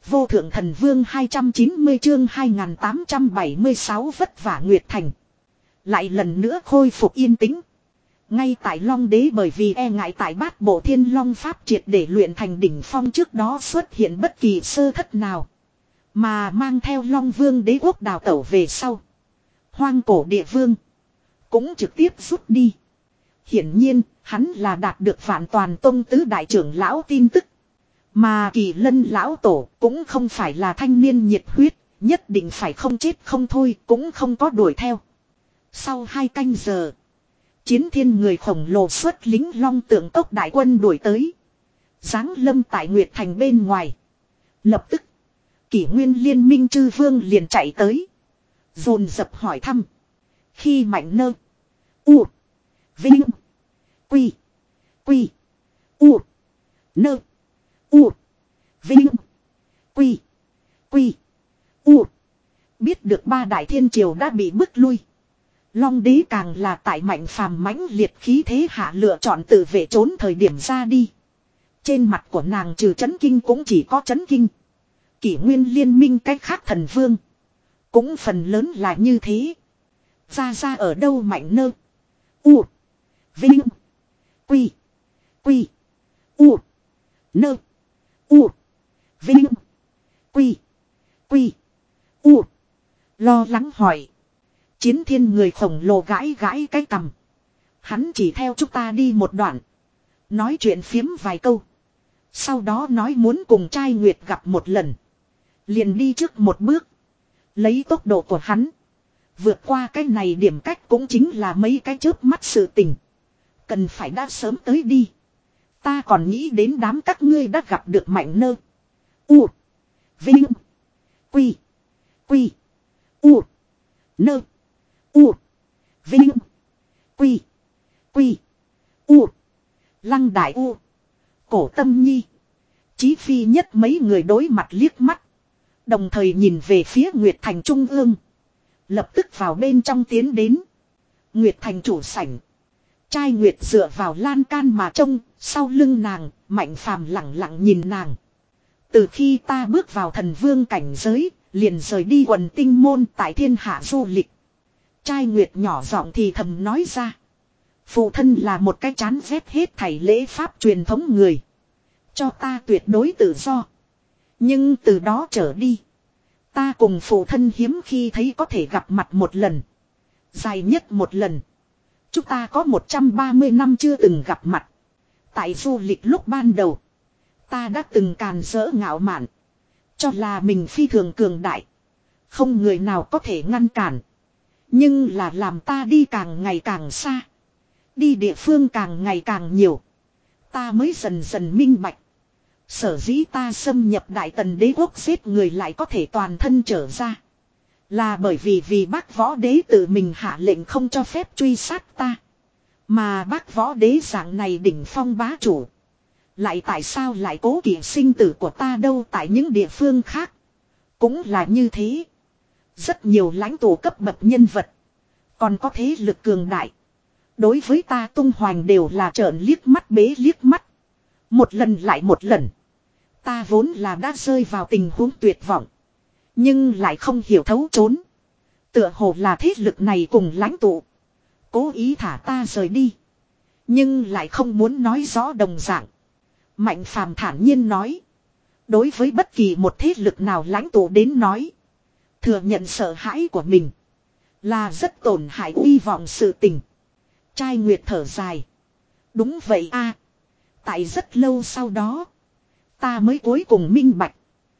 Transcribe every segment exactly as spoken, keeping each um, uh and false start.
Vô thượng thần vương hai trăm chín mươi chương hai nghìn tám trăm bảy mươi sáu vất vả Nguyệt Thành. Lại lần nữa khôi phục yên tĩnh. Ngay tại Long Đế bởi vì e ngại tại bát bộ thiên long pháp triệt để luyện thành đỉnh phong trước đó xuất hiện bất kỳ sơ thất nào. Mà mang theo Long Vương đế quốc đào tẩu về sau. Hoang cổ địa vương. Cũng trực tiếp rút đi. Hiển nhiên hắn là đạt được Vạn Toàn Tông tứ đại trưởng lão tin tức. Mà Kỳ Lân lão tổ cũng không phải là thanh niên nhiệt huyết. Nhất định phải không chết không thôi cũng không có đuổi theo. Sau hai canh giờ. Chiến thiên người khổng lồ xuất lính long tượng tốc đại quân đuổi tới. Giáng lâm tại Nguyệt Thành bên ngoài. Lập tức. Kỷ nguyên liên minh chư vương liền chạy tới. Dồn dập hỏi thăm. Khi Mạnh Nơ. U. Vinh. Quy. Quy. U. Nơ. U. Vinh. Quy. Quy. U. Biết được ba đại thiên triều đã bị bức lui. Long đế càng là tại Mạnh Phàm mãnh liệt khí thế hạ lựa chọn tự vệ trốn thời điểm ra đi. Trên mặt của nàng trừ chấn kinh cũng chỉ có chấn kinh. Kỷ nguyên liên minh cách khác thần vương. Cũng phần lớn là như thế. Ra ra ở đâu Mạnh Nơ. U. Vinh. Quy. Quy. U. Nơ. U. Vinh. Quy. Quy. U. Lo lắng hỏi. Chiến thiên người khổng lồ gãi gãi cái cằm. Hắn chỉ theo chúng ta đi một đoạn. Nói chuyện phiếm vài câu. Sau đó nói muốn cùng trai Nguyệt gặp một lần. Liền đi trước một bước. Lấy tốc độ của hắn. Vượt qua cái này điểm cách cũng chính là mấy cái chớp mắt sự tình. Cần phải đã sớm tới đi. Ta còn nghĩ đến đám các ngươi đã gặp được Mạnh Nơ. U. Vinh. Quy. Quy. U. Nơ. U. Vinh. Quy. Quy. U. Lăng Đại U. Cổ Tâm Nhi. Chí Phi nhất mấy người đối mặt liếc mắt. Đồng thời nhìn về phía Nguyệt Thành Trung ương. Lập tức vào bên trong tiến đến. Nguyệt Thành chủ sảnh. Trai Nguyệt dựa vào lan can mà trông. Sau lưng nàng, Mạnh Phàm lặng lặng nhìn nàng. Từ khi ta bước vào thần vương cảnh giới, liền rời đi quần tinh môn tại thiên hạ du lịch. Trai Nguyệt nhỏ giọng thì thầm nói ra. Phụ thân là một cái chán ghét hết thảy lễ pháp truyền thống người. Cho ta tuyệt đối tự do. Nhưng từ đó trở đi. Ta cùng phụ thân hiếm khi thấy có thể gặp mặt một lần. Dài nhất một lần. Chúng ta có một trăm ba mươi năm chưa từng gặp mặt. Tại du lịch lúc ban đầu. Ta đã từng càn rỡ ngạo mạn. Cho là mình phi thường cường đại. Không người nào có thể ngăn cản. Nhưng là làm ta đi càng ngày càng xa. Đi địa phương càng ngày càng nhiều. Ta mới dần dần minh bạch. Sở dĩ ta xâm nhập Đại Tần đế quốc giết người lại có thể toàn thân trở ra. Là bởi vì vì bác võ đế tự mình hạ lệnh không cho phép truy sát ta. Mà bác võ đế dạng này đỉnh phong bá chủ. Lại tại sao lại cố kỵ sinh tử của ta đâu tại những địa phương khác. Cũng là như thế. Rất nhiều lãnh tụ cấp bậc nhân vật. Còn có thế lực cường đại. Đối với ta tung hoành đều là trợn liếc mắt bế liếc mắt. Một lần lại một lần. Ta vốn là đã rơi vào tình huống tuyệt vọng. Nhưng lại không hiểu thấu trốn. Tựa hồ là thế lực này cùng lãnh tụ. Cố ý thả ta rời đi. Nhưng lại không muốn nói rõ đồng dạng. Mạnh Phàm thản nhiên nói. Đối với bất kỳ một thế lực nào lãnh tụ đến nói. Thừa nhận sợ hãi của mình. Là rất tổn hại uy vọng sự tình. Trai Nguyệt thở dài. Đúng vậy a. Tại rất lâu sau đó. Ta mới cuối cùng minh bạch.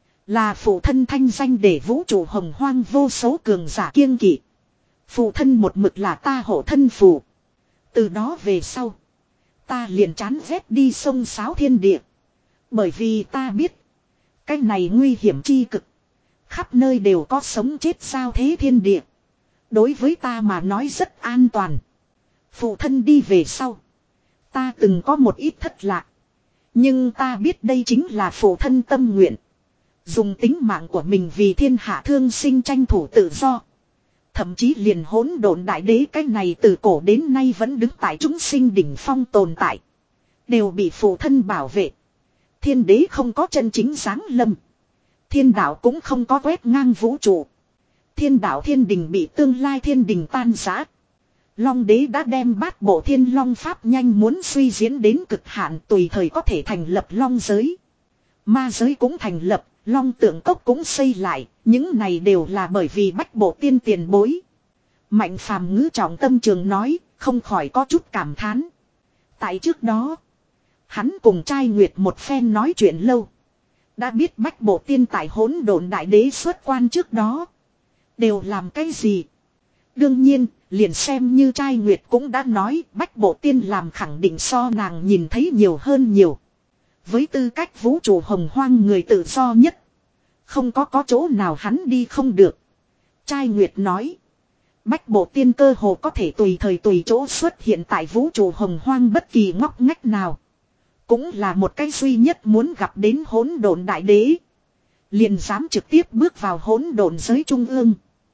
Là phụ thân thanh danh để vũ trụ hồng hoang vô số cường giả kiêng kỵ. Phụ thân một mực là ta hộ thân phù. Từ đó về sau. Ta liền chán ghét đi sông sáo thiên địa. Bởi vì ta biết. Cái này nguy hiểm chi cực. Khắp nơi đều có sống chết sao thế thiên địa. Đối với ta mà nói rất an toàn. Phụ thân đi về sau. Ta từng có một ít thất lạc. Nhưng ta biết đây chính là phụ thân tâm nguyện. Dùng tính mạng của mình vì thiên hạ thương sinh tranh thủ tự do. Thậm chí liền hỗn độn đại đế cái này từ cổ đến nay vẫn đứng tại chúng sinh đỉnh phong tồn tại. Đều bị phụ thân bảo vệ. Thiên đế không có chân chính giáng lâm. Thiên đạo cũng không có quét ngang vũ trụ. Thiên đạo thiên đình bị tương lai thiên đình tan rã. Long đế đã đem bát bộ thiên long pháp nhanh muốn suy diễn đến cực hạn, tùy thời có thể thành lập long giới. Ma giới cũng thành lập, long tượng cốc cũng xây lại, những này đều là bởi vì bách bộ tiên tiền bối. Mạnh phàm ngữ trọng tâm trường nói, không khỏi có chút cảm thán. Tại trước đó, hắn cùng trai nguyệt một phen nói chuyện lâu. Đã biết bách bộ tiên tại hỗn độn đại đế xuất quan trước đó đều làm cái gì. Đương nhiên, liền xem như trai nguyệt cũng đã nói bách bộ tiên làm khẳng định so nàng nhìn thấy nhiều hơn nhiều. Với tư cách vũ trụ hồng hoang người tự do nhất, không có có chỗ nào hắn đi không được. Trai nguyệt nói, bách bộ tiên cơ hồ có thể tùy thời tùy chỗ xuất hiện tại vũ trụ hồng hoang bất kỳ ngóc ngách nào. Cũng là một cái duy nhất muốn gặp đến hỗn độn đại đế, liền dám trực tiếp bước vào hỗn độn giới trung ương.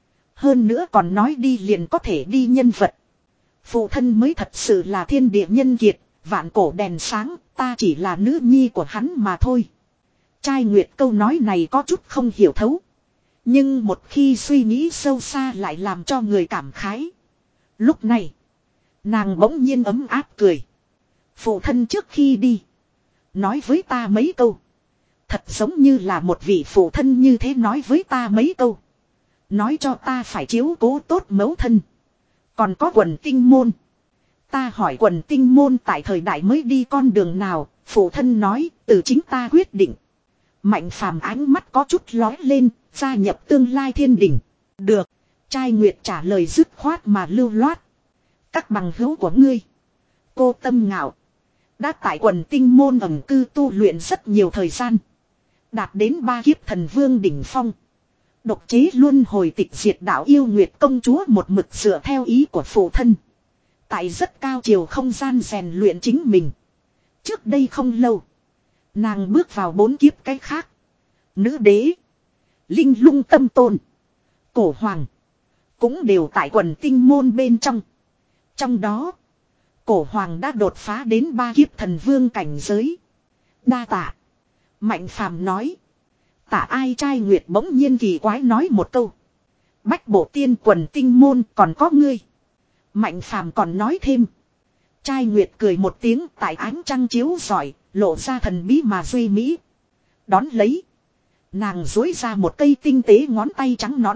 Hơn nữa còn nói đi liền có thể đi nhân vật. Phụ thân mới thật sự là thiên địa nhân kiệt, vạn cổ đèn sáng, ta chỉ là nữ nhi của hắn mà thôi. Trai nguyệt câu nói này có chút không hiểu thấu. Nhưng một khi suy nghĩ sâu xa lại làm cho người cảm khái. Lúc này, nàng bỗng nhiên ấm áp cười. Phụ thân trước khi đi, nói với ta mấy câu. Thật giống như là một vị phụ thân như thế nói với ta mấy câu. Nói cho ta phải chiếu cố tốt mẫu thân. Còn có quần tinh môn. Ta hỏi quần tinh môn tại thời đại mới đi con đường nào, phụ thân nói từ chính ta quyết định. Mạnh phàm ánh mắt có chút lói lên, gia nhập tương lai thiên đình. Được, trai nguyệt trả lời dứt khoát mà lưu loát. Các bằng hữu của ngươi, cô Tâm Ngạo, đã tại quần tinh môn ẩn cư tu luyện rất nhiều thời gian. Đạt đến ba kiếp thần vương đỉnh phong. Độc chế luân hồi tịch diệt đạo yêu nguyệt công chúa một mực dựa theo ý của phụ thân. Tại rất cao chiều không gian rèn luyện chính mình. Trước đây không lâu, nàng bước vào bốn kiếp cái khác. Nữ đế, linh lung tâm tôn, cổ hoàng, cũng đều tại quần tinh môn bên trong. Trong đó, cổ hoàng đã đột phá đến ba kiếp thần vương cảnh giới. Đa tạ. Mạnh phàm nói. Tạ ai trai nguyệt bỗng nhiên kỳ quái nói một câu. Bách bộ tiên quần tinh môn còn có ngươi. Mạnh phàm còn nói thêm. Trai nguyệt cười một tiếng tại ánh trăng chiếu rọi, lộ ra thần bí mà duy mỹ. Đón lấy, nàng duỗi ra một cây tinh tế ngón tay trắng nõn.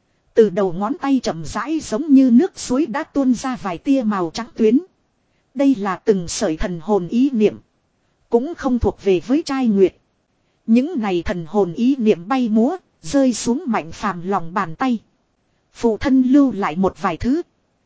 Từ đầu ngón tay chậm rãi giống như nước suối đã tuôn ra vài tia màu trắng tuyến. Đây là từng sợi thần hồn ý niệm, cũng không thuộc về với trai nguyệt. Những này thần hồn ý niệm bay múa, rơi xuống mạnh phàm lòng bàn tay. Phụ thân lưu lại một vài thứ,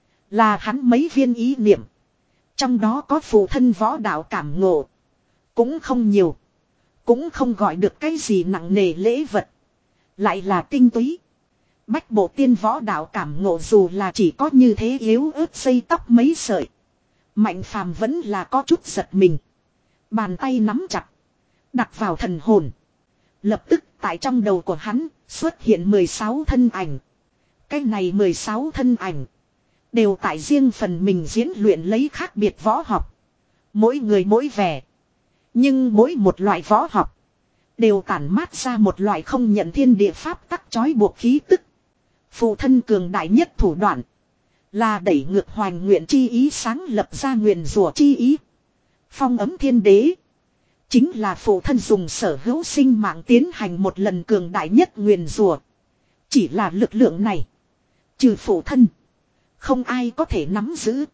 là hắn mấy viên ý niệm. Trong đó có phụ thân võ đạo cảm ngộ, cũng không nhiều, cũng không gọi được cái gì nặng nề lễ vật, lại là tinh túy. Bách bộ tiên võ đạo cảm ngộ dù là chỉ có như thế yếu ớt xây tóc mấy sợi, mạnh phàm vẫn là có chút giật mình. Bàn tay nắm chặt, đặt vào thần hồn. Lập tức tại trong đầu của hắn xuất hiện mười sáu thân ảnh. Cái này mười sáu thân ảnh đều tại riêng phần mình diễn luyện lấy khác biệt võ học. Mỗi người mỗi vẻ, nhưng mỗi một loại võ học đều tản mát ra một loại không nhận thiên địa pháp tắc trói buộc khí tức. Phụ thân cường đại nhất thủ đoạn là đẩy ngược hoành nguyện chi ý, sáng lập ra nguyền rủa chi ý. Phong ấm thiên đế chính là phụ thân dùng sở hữu sinh mạng tiến hành một lần cường đại nhất nguyền rủa. Chỉ là lực lượng này, trừ phụ thân, không ai có thể nắm giữ.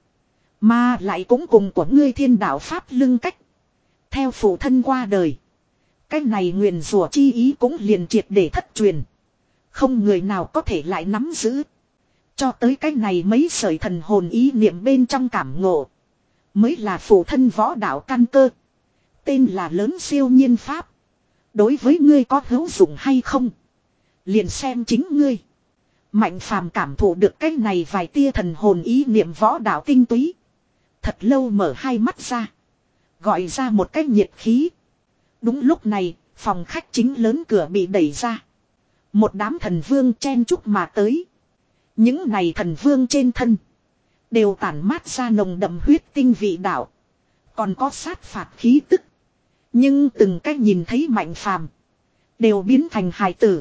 Mà lại cũng cùng của ngươi thiên đạo pháp lưng cách. Theo phụ thân qua đời, cái này nguyền rủa chi ý cũng liền triệt để thất truyền. Không người nào có thể lại nắm giữ. Cho tới cái này mấy sợi thần hồn ý niệm bên trong cảm ngộ, mới là phụ thân võ đạo căn cơ. Tên là lớn siêu nhiên pháp. Đối với ngươi có hữu dụng hay không, liền xem chính ngươi. Mạnh phàm cảm thụ được cái này vài tia thần hồn ý niệm võ đạo tinh túy. Thật lâu mở hai mắt ra, gọi ra một cái nhiệt khí. Đúng lúc này, phòng khách chính lớn cửa bị đẩy ra. Một đám thần vương chen chúc mà tới. Những này thần vương trên thân đều tản mát ra nồng đậm huyết tinh vị đạo, còn có sát phạt khí tức. Nhưng từng cái nhìn thấy mạnh phàm, Đều biến thành hài tử.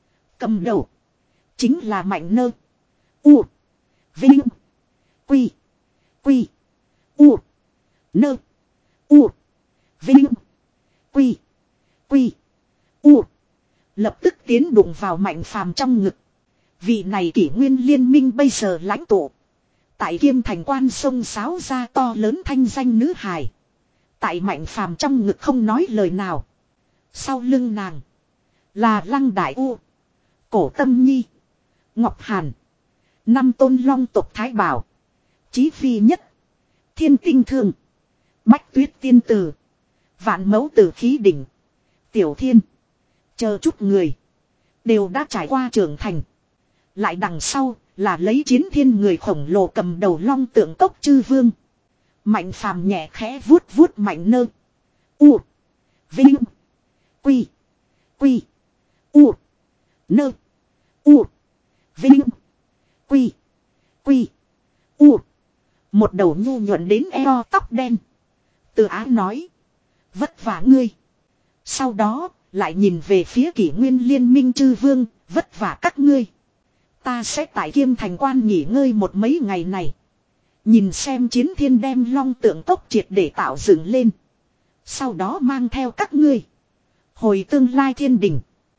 Cầm đầu. Chính là Mạnh Nơ. U. Vinh. Quy. Quy. U. Nơ. U. Vinh. Quy. Quy. U. Lập tức tiến đụng vào Mạnh Phàm trong ngực. Vị này kỷ nguyên liên minh bây giờ lãnh tụ. Tại Kiêm Thành quan sông sáo ra to lớn thanh danh nữ hài. Tại Mạnh Phàm trong ngực không nói lời nào. Sau lưng nàng. Là Lăng Đại U. Cổ Tâm Nhi. Ngọc Hàn. Năm tôn long tộc Thái Bảo. Chí Phi Nhất. Thiên Tinh Thương. Bách Tuyết Tiên Tử. Vạn Mẫu Tử Khí Đỉnh. Tiểu Thiên. Chờ chút người. Đều đã trải qua trưởng thành. Lại đằng sau là lấy chiến thiên người khổng lồ cầm đầu long tượng cốc chư vương. Mạnh Phàm nhẹ khẽ vuốt vuốt Mạnh Nơ. U. Vinh. Quy. Quy. U. Nơ. U. Vinh. Quy. Quy. U. Một đầu nhu nhuận đến eo tóc đen. Từ ái nói. Vất vả ngươi. Sau đó lại nhìn về phía kỷ nguyên liên minh chư vương. Vất vả các ngươi. Ta sẽ tại Kiêm Thành quan nghỉ ngơi một mấy ngày này. Nhìn xem chiến thiên đem long tượng cốc triệt để tạo dựng lên. Sau đó mang theo các ngươi. Hồi tương lai thiên đình.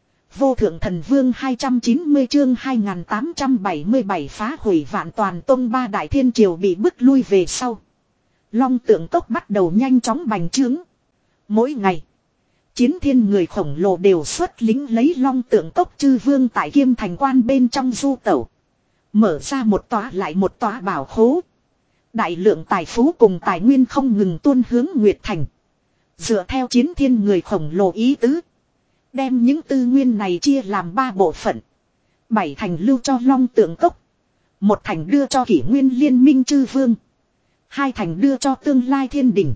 Vô thượng thần vương hai trăm chín mươi chương hai nghìn tám trăm bảy mươi bảy phá hủy vạn toàn tông ba đại thiên triều bị bức lui về sau. Long tượng cốc bắt đầu nhanh chóng bành trướng. Mỗi ngày. Chiến thiên người khổng lồ đều xuất lính lấy long tượng cốc chư vương tại Kiêm Thành quan bên trong du tẩu. Mở ra một tòa lại một tòa bảo khố. Đại lượng tài phú cùng tài nguyên không ngừng tuôn hướng Nguyệt Thành. Dựa theo chiến thiên người khổng lồ ý tứ. Đem những tư nguyên này chia làm ba bộ phận. Bảy thành lưu cho long tượng cốc. Một thành đưa cho kỷ nguyên liên minh chư vương. Hai thành đưa cho tương lai thiên đình.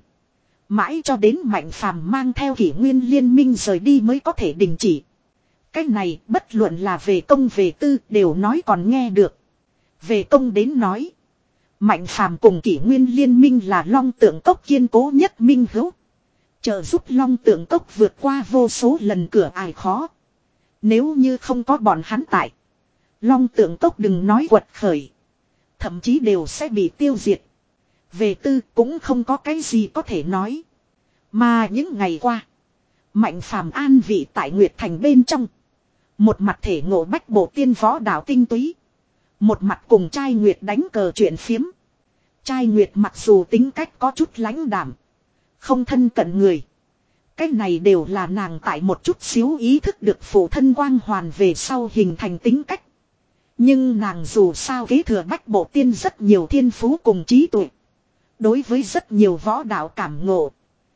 Mãi cho đến Mạnh Phàm mang theo kỷ nguyên liên minh rời đi mới có thể đình chỉ. Cái này bất luận là về công về tư đều nói còn nghe được. Về công đến nói. Mạnh Phàm cùng kỷ nguyên liên minh là long tượng cốc kiên cố nhất minh hữu. Trợ giúp long tượng cốc vượt qua vô số lần cửa ải khó. Nếu như không có bọn hắn tại. Long tượng cốc đừng nói quật khởi. Thậm chí đều sẽ bị tiêu diệt. Về tư cũng không có cái gì có thể nói. Mà những ngày qua. Mạnh Phàm an vị tại Nguyệt Thành bên trong. Một mặt thể ngộ bách bộ tiên võ đạo tinh túy. Một mặt cùng trai Nguyệt đánh cờ chuyện phiếm. Trai Nguyệt mặc dù tính cách có chút lãnh đảm. Không thân cận người. Cái này đều là nàng tại một chút xíu ý thức được phụ thân quang hoàn về sau hình thành tính cách. Nhưng nàng dù sao kế thừa bách bộ tiên rất nhiều thiên phú cùng trí tuệ. Đối với rất nhiều võ đạo cảm ngộ.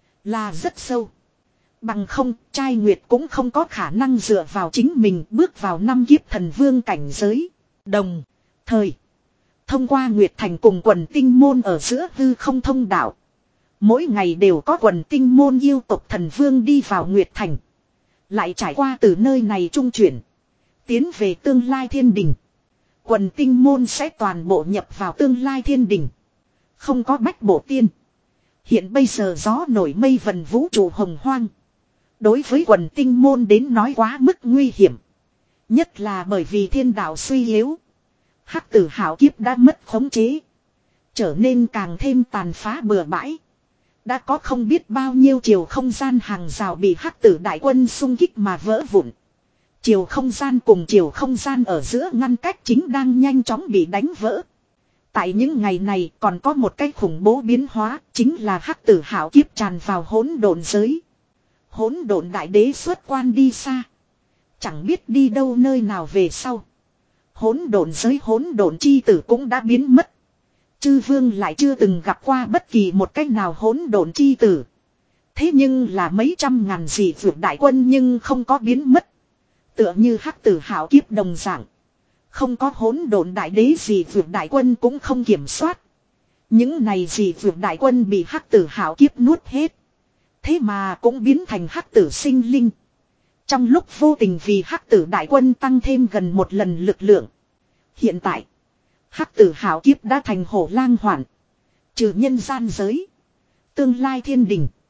Là rất sâu. Bằng không, trai Nguyệt cũng không có khả năng dựa vào chính mình bước vào năm kiếp thần vương cảnh giới. Đồng. Thời. Thông qua Nguyệt Thành cùng quần tinh môn ở giữa hư không thông đạo. Mỗi ngày đều có quần tinh môn yêu tộc thần vương đi vào Nguyệt Thành. Lại trải qua từ nơi này trung chuyển. Tiến về tương lai thiên đình. Quần tinh môn sẽ toàn bộ nhập vào tương lai thiên đình. Không có bách bộ tiên. Hiện bây giờ gió nổi mây vần vũ trụ hồng hoang. Đối với quần tinh môn đến nói quá mức nguy hiểm. Nhất là bởi vì thiên đạo suy yếu. Hắc tử hảo kiếp đã mất khống chế. Trở nên càng thêm tàn phá bừa bãi. Đã có không biết bao nhiêu chiều không gian hàng rào bị hắc tử đại quân xung kích mà vỡ vụn. Chiều không gian cùng chiều không gian ở giữa ngăn cách chính đang nhanh chóng bị đánh vỡ. Tại những ngày này còn có một cái khủng bố biến hóa, chính là hắc tử hảo kiếp tràn vào hỗn độn giới. Hỗn độn đại đế xuất quan đi xa. Chẳng biết đi đâu nơi nào về sau. Hỗn độn giới hỗn độn chi tử cũng đã biến mất. Chư vương lại chưa từng gặp qua bất kỳ một cách nào hỗn độn chi tử. Thế nhưng là mấy trăm ngàn dị vượt đại quân nhưng không có biến mất. Tựa như hắc tử hảo kiếp đồng dạng. Không có hỗn độn đại đế dị vượt đại quân cũng không kiểm soát. Những này dị vượt đại quân bị hắc tử hảo kiếp nuốt hết. Thế mà cũng biến thành hắc tử sinh linh. Trong lúc vô tình vì hắc tử đại quân tăng thêm gần một lần lực lượng. Hiện tại, hắc tử hảo kiếp đã thành hổ lang hoàn. Trừ nhân gian giới, tương lai thiên đình,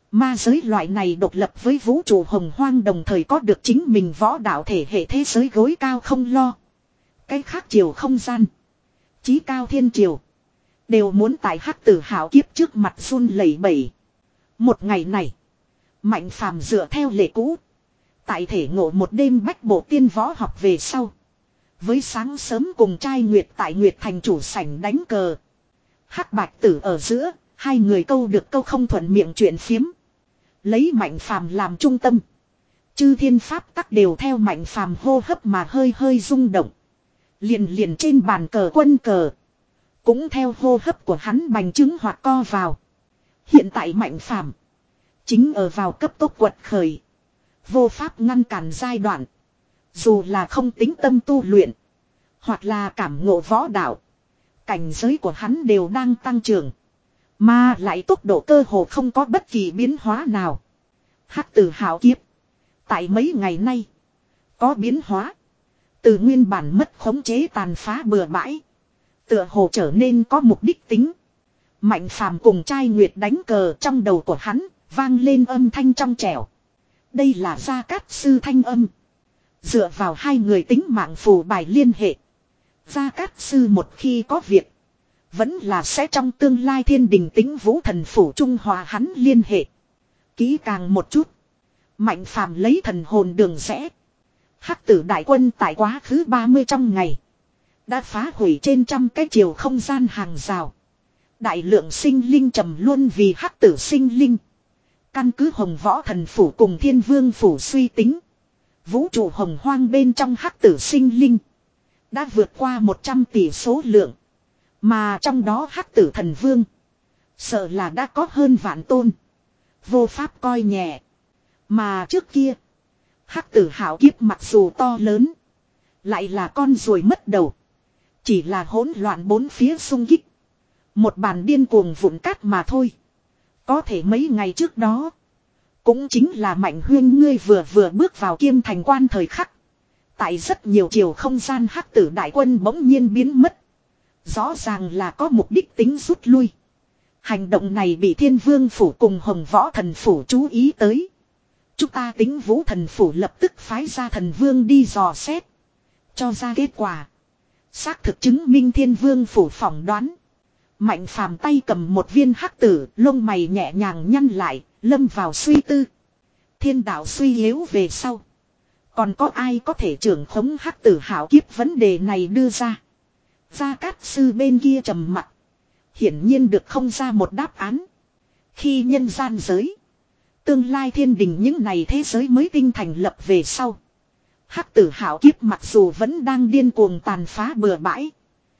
Ma giới loại này độc lập với vũ trụ hồng hoang đồng thời có được chính mình võ đạo thể hệ thế giới gối cao không lo. Cái khác chiều không gian. Chí cao thiên triều. Đều muốn tại hắc tử hảo kiếp trước mặt run lẩy bẩy. Một ngày này. Mạnh phàm dựa theo lệ cũ. Tại thể ngộ một đêm bách bộ tiên võ học về sau. Với sáng sớm cùng trai Nguyệt tại Nguyệt thành chủ sảnh đánh cờ. Hắc bạch tử ở giữa. Hai người câu được câu không thuận miệng chuyện phiếm. Lấy mạnh phàm làm trung tâm. Chư thiên pháp tắc đều theo mạnh phàm hô hấp mà hơi hơi rung động. Liền liền trên bàn cờ quân cờ. Cũng theo hô hấp của hắn bành trướng hoặc co vào. Hiện tại mạnh phàm. Chính ở vào cấp tốc quật khởi. Vô pháp ngăn cản giai đoạn. Dù là không tính tâm tu luyện. Hoặc là cảm ngộ võ đạo. Cảnh giới của hắn đều đang tăng trưởng. Mà lại tốc độ cơ hồ không có bất kỳ biến hóa nào. Hắc tử hảo kiếp. Tại mấy ngày nay. Có biến hóa. Từ nguyên bản mất khống chế tàn phá bừa bãi. Tựa hồ trở nên có mục đích tính. Mạnh phàm cùng trai Nguyệt đánh cờ trong đầu của hắn. Vang lên âm thanh trong trẻo. Đây là Gia Cát Sư thanh âm. Dựa vào hai người tính mạng phù bài liên hệ. Gia Cát Sư một khi có việc. Vẫn là sẽ trong tương lai thiên đình tính vũ thần phủ trung hòa hắn liên hệ. Kỹ càng một chút. Mạnh phàm lấy thần hồn đường rẽ. Hắc tử đại quân tại quá khứ ba mươi trong ngày. Đã phá hủy trên trăm cái chiều không gian hàng rào. Đại lượng sinh linh trầm luôn vì hắc tử sinh linh. Căn cứ hồng võ thần phủ cùng thiên vương phủ suy tính. Vũ trụ hồng hoang bên trong hắc tử sinh linh. Đã vượt qua một trăm tỷ số lượng. Mà trong đó hắc tử thần vương. Sợ là đã có hơn vạn tôn. Vô pháp coi nhẹ. Mà trước kia. Hắc tử hảo kiếp mặc dù to lớn. Lại là con ruồi mất đầu. Chỉ là hỗn loạn bốn phía xung kích. Một bàn điên cuồng vụn cát mà thôi. Có thể mấy ngày trước đó. Cũng chính là Mạnh Huyên ngươi vừa vừa bước vào Kiêm Thành quan thời khắc. Tại rất nhiều chiều không gian hắc tử đại quân bỗng nhiên biến mất. Rõ ràng là có mục đích tính rút lui. Hành động này bị Thiên Vương Phủ cùng Hồng Võ Thần Phủ chú ý tới. Chúng ta tính Vũ Thần Phủ lập tức phái ra thần vương đi dò xét. Cho ra kết quả. Xác thực chứng minh Thiên Vương Phủ phỏng đoán. Mạnh phàm tay cầm một viên hắc tử, lông mày nhẹ nhàng nhăn lại, lâm vào suy tư. Thiên đạo suy yếu về sau. Còn có ai có thể trưởng khống hắc tử hảo kiếp vấn đề này đưa ra. Gia Cát Sư bên kia trầm mặt. Hiển nhiên được không ra một đáp án. Khi nhân gian giới. Tương lai thiên đình những này thế giới mới tinh thành lập về sau. Hắc tử hảo kiếp mặc dù vẫn đang điên cuồng tàn phá bừa bãi.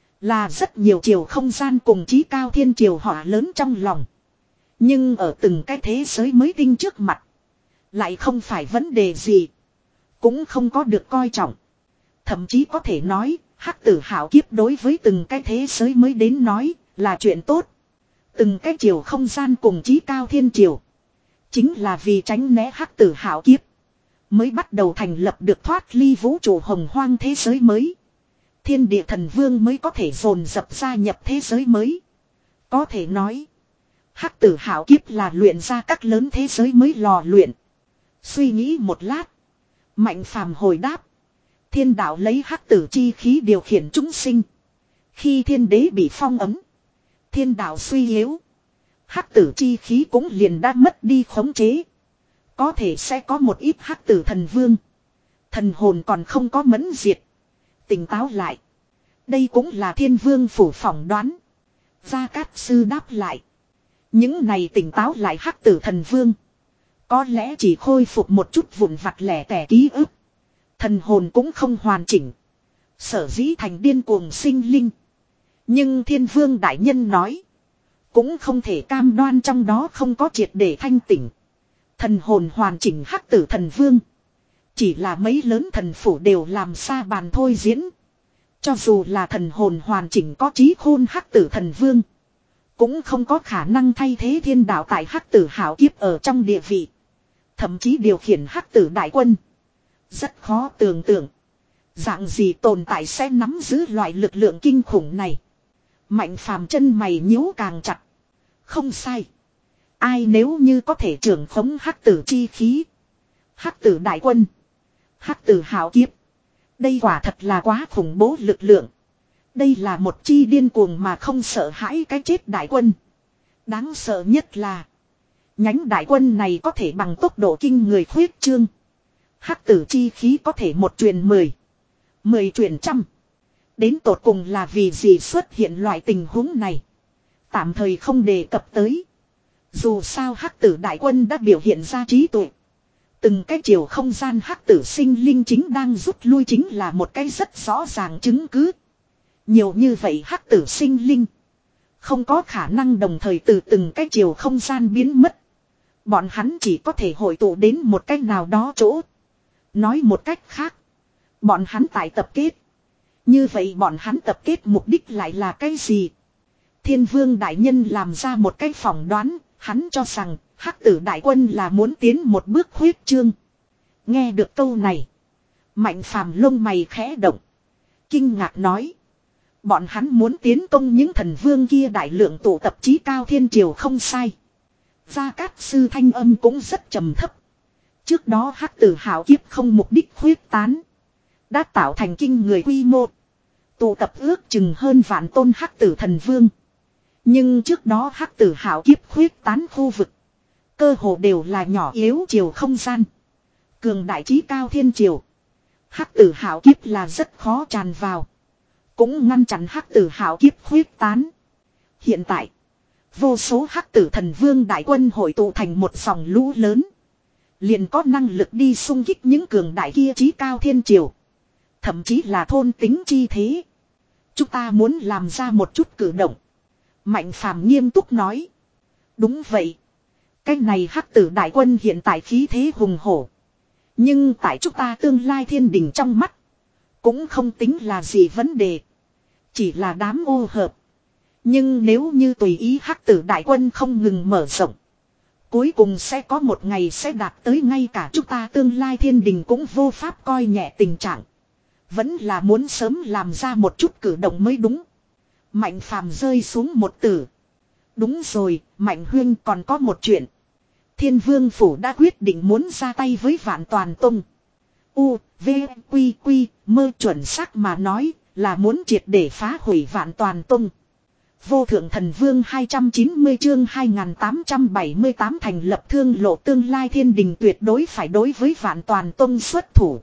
Là rất nhiều chiều không gian cùng chí cao thiên triều hỏa lớn trong lòng. Nhưng ở từng cái thế giới mới tinh trước mặt. Lại không phải vấn đề gì. Cũng không có được coi trọng. Thậm chí có thể nói. Hắc tử hảo kiếp đối với từng cái thế giới mới đến nói là chuyện tốt. Từng cái chiều không gian cùng chí cao thiên triều. Chính là vì tránh né hắc tử hảo kiếp. Mới bắt đầu thành lập được thoát ly vũ trụ hồng hoang thế giới mới. Thiên địa thần vương mới có thể dồn dập gia nhập thế giới mới. Có thể nói. Hắc tử hảo kiếp là luyện ra các lớn thế giới mới lò luyện. Suy nghĩ một lát. Mạnh phàm hồi đáp. Thiên đạo lấy hắc tử chi khí điều khiển chúng sinh. Khi thiên đế bị phong ấm. Thiên đạo suy yếu. Hắc tử chi khí cũng liền đã mất đi khống chế. Có thể sẽ có một ít hắc tử thần vương. Thần hồn còn không có mẫn diệt. Tỉnh táo lại. Đây cũng là thiên vương phủ phỏng đoán. Gia Cát Sư đáp lại. Những này tỉnh táo lại hắc tử thần vương. Có lẽ chỉ khôi phục một chút vụn vặt lẻ tẻ ký ức. Thần hồn cũng không hoàn chỉnh. Sở dĩ thành điên cuồng sinh linh. Nhưng thiên vương đại nhân nói. Cũng không thể cam đoan trong đó không có triệt để thanh tỉnh. Thần hồn hoàn chỉnh hắc tử thần vương. Chỉ là mấy lớn thần phủ đều làm xa bàn thôi diễn. Cho dù là thần hồn hoàn chỉnh có trí khôn hắc tử thần vương. Cũng không có khả năng thay thế thiên đạo tại hắc tử hảo kiếp ở trong địa vị. Thậm chí điều khiển hắc tử đại quân. Rất khó tưởng tượng. Dạng gì tồn tại sẽ nắm giữ loại lực lượng kinh khủng này. Mạnh phàm chân mày nhíu càng chặt. Không sai. Ai nếu như có thể trưởng khống hắc tử chi khí. Hắc tử đại quân. Hắc tử hạo kiếp. Đây quả thật là quá khủng bố lực lượng. Đây là một chi điên cuồng mà không sợ hãi cái chết đại quân. Đáng sợ nhất là. Nhánh đại quân này có thể bằng tốc độ kinh người khuyết trương. Hắc tử chi khí có thể một truyền mười. Mười truyền trăm. Đến tột cùng là vì gì xuất hiện loại tình huống này. Tạm thời không đề cập tới. Dù sao hắc tử đại quân đã biểu hiện ra trí tuệ. Từng cái chiều không gian hắc tử sinh linh chính đang rút lui chính là một cái rất rõ ràng chứng cứ. Nhiều như vậy hắc tử sinh linh. Không có khả năng đồng thời từ từng cái chiều không gian biến mất. Bọn hắn chỉ có thể hội tụ đến một cách nào đó chỗ. Nói một cách khác. Bọn hắn tại tập kết. Như vậy bọn hắn tập kết mục đích lại là cái gì? Thiên vương đại nhân làm ra một cái phỏng đoán. Hắn cho rằng hắc tử đại quân là muốn tiến một bước huyết trương. Nghe được câu này. Mạnh phàm lông mày khẽ động. Kinh ngạc nói. Bọn hắn muốn tiến công những thần vương kia đại lượng tụ tập chí cao thiên triều không sai. Gia Cát sư thanh âm cũng rất trầm thấp. Trước đó hắc tử hạo kiếp không mục đích huyết tán. Đã tạo thành kinh người quy mô. Tụ tập ước chừng hơn vạn tôn hắc tử thần vương. Nhưng trước đó hắc tử hạo kiếp huyết tán khu vực. Cơ hồ đều là nhỏ yếu triều không gian. Cường đại chí cao thiên triều. Hắc tử hạo kiếp là rất khó tràn vào. Cũng ngăn chặn hắc tử hạo kiếp huyết tán. Hiện tại. Vô số hắc tử thần vương đại quân hội tụ thành một dòng lũ lớn. Liền có năng lực đi xung kích những cường đại kia chí cao thiên triều. Thậm chí là thôn tính chi thế. Chúng ta muốn làm ra một chút cử động. Mạnh phàm nghiêm túc nói. Đúng vậy. Cái này hắc tử đại quân hiện tại khí thế hùng hổ. Nhưng tại chúng ta tương lai thiên đình trong mắt. Cũng không tính là gì vấn đề. Chỉ là đám ô hợp. Nhưng nếu như tùy ý hắc tử đại quân không ngừng mở rộng. Cuối cùng sẽ có một ngày sẽ đạt tới ngay cả chúng ta tương lai thiên đình cũng vô pháp coi nhẹ tình trạng. Vẫn là muốn sớm làm ra một chút cử động mới đúng. Mạnh phàm rơi xuống một từ. Đúng rồi, Mạnh huynh còn có một chuyện. Thiên vương phủ đã quyết định muốn ra tay với Vạn Toàn Tông. U, V, Quy, Quy, mơ chuẩn xác mà nói là muốn triệt để phá hủy Vạn Toàn Tông. Vô thượng thần vương hai trăm chín mươi chương hai nghìn tám trăm bảy mươi tám thành lập thương lộ tương lai thiên đình tuyệt đối phải đối với Vạn Toàn Tông xuất thủ.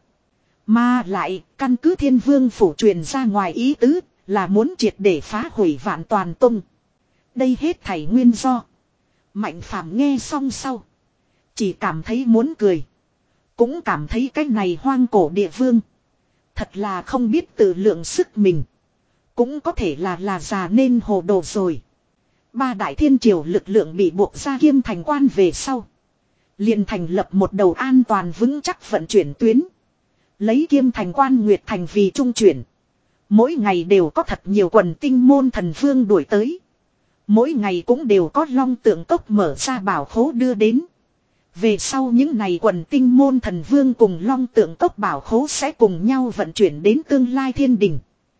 Mà lại, căn cứ thiên vương phủ truyền ra ngoài ý tứ, là muốn triệt để phá hủy Vạn Toàn Tông. Đây hết thảy nguyên do. Mạnh phàm nghe xong sau. Chỉ cảm thấy muốn cười. Cũng cảm thấy cái này hoang cổ địa vương. Thật là không biết tự lượng sức mình. Cũng có thể là là già nên hồ đồ rồi. Ba đại thiên triều lực lượng bị buộc ra kiêm thành quan về sau. Liền thành lập một đầu an toàn vững chắc vận chuyển tuyến. Lấy kiêm thành quan Nguyệt Thành vì trung chuyển. Mỗi ngày đều có thật nhiều quần tinh môn thần vương đuổi tới. Mỗi ngày cũng đều có long tượng cốc mở ra bảo khố đưa đến. Về sau những ngày quần tinh môn thần vương cùng long tượng cốc bảo khố sẽ cùng nhau vận chuyển đến tương lai thiên đình.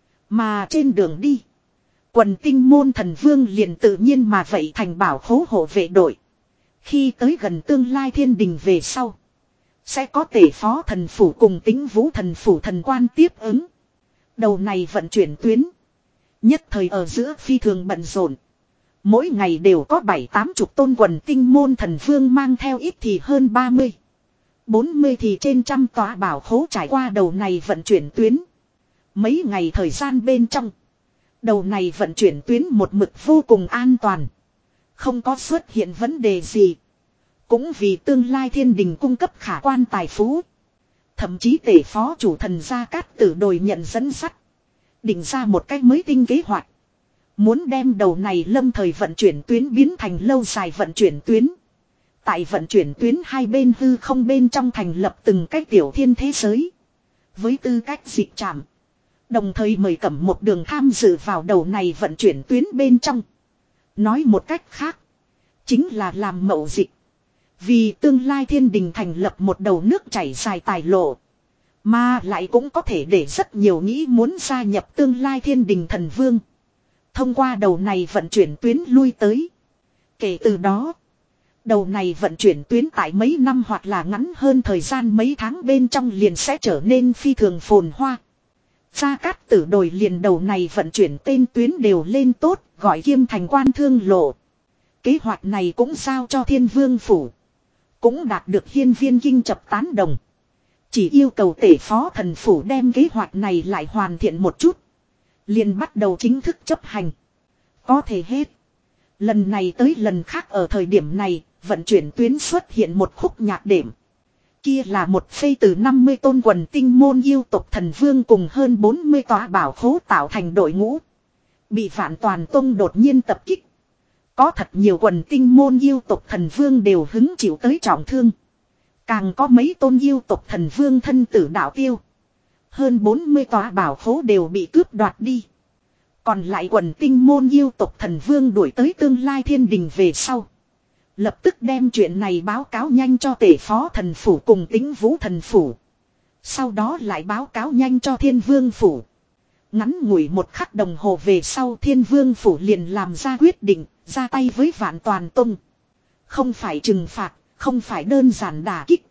Mà trên đường đi, quần tinh môn thần vương liền tự nhiên mà vậy thành bảo khố hộ vệ đội. Khi tới gần tương lai thiên đình về sau, sẽ có tể phó thần phủ cùng tính vũ thần phủ thần quan tiếp ứng. Đầu này vận chuyển tuyến. Nhất thời ở giữa phi thường bận rộn. Mỗi ngày đều có bảy tám chục tôn quần tinh môn thần vương mang theo ít thì hơn ba mươi. bốn mươi thì trên trăm tòa bảo khố trải qua đầu này vận chuyển tuyến. Mấy ngày thời gian bên trong. Đầu này vận chuyển tuyến một mực vô cùng an toàn. Không có xuất hiện vấn đề gì. Cũng vì tương lai thiên đình cung cấp khả quan tài phú. Thậm chí tể phó chủ thần Gia Cát Tử đồi nhận dẫn sắt. Định ra một cách mới tinh kế hoạch. Muốn đem đầu này lâm thời vận chuyển tuyến biến thành lâu dài vận chuyển tuyến. Tại vận chuyển tuyến hai bên hư không bên trong thành lập từng cái tiểu thiên thế giới. Với tư cách dịch trạm. Đồng thời mời Cẩm một đường tham dự vào đầu này vận chuyển tuyến bên trong. Nói một cách khác. Chính là làm mậu dịch. Vì tương lai thiên đình thành lập một đầu nước chảy dài tài lộ. Mà lại cũng có thể để rất nhiều nghĩ muốn gia nhập tương lai thiên đình thần vương. Thông qua đầu này vận chuyển tuyến lui tới. Kể từ đó. Đầu này vận chuyển tuyến tại mấy năm hoặc là ngắn hơn thời gian mấy tháng bên trong liền sẽ trở nên phi thường phồn hoa. Gia Cát Tử đồi liền đầu này vận chuyển tên tuyến đều lên tốt, gọi Kiêm Thành Quan Thương Lộ. Kế hoạch này cũng giao cho Thiên Vương Phủ. Cũng đạt được Hiên Viên Kinh Chập tán đồng. Chỉ yêu cầu Tể Phó Thần Phủ đem kế hoạch này lại hoàn thiện một chút. Liền bắt đầu chính thức chấp hành. Có thể hết. Lần này tới lần khác ở thời điểm này, vận chuyển tuyến xuất hiện một khúc nhạc đệm. Kia là một phây từ năm mươi tôn quần tinh môn yêu tộc thần vương cùng hơn bốn mươi tòa bảo khố tạo thành đội ngũ. Bị Vạn Toàn Tông đột nhiên tập kích. Có thật nhiều quần tinh môn yêu tộc thần vương đều hứng chịu tới trọng thương. Càng có mấy tôn yêu tộc thần vương thân tử đạo tiêu. Hơn bốn mươi tòa bảo khố đều bị cướp đoạt đi. Còn lại quần tinh môn yêu tộc thần vương đuổi tới tương lai thiên đình về sau. Lập tức đem chuyện này báo cáo nhanh cho Tể Phó Thần Phủ cùng Tĩnh Vũ Thần Phủ. Sau đó lại báo cáo nhanh cho Thiên Vương Phủ. Ngắn ngủi một khắc đồng hồ về sau Thiên Vương Phủ liền làm ra quyết định, ra tay với Vạn Toàn Tông. Không phải trừng phạt, không phải đơn giản đả kích.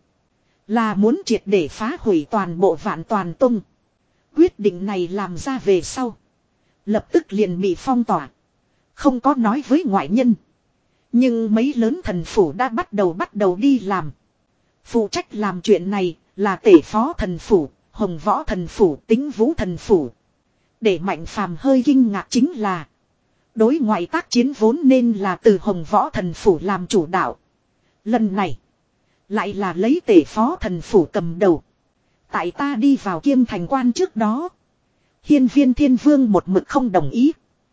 Là muốn triệt để phá hủy toàn bộ Vạn Toàn Tông. Quyết định này làm ra về sau. Lập tức liền bị phong tỏa. Không có nói với ngoại nhân. Nhưng mấy lớn thần phủ đã bắt đầu bắt đầu đi làm. Phụ trách làm chuyện này là Tể Phó Thần Phủ, Hồng Võ Thần Phủ, Tĩnh Vũ Thần Phủ. Để Mạnh Phàm hơi kinh ngạc chính là đối ngoại tác chiến vốn nên là từ Hồng Võ Thần Phủ làm chủ đạo. Lần này lại là lấy Tể Phó Thần Phủ cầm đầu. Tại ta đi vào Kiêm Thành Quan trước đó, Hiên Viên Thiên Vương một mực không đồng ý.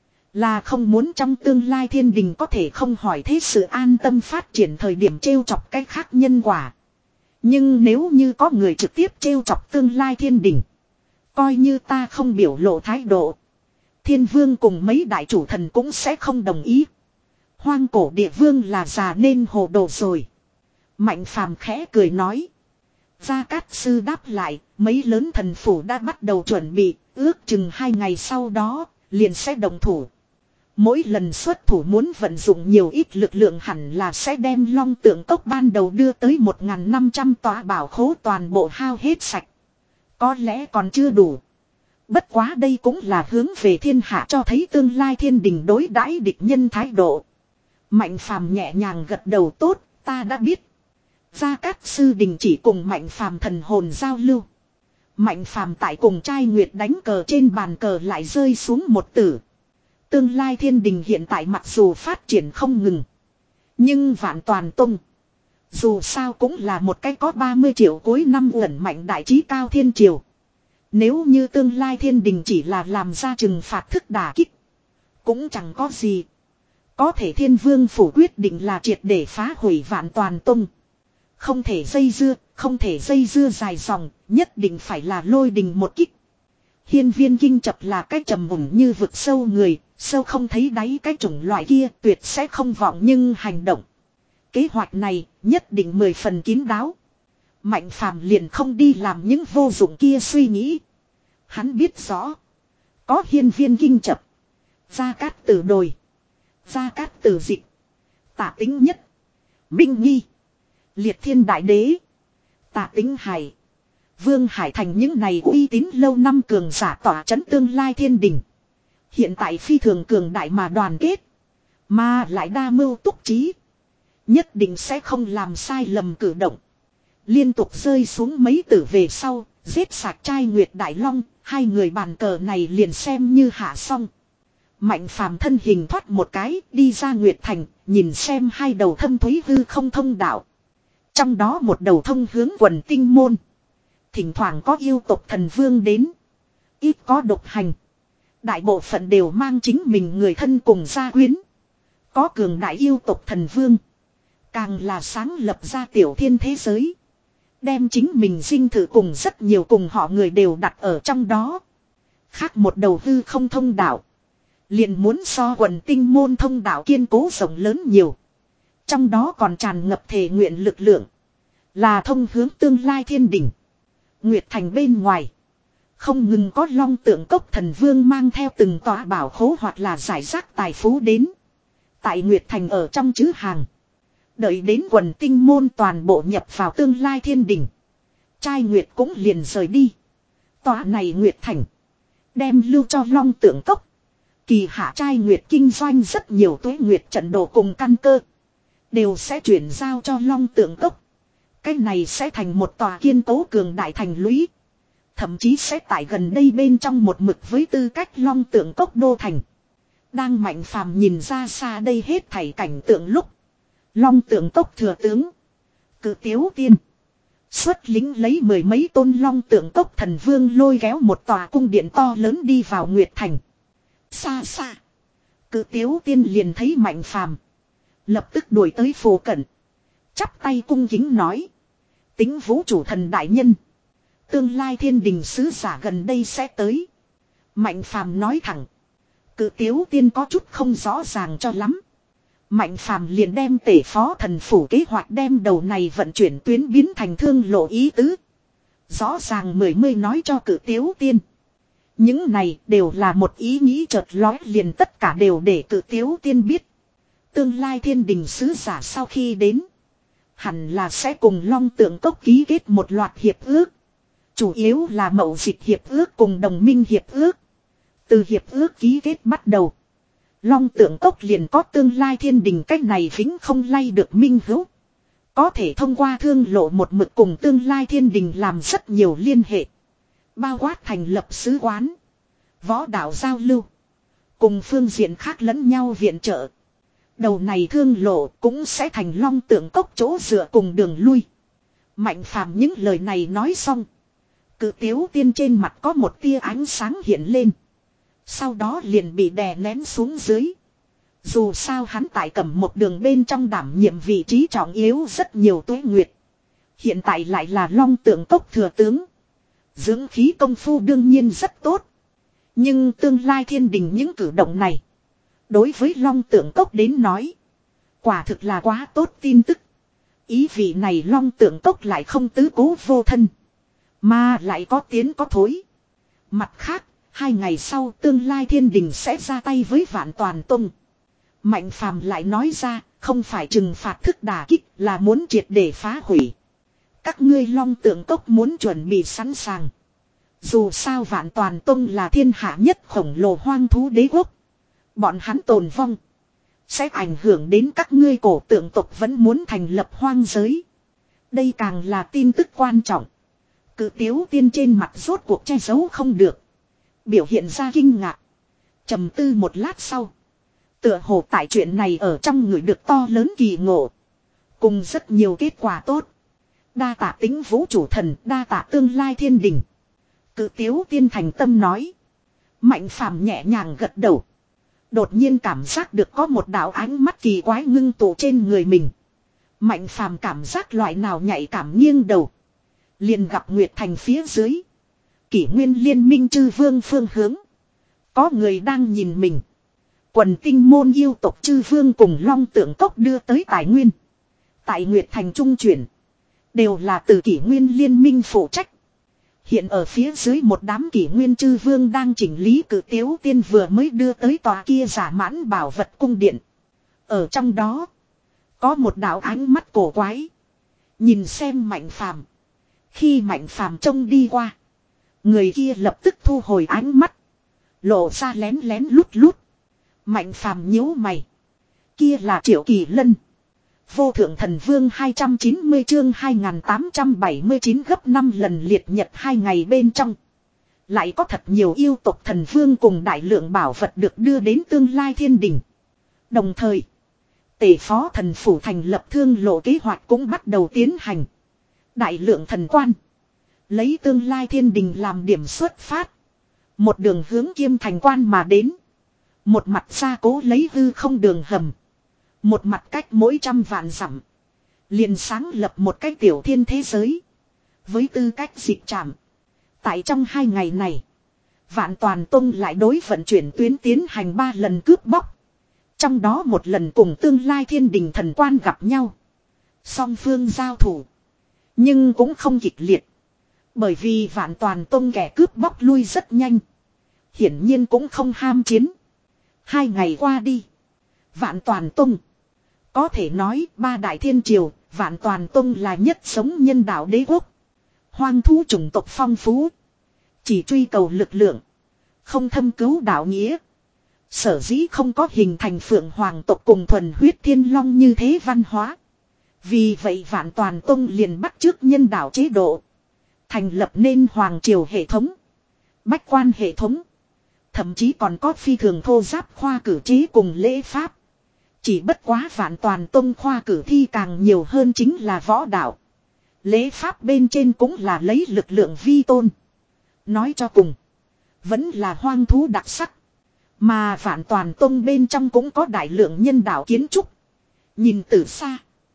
Là không muốn trong tương lai thiên đình có thể không hỏi thế sự an tâm phát triển thời điểm trêu chọc cái khác nhân quả. Nhưng nếu như có người trực tiếp trêu chọc tương lai thiên đình, coi như ta không biểu lộ thái độ, Thiên Vương cùng mấy đại chủ thần cũng sẽ không đồng ý. Hoang cổ địa vương là già nên hồ đồ rồi. Mạnh Phàm khẽ cười nói. Gia Cát Sư đáp lại, mấy lớn thần phủ đã bắt đầu chuẩn bị, ước chừng hai ngày sau đó, liền sẽ đồng thủ. Mỗi lần xuất thủ muốn vận dụng nhiều ít lực lượng hẳn là sẽ đem Long Tượng Cốc ban đầu đưa tới một nghìn năm trăm tòa bảo khố toàn bộ hao hết sạch. Có lẽ còn chưa đủ. Bất quá đây cũng là hướng về thiên hạ cho thấy tương lai thiên đình đối đãi địch nhân thái độ. Mạnh Phàm nhẹ nhàng gật đầu tốt, ta đã biết. Gia Cát Sư đình chỉ cùng Mạnh Phàm thần hồn giao lưu. Mạnh Phàm tại cùng trai nguyệt đánh cờ trên bàn cờ lại rơi xuống một tử. Tương lai thiên đình hiện tại mặc dù phát triển không ngừng. Nhưng Vạn Toàn Tông dù sao cũng là một cái có ba mươi triệu cuối năm ẩn mạnh đại trí cao thiên triều. Nếu như tương lai thiên đình chỉ là làm ra trừng phạt thức đả kích, cũng chẳng có gì. Có thể Thiên Vương Phủ quyết định là triệt để phá hủy Vạn Toàn Tông. Không thể dây dưa, không thể dây dưa dài dòng, nhất định phải là lôi đình một kích. Hiên Viên Kinh Chập là cái trầm mùng như vực sâu người, sâu không thấy đáy cái chủng loại kia tuyệt sẽ không vọng nhưng hành động. Kế hoạch này nhất định mười phần kín đáo. Mạnh Phàm liền không đi làm những vô dụng kia suy nghĩ. Hắn biết rõ. Có Hiên Viên Kinh Chập, Gia Cát Tử đồi, Gia Cát Tử dịch, Tạ Tính Nhất, Minh Nghi, Liệt Thiên Đại Đế, Tạ Tính Hải, Vương Hải Thành những này uy tín lâu năm cường giả tỏa chấn tương lai thiên đình. Hiện tại phi thường cường đại mà đoàn kết. Mà lại đa mưu túc trí. Nhất định sẽ không làm sai lầm cử động. Liên tục rơi xuống mấy tử về sau, giết sạch trai Nguyệt Đại Long, hai người bàn cờ này liền xem như hạ xong. Mạnh Phàm thân hình thoát một cái, đi ra Nguyệt Thành, nhìn xem hai đầu thâm thúy hư không thông đạo. Trong đó một đầu thông hướng quần tinh môn. Thỉnh thoảng có yêu tộc thần vương đến. Ít có độc hành. Đại bộ phận đều mang chính mình người thân cùng gia quyến. Có cường đại yêu tộc thần vương. Càng là sáng lập ra tiểu thiên thế giới. Đem chính mình sinh thử cùng rất nhiều cùng họ người đều đặt ở trong đó. Khác một đầu hư không thông đạo. Liền muốn so quần tinh môn thông đạo kiên cố rộng lớn nhiều. Trong đó còn tràn ngập thể nguyện lực lượng. Là thông hướng tương lai thiên đỉnh. Nguyệt Thành bên ngoài. Không ngừng có Long Tượng Cốc thần vương mang theo từng tòa bảo khố hoặc là giải rác tài phú đến. Tại Nguyệt Thành ở trong chữ hàng. Đợi đến quần tinh môn toàn bộ nhập vào tương lai thiên đình. Trai Nguyệt cũng liền rời đi. Tòa này Nguyệt Thành. Đem lưu cho Long Tượng Cốc. Kỳ hạ Trai Nguyệt kinh doanh rất nhiều tuế Nguyệt trận đồ cùng căn cơ. Đều sẽ chuyển giao cho Long Tượng Cốc. Cái này sẽ thành một tòa kiên cố cường đại thành lũy. Thậm chí sẽ tại gần đây bên trong một mực với tư cách Long Tượng Cốc đô thành. Đang Mạnh Phàm nhìn ra xa đây hết thảy cảnh tượng lúc. Long Tượng Cốc thừa tướng. Cự Tiếu Tiên. Xuất lính lấy mười mấy tôn Long Tượng Cốc thần vương lôi kéo một tòa cung điện to lớn đi vào Nguyệt Thành. Xa xa. Cự Tiếu Tiên liền thấy Mạnh Phàm. Lập tức đuổi tới phổ cận. Chắp tay cung kính nói. Tính vũ chủ thần đại nhân. Tương lai thiên đình sứ giả gần đây sẽ tới. Mạnh Phàm nói thẳng. Cự Tiếu Tiên có chút không rõ ràng cho lắm. Mạnh Phàm liền đem tể phó thần phủ kế hoạch đem đầu này vận chuyển tuyến biến thành thương lộ ý tứ. Rõ ràng mười mươi nói cho Cự Tiếu Tiên. Những này đều là một ý nghĩ chợt lóe liền tất cả đều để Cự Tiếu Tiên biết. Tương lai thiên đình sứ giả sau khi đến. Hẳn là sẽ cùng Long Tượng Cốc ký kết một loạt hiệp ước. Chủ yếu là mậu dịch hiệp ước cùng đồng minh hiệp ước. Từ hiệp ước ký kết bắt đầu. Long Tượng Cốc liền có tương lai thiên đình cách này vĩnh không lay được minh hữu. Có thể thông qua thương lộ một mực cùng tương lai thiên đình làm rất nhiều liên hệ. Bao quát thành lập sứ quán. Võ đạo giao lưu. Cùng phương diện khác lẫn nhau viện trợ. Đầu này thương lộ cũng sẽ thành Long Tượng Cốc chỗ dựa cùng đường lui. Mạnh Phàm những lời này nói xong. Cự Tiếu Tiên trên mặt có một tia ánh sáng hiện lên. Sau đó liền bị đè nén xuống dưới. Dù sao hắn tại cầm một đường bên trong đảm nhiệm vị trí trọng yếu rất nhiều tuế nguyệt. Hiện tại lại là Long Tượng Cốc thừa tướng. Dưỡng khí công phu đương nhiên rất tốt. Nhưng tương lai thiên đình những cử động này. Đối với Long Tượng Cốc đến nói. Quả thực là quá tốt tin tức. Ý vị này Long Tượng Cốc lại không tứ cố vô thân. Mà lại có tiến có thối. Mặt khác, hai ngày sau tương lai thiên đình sẽ ra tay với Vạn Toàn Tông. Mạnh Phàm lại nói ra, không phải trừng phạt thức đả kích là muốn triệt để phá hủy. Các ngươi Long Tượng Cốc muốn chuẩn bị sẵn sàng. Dù sao Vạn Toàn Tông là thiên hạ nhất khổng lồ hoang thú đế quốc. Bọn hắn tồn vong. Sẽ ảnh hưởng đến các ngươi cổ tượng tộc vẫn muốn thành lập hoang giới. Đây càng là tin tức quan trọng. Cự Tiếu Tiên trên mặt rốt cuộc che giấu không được. Biểu hiện ra kinh ngạc. Trầm tư một lát sau. Tựa hồ tại chuyện này ở trong người được to lớn kỳ ngộ. Cùng rất nhiều kết quả tốt. Đa tạ tính vũ chủ thần, đa tạ tương lai thiên đình. Cự Tiếu Tiên thành tâm nói. Mạnh Phàm nhẹ nhàng gật đầu. Đột nhiên cảm giác được có một đạo ánh mắt kỳ quái ngưng tụ trên người mình. Mạnh Phàm cảm giác loại nào nhạy cảm nghiêng đầu. Liền gặp Nguyệt Thành phía dưới. Kỷ nguyên liên minh chư vương phương hướng. Có người đang nhìn mình. Quần tinh môn yêu tộc chư vương cùng Long Tượng Cốc đưa tới tài nguyên. Tại Nguyệt Thành trung chuyển. Đều là từ kỷ nguyên liên minh phụ trách. Hiện ở phía dưới một đám kỷ nguyên chư vương đang chỉnh lý Cự Tiếu Tiên vừa mới đưa tới tòa kia giả mãn bảo vật cung điện. Ở trong đó. Có một đạo ánh mắt cổ quái. Nhìn xem Mạnh Phàm. Khi Mạnh Phàm trông đi qua. Người kia lập tức thu hồi ánh mắt. Lộ ra lén lén lút lút. Mạnh Phàm nhíu mày. Kia là Triệu Kỳ Lân. Vô thượng thần vương hai trăm chín mươi chương hai nghìn tám trăm bảy mươi chín gấp năm lần liệt nhật hai ngày bên trong. Lại có thật nhiều yêu tộc thần vương cùng đại lượng bảo vật được đưa đến tương lai thiên đình. Đồng thời, tể phó thần phủ thành lập thương lộ kế hoạch cũng bắt đầu tiến hành. Đại lượng thần quan. Lấy tương lai thiên đình làm điểm xuất phát. Một đường hướng Kiêm Thành quan mà đến. Một mặt gia cố lấy hư không đường hầm. Một mặt cách mỗi trăm vạn dặm. Liền sáng lập một cái tiểu thiên thế giới. Với tư cách dịch trảm. Tại trong hai ngày này. Vạn Toàn Tông lại đối vận chuyển tuyến tiến hành ba lần cướp bóc. Trong đó một lần cùng tương lai thiên đình thần quan gặp nhau. Song phương giao thủ. Nhưng cũng không kịch liệt. Bởi vì Vạn Toàn Tông kẻ cướp bóc lui rất nhanh. Hiển nhiên cũng không ham chiến. Hai ngày qua đi. Vạn Toàn Tông. Có thể nói ba đại thiên triều, Vạn Toàn Tông là nhất sống nhân đạo đế quốc. Hoang thú chủng tộc phong phú. Chỉ truy cầu lực lượng. Không thâm cứu đạo nghĩa. Sở dĩ không có hình thành phượng hoàng tộc cùng thuần huyết thiên long như thế văn hóa. Vì vậy Vạn Toàn Tông liền bắt chước nhân đạo chế độ. Thành lập nên hoàng triều hệ thống. Bách quan hệ thống. Thậm chí còn có phi thường thô giáp khoa cử chế cùng lễ pháp. Chỉ bất quá Vạn Toàn Tông khoa cử thi càng nhiều hơn chính là võ đạo. Lễ pháp bên trên cũng là lấy lực lượng vi tôn. Nói cho cùng. Vẫn là hoang thú đặc sắc. Mà Vạn Toàn Tông bên trong cũng có đại lượng nhân đạo kiến trúc. Nhìn từ xa.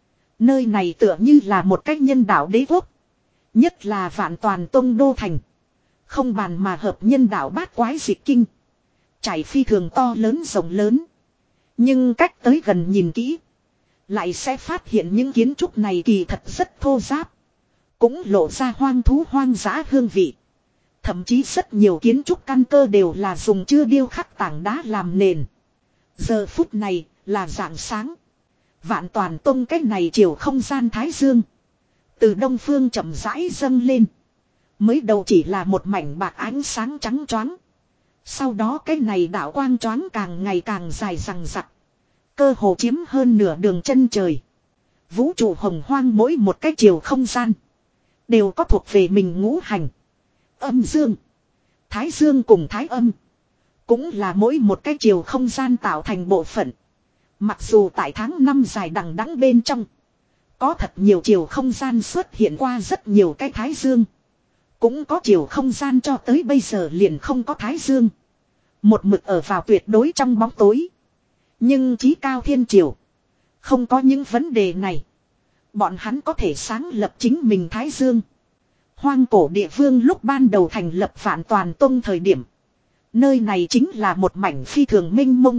Nơi này tựa như là một cách nhân đạo đế quốc. Nhất là Vạn Toàn Tông đô thành. Không bàn mà hợp nhân đạo bát quái dịch kinh. Trải phi thường to lớn rộng lớn. Nhưng cách tới gần nhìn kỹ. Lại sẽ phát hiện những kiến trúc này kỳ thật rất thô giáp. Cũng lộ ra hoang thú hoang dã hương vị. Thậm chí rất nhiều kiến trúc căn cơ đều là dùng chưa điêu khắc tảng đá làm nền. Giờ phút này là rạng sáng. Vạn Toàn Tông cách này chiều không gian thái dương. Từ đông phương chậm rãi dâng lên. Mới đầu chỉ là một mảnh bạc ánh sáng trắng choáng. Sau đó cái này đạo quang choáng càng ngày càng dài rằng rặc. Cơ hồ chiếm hơn nửa đường chân trời. Vũ trụ hồng hoang mỗi một cái chiều không gian. Đều có thuộc về mình ngũ hành. Âm dương. Thái dương cùng thái âm. Cũng là mỗi một cái chiều không gian tạo thành bộ phận. Mặc dù tại tháng năm dài đằng đẵng bên trong. Có thật nhiều chiều không gian xuất hiện qua rất nhiều cái thái dương. Cũng có chiều không gian cho tới bây giờ liền không có thái dương. Một mực ở vào tuyệt đối trong bóng tối. Nhưng chí cao thiên triều. Không có những vấn đề này. Bọn hắn có thể sáng lập chính mình thái dương. Hoang cổ địa vương lúc ban đầu thành lập Vạn Toàn Tông thời điểm. Nơi này chính là một mảnh phi thường mênh mông.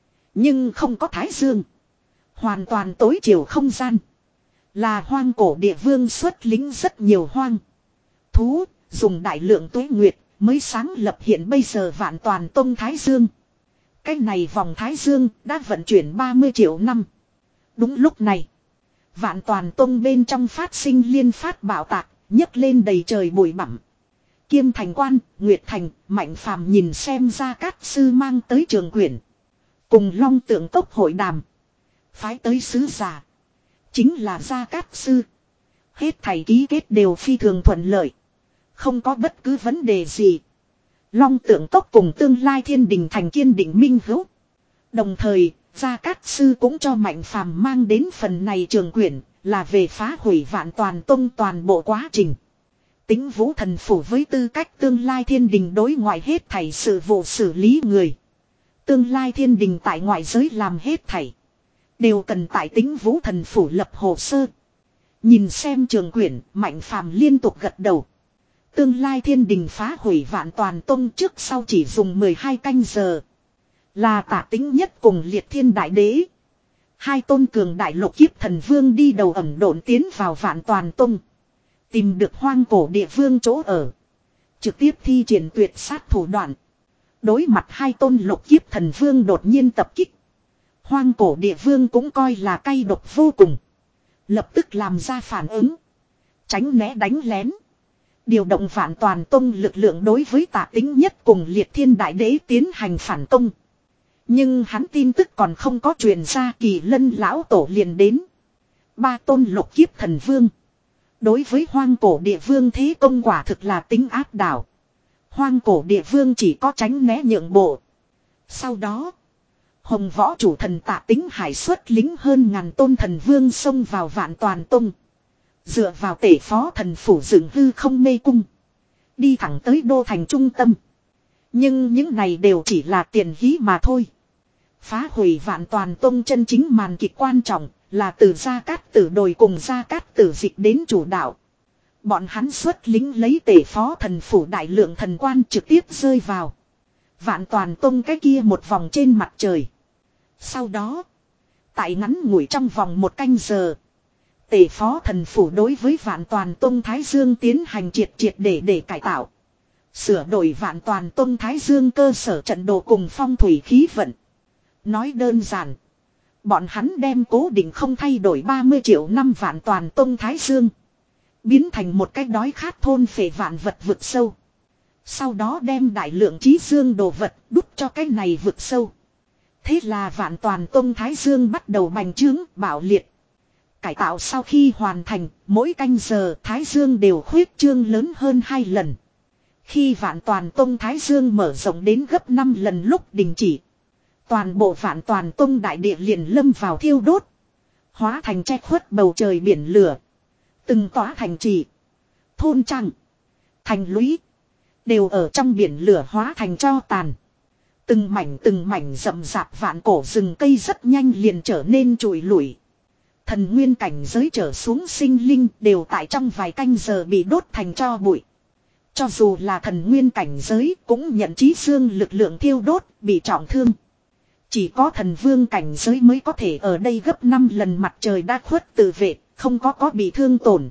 Nhưng không có thái dương. Hoàn toàn tối chiều không gian. Là hoang cổ địa vương xuất lính rất nhiều hoang thú, dùng đại lượng tuế nguyệt mới sáng lập hiện bây giờ Vạn Toàn Tông Thái Dương. Cái này vòng Thái Dương đã vận chuyển ba mươi triệu năm. Đúng lúc này, Vạn Toàn Tông bên trong phát sinh liên phát bạo tạc, nhấc lên đầy trời bụi bặm. Kiêm Thành Quan, Nguyệt Thành, Mạnh Phàm nhìn xem Gia Cát Sư mang tới trường quyển. Cùng Long Tượng Cốc hội đàm. Phái tới sứ giả. Chính là Gia Cát Sư. Hết thầy ký kết đều phi thường thuận lợi. Không có bất cứ vấn đề gì. Long Tượng Cốc cùng tương lai Thiên Đình thành kiên định minh hữu. Đồng thời, Gia Cát Sư cũng cho Mạnh Phàm mang đến phần này trường quyển, là về phá hủy Vạn Toàn Tông toàn bộ quá trình. Tính Vũ Thần Phủ với tư cách tương lai Thiên Đình đối ngoại hết thảy sự vụ xử lý người. Tương lai Thiên Đình tại ngoại giới làm hết thảy. Đều cần tại Tính Vũ Thần Phủ lập hồ sơ. Nhìn xem trường quyển, Mạnh Phàm liên tục gật đầu. Tương lai Thiên Đình phá hủy Vạn Toàn Tông trước sau chỉ dùng mười hai canh giờ. Là Tả Tính Nhất cùng Liệt Thiên Đại Đế. Hai tôn cường đại lục kiếp thần vương đi đầu ẩn độn tiến vào Vạn Toàn Tông. Tìm được hoang cổ địa vương chỗ ở. Trực tiếp thi triển tuyệt sát thủ đoạn. Đối mặt hai tôn lục kiếp thần vương đột nhiên tập kích. Hoang cổ địa vương cũng coi là cay độc vô cùng. Lập tức làm ra phản ứng. Tránh né đánh lén. Điều động Vạn Toàn Tông lực lượng đối với Tả Tính Nhất cùng Liệt Thiên Đại Đế tiến hành phản công. Nhưng hắn tin tức còn không có truyền ra, Kỳ Lân lão tổ liền đến. Ba tôn lục kiếp thần vương. Đối với hoang cổ địa vương thế công quả thực là tính áp đảo. Hoang cổ địa vương chỉ có tránh né nhượng bộ. Sau đó, Hồng Võ chủ thần Tạ Tính Hải xuất lính hơn ngàn tôn thần vương xông vào Vạn Toàn Tông. Dựa vào tể phó thần phủ dựng hư không mê cung. Đi thẳng tới đô thành trung tâm. Nhưng những này đều chỉ là tiền hí mà thôi. Phá hủy Vạn Toàn Tông chân chính màn kịch quan trọng là từ Gia Cát Tử Đồi cùng Gia Cát Tử Dịch đến chủ đạo. Bọn hắn xuất lính lấy tể phó thần phủ đại lượng thần quan trực tiếp rơi vào Vạn Toàn Tông cái kia một vòng trên mặt trời. Sau đó, tại ngắn ngủi trong vòng một canh giờ, tể phó thần phủ đối với Vạn Toàn Tông Thái Dương tiến hành triệt triệt để để cải tạo. Sửa đổi Vạn Toàn Tông Thái Dương cơ sở trận đồ cùng phong thủy khí vận. Nói đơn giản, Bọn hắn đem cố định không thay đổi ba mươi triệu năm vạn toàn tông Thái Dương. Biến thành một cái đói khát thôn phệ vạn vật vực sâu. Sau đó đem đại lượng trí dương đồ vật đút cho cái này vực sâu. Thế là vạn toàn tông Thái Dương bắt đầu bành trướng, bạo liệt. Cải tạo sau khi hoàn thành, mỗi canh giờ Thái Dương đều khuyết trương lớn hơn hai lần. Khi vạn toàn tông Thái Dương mở rộng đến gấp năm lần lúc đình chỉ. Toàn bộ vạn toàn tông đại địa liền lâm vào thiêu đốt. Hóa thành che khuất bầu trời biển lửa. Từng tỏa thành trì, thôn trang, thành lũy. Đều ở trong biển lửa hóa thành tro tàn. Từng mảnh từng mảnh rậm rạp vạn cổ rừng cây rất nhanh liền trở nên trụi lủi. Thần nguyên cảnh giới trở xuống sinh linh đều tại trong vài canh giờ bị đốt thành tro bụi. Cho dù là thần nguyên cảnh giới cũng nhận trí dương lực lượng thiêu đốt, bị trọng thương. Chỉ có thần vương cảnh giới mới có thể ở đây gấp năm lần mặt trời đã khuất tự vệ, không có có bị thương tổn.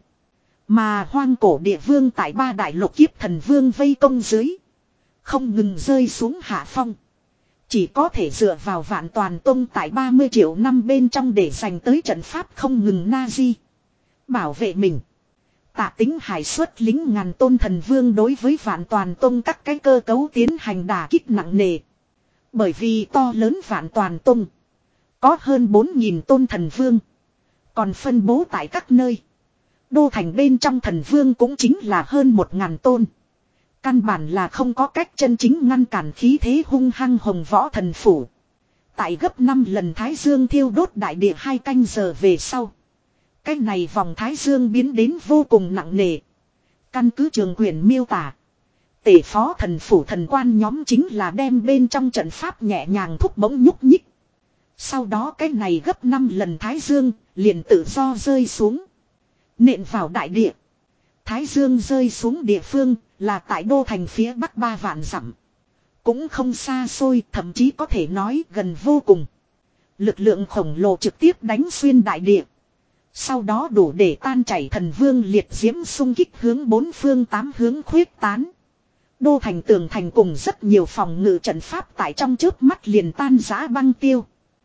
Mà hoang cổ địa vương tại ba đại lục kiếp thần vương vây công dưới. Không ngừng rơi xuống hạ phong. Chỉ có thể dựa vào vạn toàn tông tại ba mươi triệu năm bên trong để dành tới trận pháp không ngừng na di. Bảo vệ mình. Tạ Tính Hải xuất lính ngàn tôn thần vương đối với vạn toàn tông các cái cơ cấu tiến hành đả kích nặng nề. Bởi vì to lớn vạn toàn tông. Có hơn bốn nghìn tôn thần vương. Còn phân bố tại các nơi. Đô thành bên trong thần vương cũng chính là hơn một ngàn tôn. Căn bản là không có cách chân chính ngăn cản khí thế hung hăng hồng võ thần phủ. Tại gấp năm lần Thái Dương thiêu đốt đại địa hai canh giờ về sau. Cái này vòng Thái Dương biến đến vô cùng nặng nề. Căn cứ trường quyển miêu tả. Tể phó thần phủ thần quan nhóm chính là đem bên trong trận pháp nhẹ nhàng thúc bỗng nhúc nhích. Sau đó cái này gấp năm lần Thái Dương liền tự do rơi xuống. Nện vào đại địa. Thái Dương rơi xuống địa phương là tại đô thành phía bắc ba vạn dặm. Cũng không xa xôi, thậm chí có thể nói gần vô cùng. Lực lượng khổng lồ trực tiếp đánh xuyên đại địa. Sau đó đủ để tan chảy thần vương liệt diễm xung kích hướng bốn phương tám hướng khuyết tán. Đô thành tường thành cùng rất nhiều phòng ngự trận pháp tại trong chớp mắt liền tan rã băng tiêu.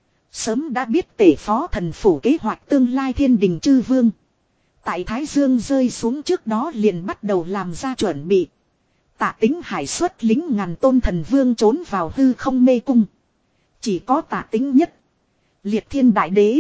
Sớm đã biết tể phó thần phủ kế hoạch tương lai thiên đình chư vương. Tại Thái Dương rơi xuống trước đó liền bắt đầu làm ra chuẩn bị. Tạ Tính Hải xuất lính ngàn tôn thần vương trốn vào hư không mê cung. Chỉ có Tạ Tính nhất. Liệt Thiên Đại Đế.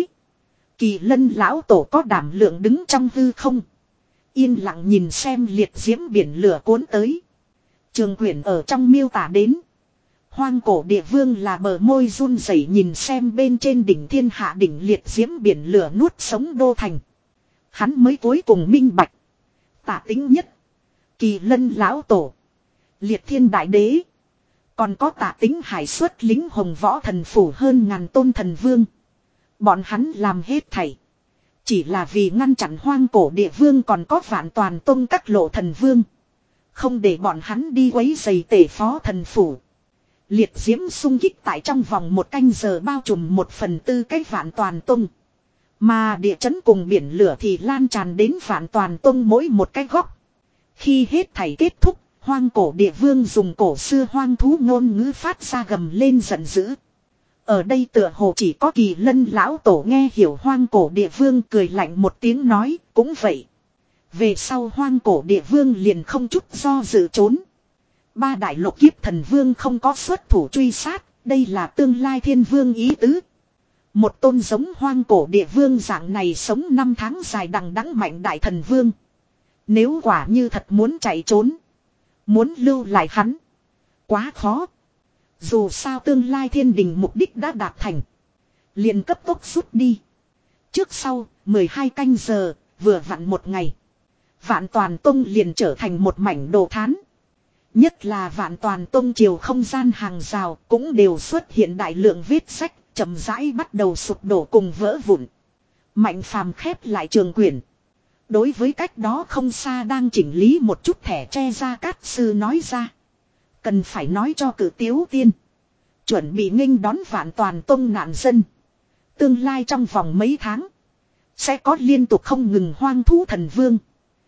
Kỳ Lân lão tổ có đảm lượng đứng trong hư không. Yên lặng nhìn xem liệt diễm biển lửa cuốn tới. Trường quyển ở trong miêu tả đến. Hoang cổ địa vương là bờ môi run rẩy nhìn xem bên trên đỉnh thiên hạ đỉnh liệt diễm biển lửa nuốt sống đô thành. Hắn mới cuối cùng minh bạch. Tạ Tính nhất. Kỳ Lân lão tổ. Liệt Thiên Đại Đế. Còn có Tạ Tính Hải xuất lính hồng võ thần phủ hơn ngàn tôn thần vương. Bọn hắn làm hết thảy. Chỉ là vì ngăn chặn hoang cổ địa vương còn có vạn toàn tông các lộ thần vương. Không để bọn hắn đi quấy rầy tể phó thần phủ. Liệt diễm xung kích tại trong vòng một canh giờ bao trùm một phần tư cái vạn toàn tông. Mà địa chấn cùng biển lửa thì lan tràn đến vạn toàn tông mỗi một cái góc. Khi hết thảy kết thúc, hoang cổ địa vương dùng cổ xưa hoang thú ngôn ngữ phát ra gầm lên giận dữ. Ở đây tựa hồ chỉ có Kỳ Lân lão tổ nghe hiểu hoang cổ địa vương cười lạnh một tiếng nói, cũng vậy. Về sau hoang cổ địa vương liền không chút do dự trốn. Ba đại lục kiếp thần vương không có xuất thủ truy sát, đây là tương lai thiên vương ý tứ. Một tôn giống hoang cổ địa vương dạng này sống năm tháng dài đằng đẵng mạnh đại thần vương. Nếu quả như thật muốn chạy trốn, muốn lưu lại hắn, quá khó. Dù sao tương lai thiên đình mục đích đã đạt thành, liền cấp tốc rút đi. Trước sau, mười hai canh giờ, vừa vặn một ngày. Vạn toàn tông liền trở thành một mảnh đồ thán. Nhất là vạn toàn tông chiều không gian hàng rào cũng đều xuất hiện đại lượng vết sách, chậm rãi bắt đầu sụp đổ cùng vỡ vụn. Mạnh Phàm khép lại trường quyển. Đối với cách đó không xa đang chỉnh lý một chút thẻ tre ra Cát Sư nói ra. Cần phải nói cho Cử Tiếu Tiên. Chuẩn bị nghênh đón vạn toàn tông nạn dân. Tương lai trong vòng mấy tháng. Sẽ có liên tục không ngừng hoang thú thần vương.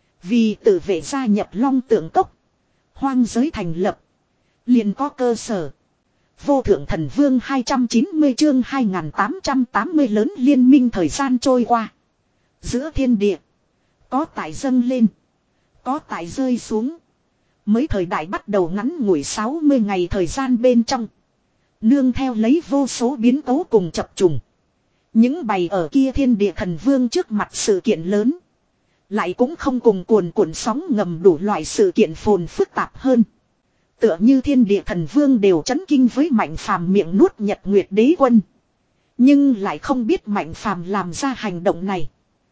Vì tự vệ gia nhập Long Tượng Cốc. Hoang giới thành lập. Liền có cơ sở. Vô thượng thần vương hai trăm chín mươi chương hai nghìn tám trăm tám mươi lớn liên minh thời gian trôi qua. Giữa thiên địa. Có tại dâng lên. Có tại rơi xuống. Mới thời đại bắt đầu ngắn ngủi sáu mươi ngày thời gian bên trong. Nương theo lấy vô số biến tố cùng chập trùng. Những bày ở kia thiên địa thần vương trước mặt sự kiện lớn. Lại cũng không cùng cuồn cuộn sóng ngầm đủ loại sự kiện phồn phức tạp hơn. Tựa như thiên địa thần vương đều chấn kinh với Mạnh Phàm miệng nuốt Nhật Nguyệt Đế Quân. Nhưng lại không biết Mạnh Phàm làm ra hành động này.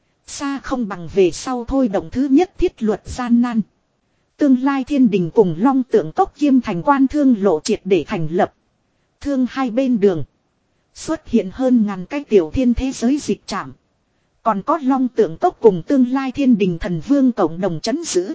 Xa không bằng về sau thôi động thứ nhất thiết luật gian nan. Tương lai thiên đình cùng Long Tượng Cốc kiêm thành quan thương lộ triệt để thành lập. Thương hai bên đường. Xuất hiện hơn ngàn cái tiểu thiên thế giới dịch trảm. Còn có Long Tượng Cốc cùng tương lai thiên đình thần vương cộng đồng chấn giữ.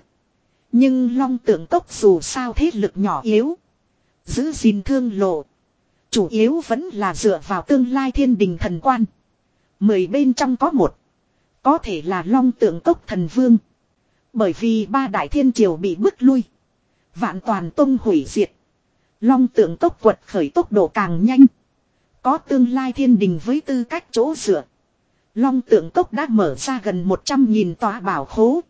Nhưng Long Tượng Cốc dù sao thế lực nhỏ yếu. Giữ gìn thương lộ. Chủ yếu vẫn là dựa vào tương lai thiên đình thần quan. Mười bên trong có một. Có thể là Long Tượng Cốc thần vương. Bởi vì ba đại thiên triều bị bức lui. Vạn toàn tông hủy diệt. Long Tượng Cốc quật khởi tốc độ càng nhanh. Có tương lai thiên đình với tư cách chỗ dựa. Long Tượng Cốc đã mở ra gần một trăm nghìn tòa bảo khố.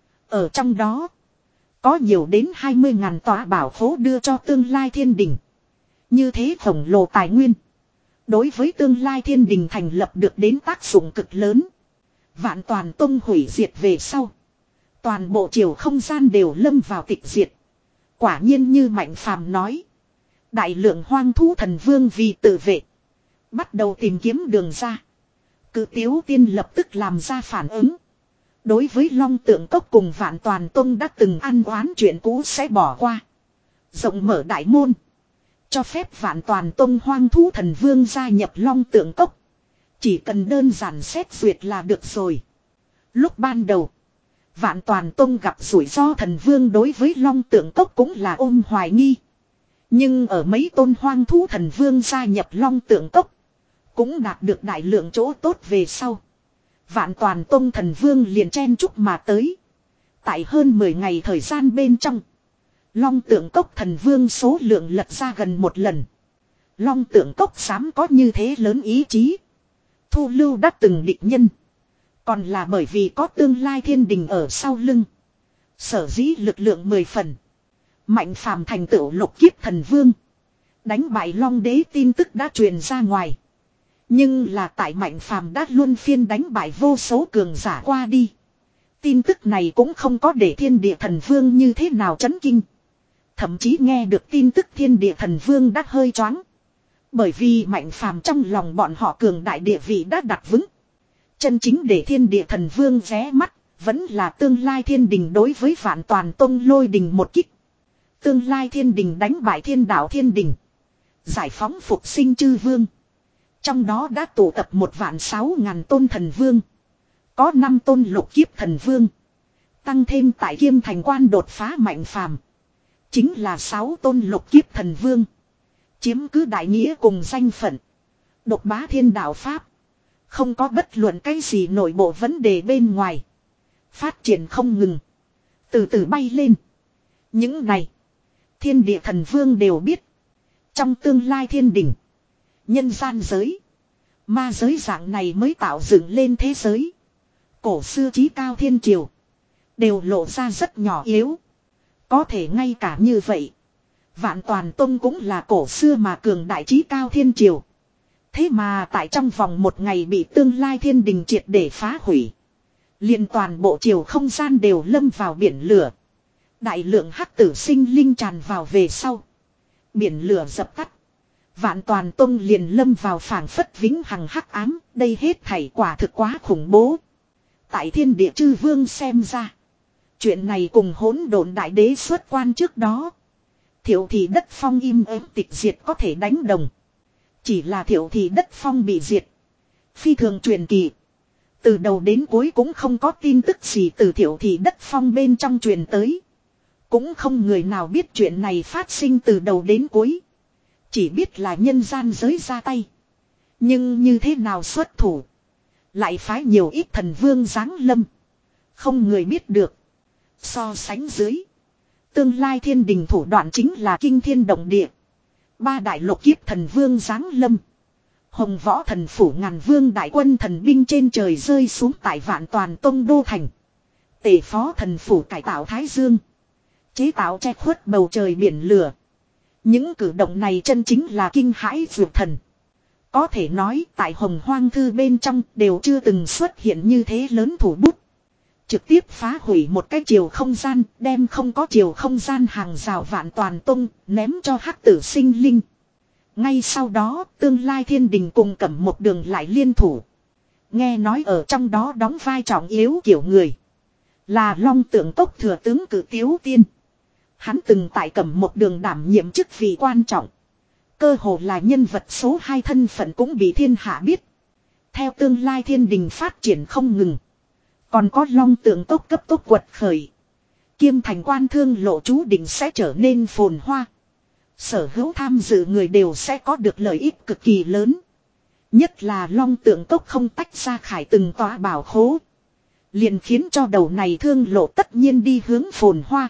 Ở trong đó. Có nhiều đến hai mươi ngàn tòa bảo khố đưa cho tương lai thiên đình. Như thế khổng lồ tài nguyên. Đối với tương lai thiên đình thành lập được đến tác dụng cực lớn. Vạn toàn tông hủy diệt về sau. Toàn bộ chiều không gian đều lâm vào tịch diệt. Quả nhiên như Mạnh Phàm nói. Đại lượng hoang thú thần vương vì tự vệ. Bắt đầu tìm kiếm đường ra. Cự Tiếu Tiên lập tức làm ra phản ứng. Đối với Long Tượng Cốc cùng Vạn Toàn Tông đã từng ăn oán chuyện cũ sẽ bỏ qua. Rộng mở đại môn. Cho phép Vạn Toàn Tông hoang thú thần vương gia nhập Long Tượng Cốc. Chỉ cần đơn giản xét duyệt là được rồi. Lúc ban đầu. Vạn Toàn Tông gặp rủi ro thần vương đối với Long Tượng Cốc cũng là ôm hoài nghi. Nhưng ở mấy tôn hoang thú thần vương gia nhập Long Tượng Cốc. Cũng đạt được đại lượng chỗ tốt về sau. Vạn Toàn Tông thần vương liền chen chúc mà tới. Tại hơn mười ngày thời gian bên trong. Long Tượng Cốc thần vương số lượng lật ra gần một lần. Long Tượng Cốc dám có như thế lớn ý chí. Thu lưu đã từng địch nhân. Còn là bởi vì có tương lai thiên đình ở sau lưng. Sở dĩ lực lượng mười phần. Mạnh Phàm thành tựu lục kiếp thần vương. Đánh bại Long Đế tin tức đã truyền ra ngoài. Nhưng là tại Mạnh Phàm đã luân phiên đánh bại vô số cường giả qua đi. Tin tức này cũng không có để thiên địa thần vương như thế nào chấn kinh. Thậm chí nghe được tin tức thiên địa thần vương đã hơi choáng. Bởi vì Mạnh Phàm trong lòng bọn họ cường đại địa vị đã đặt vững. Chân chính để thiên địa thần vương ghé mắt. Vẫn là tương lai thiên đình đối với Vạn Toàn Tông lôi đình một kích. Tương lai thiên đình đánh bại thiên đạo thiên đình. Giải phóng phục sinh chư vương. Trong đó đã tụ tập một vạn sáu ngàn tôn thần vương. Có năm tôn lục kiếp thần vương. Tăng thêm tại Kiêm Thành Quan đột phá Mạnh Phàm. Chính là sáu tôn lục kiếp thần vương. Chiếm cứ đại nghĩa cùng danh phận. Độc bá thiên đạo Pháp. Không có bất luận cái gì nội bộ vấn đề bên ngoài. Phát triển không ngừng. Từ từ bay lên. Những này. Thiên địa thần vương đều biết. Trong tương lai thiên đình. Nhân gian giới. Ma giới dạng này mới tạo dựng lên thế giới. Cổ xưa chí cao thiên triều. Đều lộ ra rất nhỏ yếu. Có thể ngay cả như vậy. Vạn Toàn Tông cũng là cổ xưa mà cường đại chí cao thiên triều. Thế mà tại trong vòng một ngày bị tương lai thiên đình triệt để phá hủy. Liền toàn bộ triều không gian đều lâm vào biển lửa. Đại lượng hắc tử sinh linh tràn vào về sau. Biển lửa dập tắt. Vạn Toàn Tông liền lâm vào phảng phất vĩnh hằng hắc ám. Đây hết thảy quả thực quá khủng bố. Tại thiên địa chư vương xem ra. Chuyện này cùng hỗn độn đại đế xuất quan trước đó. Thiệu thị đất phong im ắng tịch diệt có thể đánh đồng. Chỉ là thiệu thị đất phong bị diệt. Phi thường truyền kỳ. Từ đầu đến cuối cũng không có tin tức gì từ thiệu thị đất phong bên trong truyền tới. Cũng không người nào biết chuyện này phát sinh từ đầu đến cuối. Chỉ biết là nhân gian giới ra tay. Nhưng như thế nào xuất thủ. Lại phái nhiều ít thần vương giáng lâm. Không người biết được. So sánh dưới. Tương lai thiên đình thủ đoạn chính là kinh thiên động địa. Ba đại lục kiếp thần vương giáng lâm. Hồng võ thần phủ ngàn vương đại quân thần binh trên trời rơi xuống tại Vạn Toàn Tông đô thành. Tề phó thần phủ cải tạo Thái Dương. Chế tạo che khuất bầu trời biển lửa. Những cử động này chân chính là kinh hãi vượt thần. Có thể nói tại Hồng Hoang Thư bên trong đều chưa từng xuất hiện như thế lớn thủ bút. Trực tiếp phá hủy một cái chiều không gian, đem không có chiều không gian hàng rào Vạn Toàn Tông, ném cho hắc tử sinh linh. Ngay sau đó, tương lai thiên đình cùng Cẩm Một Đường lại liên thủ. Nghe nói ở trong đó đóng vai trọng yếu kiểu người. Là Long Tượng Cốc thừa tướng Cử Tiếu Tiên. Hắn từng tại Cẩm Một Đường đảm nhiệm chức vị quan trọng. Cơ hồ là nhân vật số hai, thân phận cũng bị thiên hạ biết. Theo tương lai thiên đình phát triển không ngừng. Còn có Long Tượng Cốc cấp tốc quật khởi. Kiêm thành quan thương lộ chú định sẽ trở nên phồn hoa. Sở hữu tham dự người đều sẽ có được lợi ích cực kỳ lớn. Nhất là Long Tượng Cốc không tách ra khải từng tòa bảo khố. Liền khiến cho đầu này thương lộ tất nhiên đi hướng phồn hoa.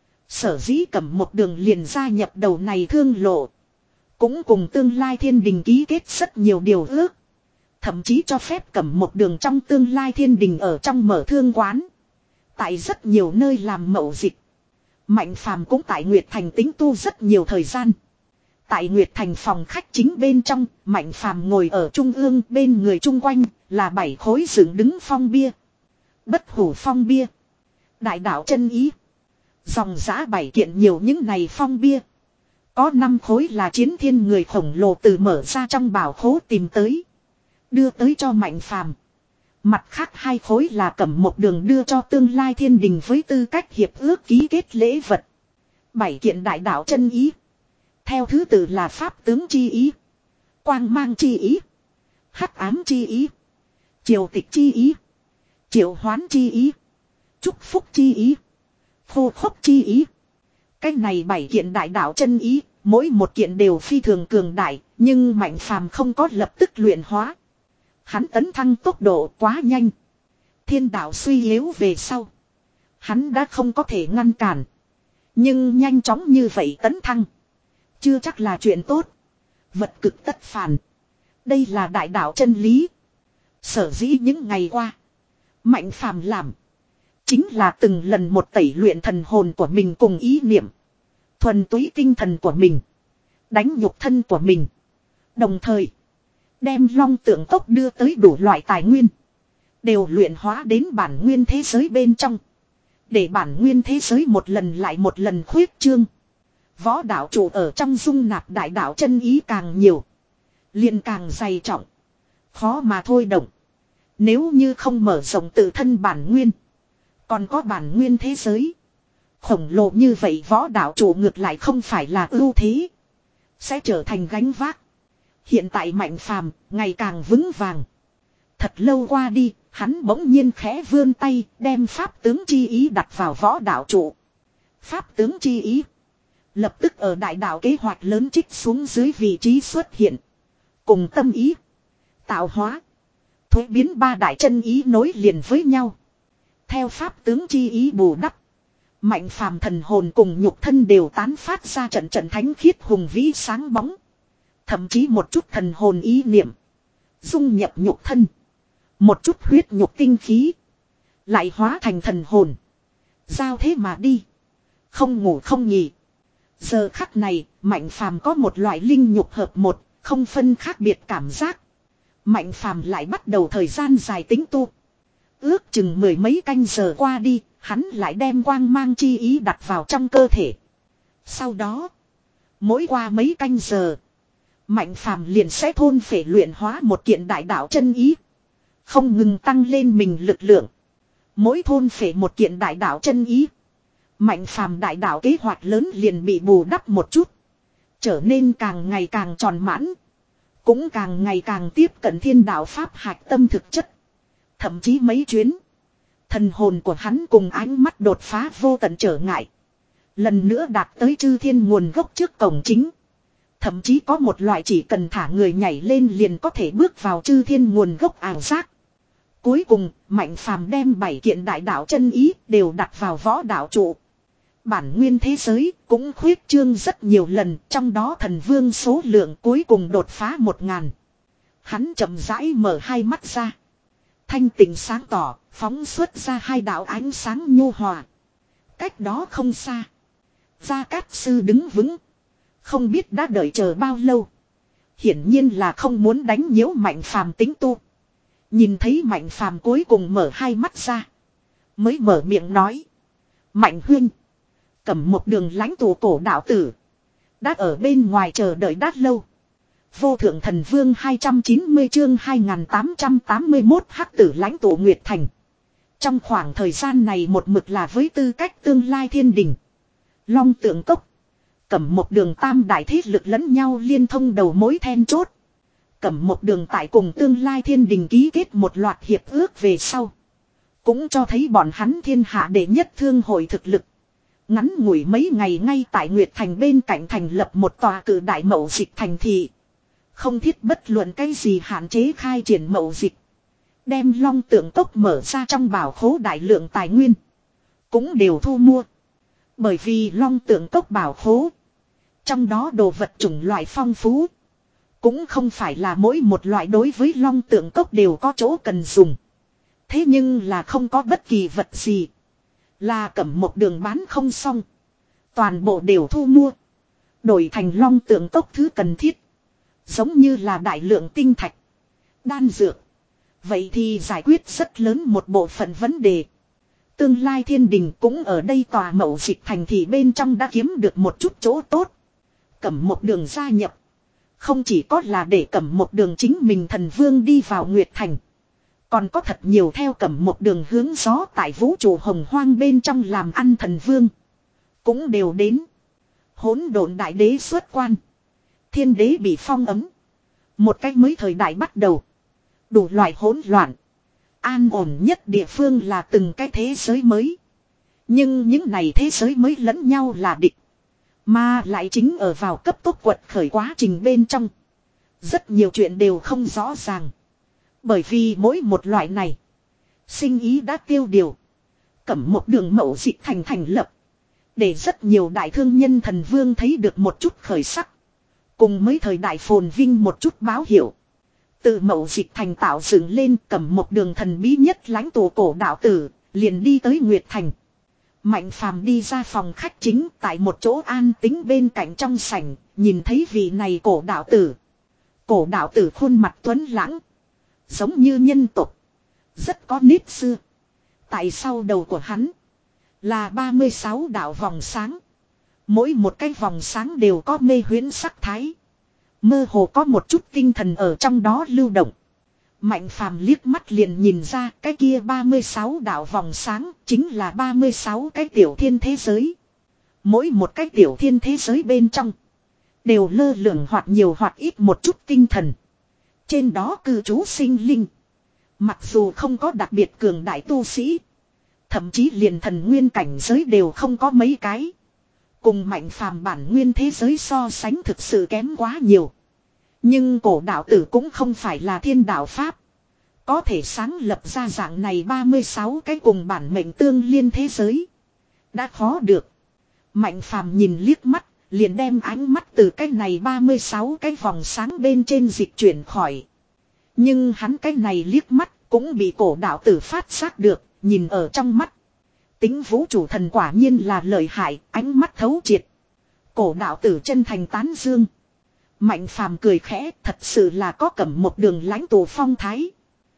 Sở dĩ Cẩm Một Đường liền gia nhập đầu này thương lộ. Cũng cùng tương lai thiên đình ký kết rất nhiều điều ước. Thậm chí cho phép Cẩm Một Đường trong tương lai thiên đình ở trong mở thương quán. Tại rất nhiều nơi làm mậu dịch. Mạnh Phàm cũng tại Nguyệt Thành tính tu rất nhiều thời gian. Tại Nguyệt Thành phòng khách chính bên trong, Mạnh Phàm ngồi ở trung ương, bên người chung quanh là bảy khối dựng đứng phong bia. Bất hủ phong bia, đại đạo chân ý. Dòng giá bảy kiện nhiều những này phong bia. Có năm khối là chiến thiên người khổng lồ từ mở ra trong bảo khố tìm tới. Đưa tới cho Mạnh Phàm. Mặt khác hai khối là Cẩm Một Đường đưa cho tương lai thiên đình với tư cách hiệp ước ký kết lễ vật. Bảy kiện đại đạo chân ý. Theo thứ tự là pháp tướng chi ý, quang mang chi ý, hắc ám chi ý, triều tịch chi ý, triệu hoán chi ý, chúc phúc chi ý, khô khốc chi ý. Cái này bảy kiện đại đạo chân ý, mỗi một kiện đều phi thường cường đại, nhưng Mạnh Phàm không có lập tức luyện hóa. Hắn tấn thăng tốc độ quá nhanh. Thiên đạo suy yếu về sau. Hắn đã không có thể ngăn cản. Nhưng nhanh chóng như vậy tấn thăng. Chưa chắc là chuyện tốt. Vật cực tất phản. Đây là đại đạo chân lý. Sở dĩ những ngày qua. Mạnh Phàm làm. Chính là từng lần một tẩy luyện thần hồn của mình cùng ý niệm. Thuần túy tinh thần của mình. Đánh nhục thân của mình. Đồng thời. Đem Long Tượng Cốc đưa tới đủ loại tài nguyên. Đều luyện hóa đến bản nguyên thế giới bên trong. Để bản nguyên thế giới một lần lại một lần khuyết trương. Võ đạo chủ ở trong dung nạp đại đạo chân ý càng nhiều. Liền càng dày trọng. Khó mà thôi động. Nếu như không mở rộng tự thân bản nguyên. Còn có bản nguyên thế giới. Khổng lồ như vậy võ đạo chủ ngược lại không phải là ưu thế. Sẽ trở thành gánh vác. Hiện tại Mạnh Phàm ngày càng vững vàng. Thật lâu qua đi, hắn bỗng nhiên khẽ vươn tay, đem pháp tướng chi ý đặt vào võ đạo trụ. Pháp tướng chi ý lập tức ở đại đạo kế hoạch lớn trích xuống dưới vị trí xuất hiện. Cùng tâm ý, tạo hóa, thuế biến ba đại chân ý nối liền với nhau. Theo pháp tướng chi ý bù đắp, Mạnh Phàm thần hồn cùng nhục thân đều tán phát ra trận trận thánh khiết hùng vĩ sáng bóng. Thậm chí một chút thần hồn ý niệm. Dung nhập nhục thân. Một chút huyết nhục tinh khí. Lại hóa thành thần hồn. Giao thế mà đi. Không ngủ không nghỉ. Giờ khắc này, Mạnh Phàm có một loại linh nhục hợp một, không phân khác biệt cảm giác. Mạnh Phàm lại bắt đầu thời gian dài tính tu. Ước chừng mười mấy canh giờ qua đi, hắn lại đem quang mang chi ý đặt vào trong cơ thể. Sau đó, mỗi qua mấy canh giờ, Mạnh Phàm liền sẽ thôn phệ luyện hóa một kiện đại đạo chân ý. Không ngừng tăng lên mình lực lượng. Mỗi thôn phệ một kiện đại đạo chân ý. Mạnh Phàm đại đạo kế hoạch lớn liền bị bù đắp một chút. Trở nên càng ngày càng tròn mãn. Cũng càng ngày càng tiếp cận thiên đạo pháp hạch tâm thực chất. Thậm chí mấy chuyến. Thần hồn của hắn cùng ánh mắt đột phá vô tận trở ngại. Lần nữa đạt tới chư thiên nguồn gốc trước cổng chính. Thậm chí có một loại chỉ cần thả người nhảy lên liền có thể bước vào chư thiên nguồn gốc ảo giác. Cuối cùng, Mạnh Phàm đem bảy kiện đại đạo chân ý đều đặt vào võ đạo trụ. Bản nguyên thế giới cũng khuyết trương rất nhiều lần, trong đó thần vương số lượng cuối cùng đột phá một ngàn. Hắn chậm rãi mở hai mắt ra. Thanh tịnh sáng tỏ, phóng xuất ra hai đạo ánh sáng nhu hòa. Cách đó không xa. Gia Cát Sư đứng vững. Không biết đã đợi chờ bao lâu. Hiển nhiên là không muốn đánh nhiễu Mạnh Phàm tính tu. Nhìn thấy Mạnh Phàm cuối cùng mở hai mắt ra. Mới mở miệng nói. Mạnh huynh. Cầm một đường lãnh tụ cổ đạo tử. Đã ở bên ngoài chờ đợi đã lâu. Vô thượng thần vương hai trăm chín mươi chương hai nghìn tám trăm tám mươi mốt hắc tử lãnh tụ Nguyệt Thành. Trong khoảng thời gian này một mực là với tư cách tương lai thiên đình. Long Tượng Cốc. Cẩm một đường tam đại thế lực lẫn nhau liên thông đầu mối then chốt. Cẩm một đường tại cùng tương lai thiên đình ký kết một loạt hiệp ước về sau. Cũng cho thấy bọn hắn thiên hạ đệ nhất thương hội thực lực. Ngắn ngủi mấy ngày ngay tại Nguyệt Thành bên cạnh thành lập một tòa cử đại mậu dịch thành thị. Không thiết bất luận cái gì hạn chế khai triển mậu dịch. Đem Long Tượng Cốc mở ra trong bảo khố đại lượng tài nguyên. Cũng đều thu mua. Bởi vì Long Tượng Cốc bảo khố. Trong đó đồ vật chủng loại phong phú. Cũng không phải là mỗi một loại đối với Long Tượng Cốc đều có chỗ cần dùng. Thế nhưng là không có bất kỳ vật gì. Là cầm một đường bán không xong. Toàn bộ đều thu mua. Đổi thành Long Tượng Cốc thứ cần thiết. Giống như là đại lượng tinh thạch. Đan dược. Vậy thì giải quyết rất lớn một bộ phận vấn đề. Tương lai thiên đình cũng ở đây tòa mậu dịch thành thị bên trong đã kiếm được một chút chỗ tốt. Cẩm một đường gia nhập. Không chỉ có là để cẩm một đường chính mình thần vương đi vào Nguyệt Thành. Còn có thật nhiều theo cẩm một đường hướng gió tại vũ trụ hồng hoang bên trong làm ăn thần vương. Cũng đều đến. Hỗn độn đại đế xuất quan. Thiên đế bị phong ấm. Một cách mới thời đại bắt đầu. Đủ loại hỗn loạn. An ổn nhất địa phương là từng cái thế giới mới. Nhưng những này thế giới mới lẫn nhau là địch. Mà lại chính ở vào cấp tốc quật khởi quá trình bên trong. Rất nhiều chuyện đều không rõ ràng. Bởi vì mỗi một loại này. Sinh ý đã tiêu điều. Cẩm một đường mậu dịch thành thành lập. Để rất nhiều đại thương nhân thần vương thấy được một chút khởi sắc. Cùng mấy thời đại phồn vinh một chút báo hiệu. Từ mậu dịch thành tạo dựng lên cẩm một đường thần bí nhất lãnh tụ cổ đạo tử. Liền đi tới Nguyệt Thành. Mạnh Phàm đi ra phòng khách chính tại một chỗ an tĩnh bên cạnh trong sảnh. Nhìn thấy vị này cổ đạo tử. Cổ đạo tử khuôn mặt tuấn lãng. Giống như nhân tục. Rất có nếp xưa. Tại sau đầu của hắn. Là ba mươi sáu đạo vòng sáng. Mỗi một cái vòng sáng đều có mê huyễn sắc thái. Mơ hồ có một chút tinh thần ở trong đó lưu động. Mạnh Phàm liếc mắt liền nhìn ra cái kia ba mươi sáu đạo vòng sáng chính là ba mươi sáu cái tiểu thiên thế giới. Mỗi một cái tiểu thiên thế giới bên trong. Đều lơ lửng hoặc nhiều hoặc ít một chút tinh thần. Trên đó cư trú sinh linh. Mặc dù không có đặc biệt cường đại tu sĩ. Thậm chí liền thần nguyên cảnh giới đều không có mấy cái. Cùng Mạnh Phàm bản nguyên thế giới so sánh thực sự kém quá nhiều. Nhưng cổ đạo tử cũng không phải là thiên đạo pháp. Có thể sáng lập ra dạng này ba mươi sáu cái cùng bản mệnh tương liên thế giới. Đã khó được. Mạnh Phàm nhìn liếc mắt. Liền đem ánh mắt từ cái này ba mươi sáu cái vòng sáng bên trên dịch chuyển khỏi. Nhưng hắn cái này liếc mắt cũng bị cổ đạo tử phát giác được, nhìn ở trong mắt. Tính vũ trụ thần quả nhiên là lợi hại, ánh mắt thấu triệt. Cổ đạo tử chân thành tán dương. Mạnh Phàm cười khẽ, thật sự là có cầm một đường lãnh tụ phong thái.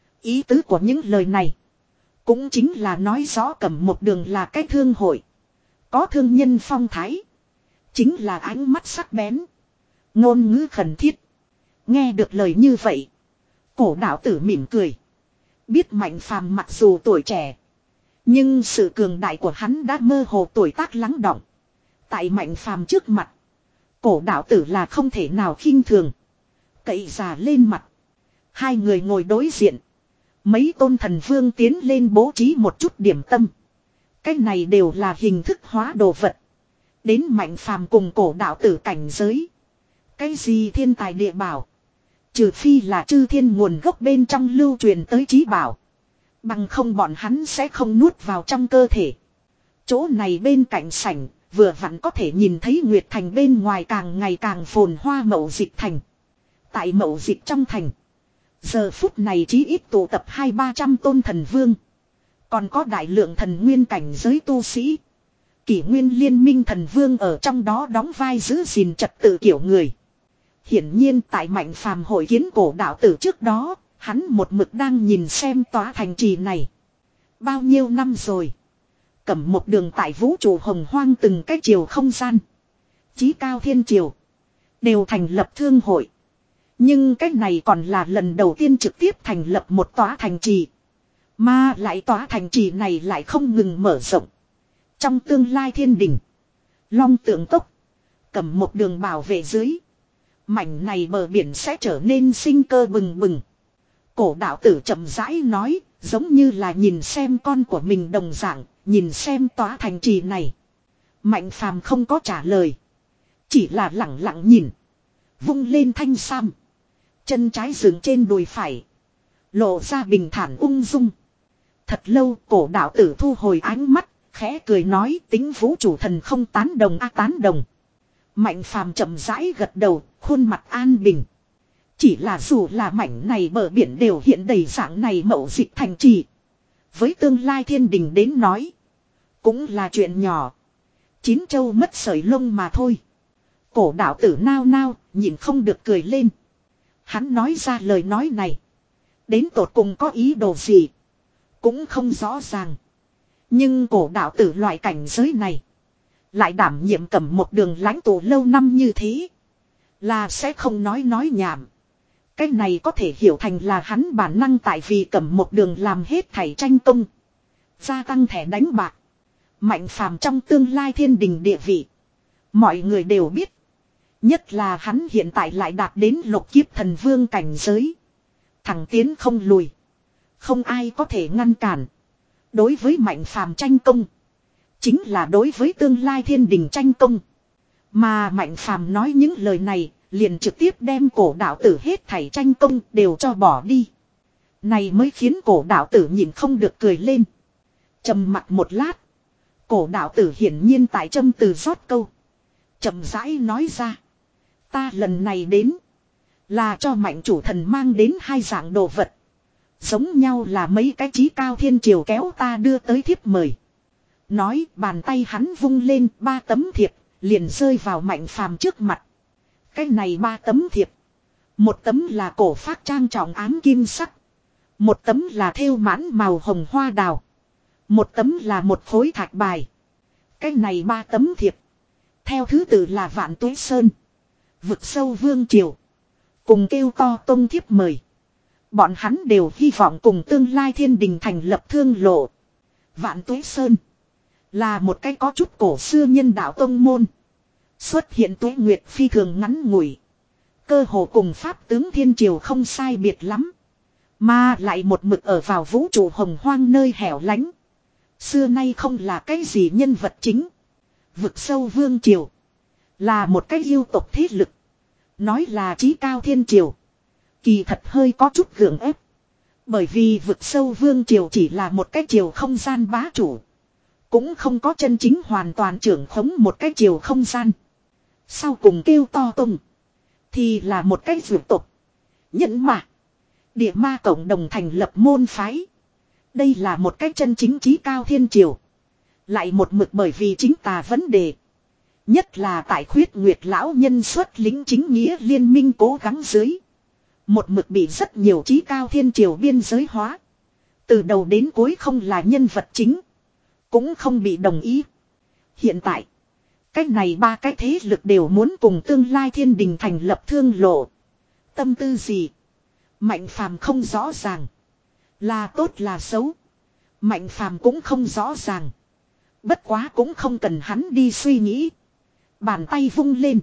Ý tứ của những lời này cũng chính là nói rõ cầm một đường là cái thương hội. Có thương nhân phong thái. Chính là ánh mắt sắc bén. Ngôn ngữ khẩn thiết. Nghe được lời như vậy. Cổ đạo tử mỉm cười. Biết Mạnh Phàm mặc dù tuổi trẻ. Nhưng sự cường đại của hắn đã mơ hồ tuổi tác lắng đọng. Tại Mạnh Phàm trước mặt. Cổ đạo tử là không thể nào khinh thường. Cậy già lên mặt. Hai người ngồi đối diện. Mấy tôn thần vương tiến lên bố trí một chút điểm tâm. Cái này đều là hình thức hóa đồ vật. Đến Mạnh Phàm cùng cổ đạo tử cảnh giới. Cái gì thiên tài địa bảo. Trừ phi là chư thiên nguồn gốc bên trong lưu truyền tới trí bảo. Bằng không bọn hắn sẽ không nuốt vào trong cơ thể. Chỗ này bên cạnh sảnh, vừa vặn có thể nhìn thấy Nguyệt Thành bên ngoài càng ngày càng phồn hoa Mậu Dịch Thành. Tại Mậu Dịch trong thành, giờ phút này chí ít tụ tập hai ba trăm tôn thần vương. Còn có đại lượng thần nguyên cảnh giới tu sĩ. Kỷ nguyên liên minh thần vương ở trong đó đóng vai giữ gìn trật tự kiểu người. Hiển nhiên tại Mạnh Phàm hội kiến cổ đạo tử trước đó, hắn một mực đang nhìn xem tòa thành trì này. Bao nhiêu năm rồi. Cẩm một đường tại vũ trụ hồng hoang từng cái chiều không gian. Chí cao thiên triều. Đều thành lập thương hội. Nhưng cái này còn là lần đầu tiên trực tiếp thành lập một tòa thành trì. Mà lại tòa thành trì này lại không ngừng mở rộng. Trong tương lai thiên đình. Long tượng tốc. Cẩm một đường bảo vệ dưới. Mảnh này bờ biển sẽ trở nên sinh cơ bừng bừng. Cổ đạo tử chậm rãi nói. Giống như là nhìn xem con của mình đồng dạng. Nhìn xem tòa thành trì này. Mạnh Phàm không có trả lời. Chỉ là lặng lặng nhìn. Vung lên thanh sam. Chân trái dừng trên đùi phải. Lộ ra bình thản ung dung. Thật lâu cổ đạo tử thu hồi ánh mắt. Khẽ cười nói tính vũ chủ thần không tán đồng a tán đồng. Mạnh Phàm chậm rãi gật đầu. Khuôn mặt an bình. Chỉ là dù là mảnh này bờ biển đều hiện đầy dạng này Mậu Dịch thành trì. Với tương lai thiên đình đến nói. Cũng là chuyện nhỏ. Chín châu mất sợi lông mà thôi. Cổ đạo tử nao nao. Nhìn không được cười lên. Hắn nói ra lời nói này. Đến tột cùng có ý đồ gì. Cũng không rõ ràng. Nhưng cổ đạo tử loại cảnh giới này. Lại đảm nhiệm cầm một đường lãnh tụ lâu năm như thế. Là sẽ không nói nói nhảm. Cái này có thể hiểu thành là hắn bản năng tại vì cầm một đường làm hết thảy tranh công. Gia tăng thẻ đánh bạc. Mạnh Phàm trong tương lai thiên đình địa vị. Mọi người đều biết. Nhất là hắn hiện tại lại đạt đến lục kiếp thần vương cảnh giới. Thẳng tiến không lùi. Không ai có thể ngăn cản. Đối với Mạnh Phàm tranh công. Chính là đối với tương lai thiên đình tranh công. Mà Mạnh Phàm nói những lời này. Liền trực tiếp đem cổ đạo tử hết thảy tranh công đều cho bỏ đi. Này mới khiến cổ đạo tử nhìn không được cười lên. Trầm mặt một lát. Cổ đạo tử hiển nhiên tại châm từ rót câu. Chậm rãi nói ra. Ta lần này đến. Là cho Mạnh chủ thần mang đến hai dạng đồ vật. Giống nhau là mấy cái chí cao thiên triều kéo ta đưa tới thiếp mời. Nói bàn tay hắn vung lên ba tấm thiệp. Liền rơi vào Mạnh Phàm trước mặt. Cái này ba tấm thiệp. Một tấm là cổ phác trang trọng ám kim sắc. Một tấm là thêu mãn màu hồng hoa đào. Một tấm là một khối thạch bài. Cái này ba tấm thiệp. Theo thứ tự là Vạn Tuế Sơn. Vực sâu vương triều. Cùng kêu to tông thiếp mời. Bọn hắn đều hy vọng cùng tương lai thiên đình thành lập thương lộ. Vạn Tuế Sơn. Là một cái có chút cổ xưa nhân đạo tông môn. Xuất hiện tuế nguyệt phi thường ngắn ngủi. Cơ hồ cùng pháp tướng thiên triều không sai biệt lắm. Mà lại một mực ở vào vũ trụ hồng hoang nơi hẻo lánh. Xưa nay không là cái gì nhân vật chính. Vực sâu vương triều. Là một cái yêu tộc thế lực. Nói là chí cao thiên triều. Kỳ thật hơi có chút gượng ép. Bởi vì vực sâu vương triều chỉ là một cái triều không gian bá chủ. Cũng không có chân chính hoàn toàn trưởng khống một cái triều không gian. Sau cùng kêu to tung. Thì là một cái vượt tục. Nhẫn mà. Địa ma cộng đồng thành lập môn phái. Đây là một cái chân chính chí cao thiên triều. Lại một mực bởi vì chính tà vấn đề. Nhất là tại khuyết nguyệt lão nhân xuất lính chính nghĩa liên minh cố gắng dưới. Một mực bị rất nhiều chí cao thiên triều biên giới hóa. Từ đầu đến cuối không là nhân vật chính. Cũng không bị đồng ý. Hiện tại. Cách này ba cái thế lực đều muốn cùng tương lai thiên đình thành lập thương lộ. Tâm tư gì? Mạnh Phàm không rõ ràng. Là tốt là xấu. Mạnh Phàm cũng không rõ ràng. Bất quá cũng không cần hắn đi suy nghĩ. Bàn tay vung lên.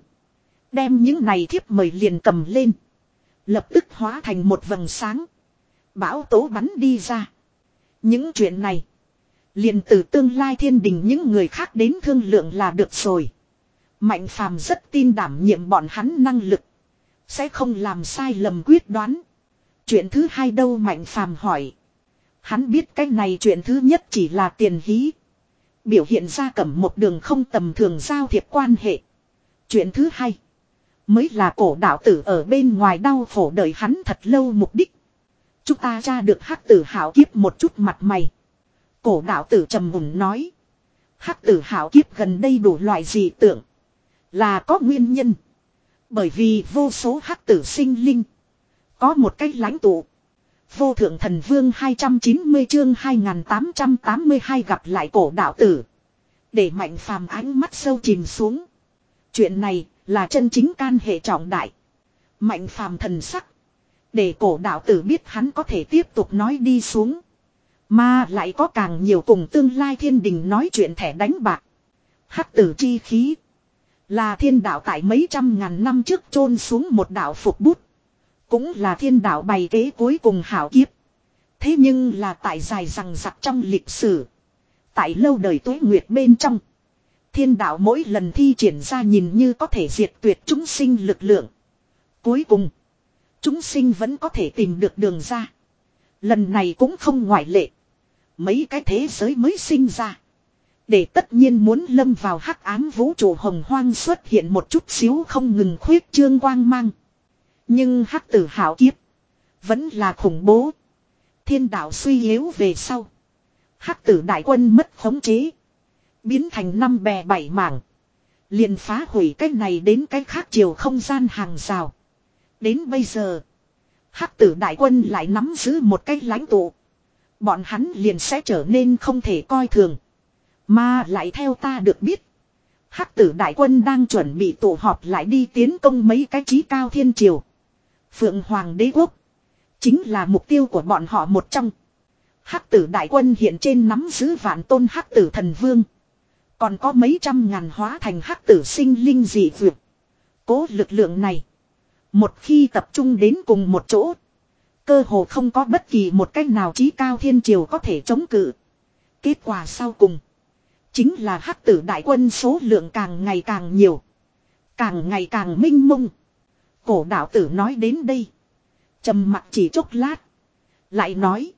Đem những này thiếp mời liền cầm lên. Lập tức hóa thành một vầng sáng. Bão tố bắn đi ra. Những chuyện này. Liền từ tương lai thiên đình những người khác đến thương lượng là được rồi. Mạnh Phàm rất tin đảm nhiệm bọn hắn năng lực. Sẽ không làm sai lầm quyết đoán. Chuyện thứ hai đâu Mạnh Phàm hỏi. Hắn biết cái này chuyện thứ nhất chỉ là tiền hí. Biểu hiện ra Cẩm một đường không tầm thường giao thiệp quan hệ. Chuyện thứ hai. Mới là cổ đạo tử ở bên ngoài đau khổ đợi hắn thật lâu mục đích. Chúng ta tra được hắc tử hảo kiếp một chút mặt mày. Cổ đạo tử trầm mùng nói. Hắc tử hảo kiếp gần đây đủ loại dị tượng. Là có nguyên nhân. Bởi vì vô số hắc tử sinh linh. Có một cách lãnh tụ. Vô thượng thần vương hai trăm chín mươi chương hai nghìn tám trăm tám mươi hai gặp lại cổ đạo tử. Để Mạnh Phàm ánh mắt sâu chìm xuống. Chuyện này là chân chính can hệ trọng đại. Mạnh Phàm thần sắc. Để cổ đạo tử biết hắn có thể tiếp tục nói đi xuống. Mà lại có càng nhiều cùng tương lai thiên đình nói chuyện thẻ đánh bạc. Hắc tử chi khí. Là thiên đạo tại mấy trăm ngàn năm trước chôn xuống một đạo phục bút. Cũng là thiên đạo bày kế cuối cùng hảo kiếp. Thế nhưng là tại dài rằng rặc trong lịch sử. Tại lâu đời tuế nguyệt bên trong. Thiên đạo mỗi lần thi triển ra nhìn như có thể diệt tuyệt chúng sinh lực lượng. Cuối cùng. Chúng sinh vẫn có thể tìm được đường ra. Lần này cũng không ngoại lệ. Mấy cái thế giới mới sinh ra. Để tất nhiên muốn lâm vào hắc ám vũ trụ hồng hoang xuất hiện một chút xíu không ngừng khuyết trương quang mang. Nhưng hắc tử hảo kiếp. Vẫn là khủng bố. Thiên đạo suy yếu về sau. Hắc tử đại quân mất khống chế. Biến thành năm bè bảy mảng. Liền phá hủy cách này đến cách khác chiều không gian hàng rào. Đến bây giờ. Hắc tử đại quân lại nắm giữ một cách lãnh tụ. Bọn hắn liền sẽ trở nên không thể coi thường. Mà lại theo ta được biết. Hắc tử đại quân đang chuẩn bị tụ họp lại đi tiến công mấy cái chí cao thiên triều. Phượng Hoàng đế quốc. Chính là mục tiêu của bọn họ một trong. Hắc tử đại quân hiện trên nắm giữ vạn tôn hắc tử thần vương. Còn có mấy trăm ngàn hóa thành hắc tử sinh linh dị vượt. Cố lực lượng này. Một khi tập trung đến cùng một chỗ. Cơ hồ không có bất kỳ một cách nào chí cao thiên triều có thể chống cự. Kết quả sau cùng. Chính là hắc tử đại quân số lượng càng ngày càng nhiều. Càng ngày càng minh mông. Cổ đạo tử nói đến đây. Trầm mặc chỉ chốc lát. Lại nói.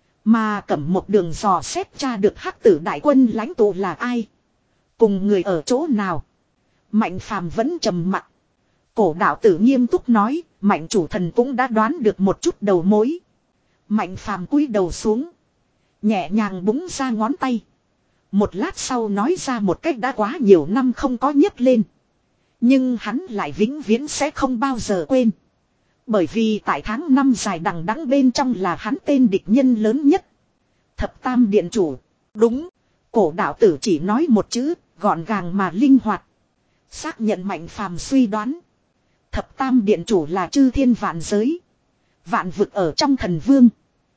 Mà Cẩm một đường dò xét tra được hắc tử đại quân lãnh tụ là ai. Cùng người ở chỗ nào. Mạnh Phàm vẫn trầm mặc. Cổ đạo tử nghiêm túc nói. Mạnh chủ thần cũng đã đoán được một chút đầu mối. Mạnh Phàm cúi đầu xuống. Nhẹ nhàng búng ra ngón tay. Một lát sau nói ra một cách đã quá nhiều năm không có nhấc lên. Nhưng hắn lại vĩnh viễn sẽ không bao giờ quên. Bởi vì tại tháng năm dài đằng đẵng bên trong là hắn tên địch nhân lớn nhất. Thập Tam Điện Chủ. Đúng. Cổ đạo tử chỉ nói một chữ, gọn gàng mà linh hoạt. Xác nhận Mạnh Phàm suy đoán. Thập Tam Điện Chủ là chư thiên vạn giới. Vạn vực ở trong thần vương.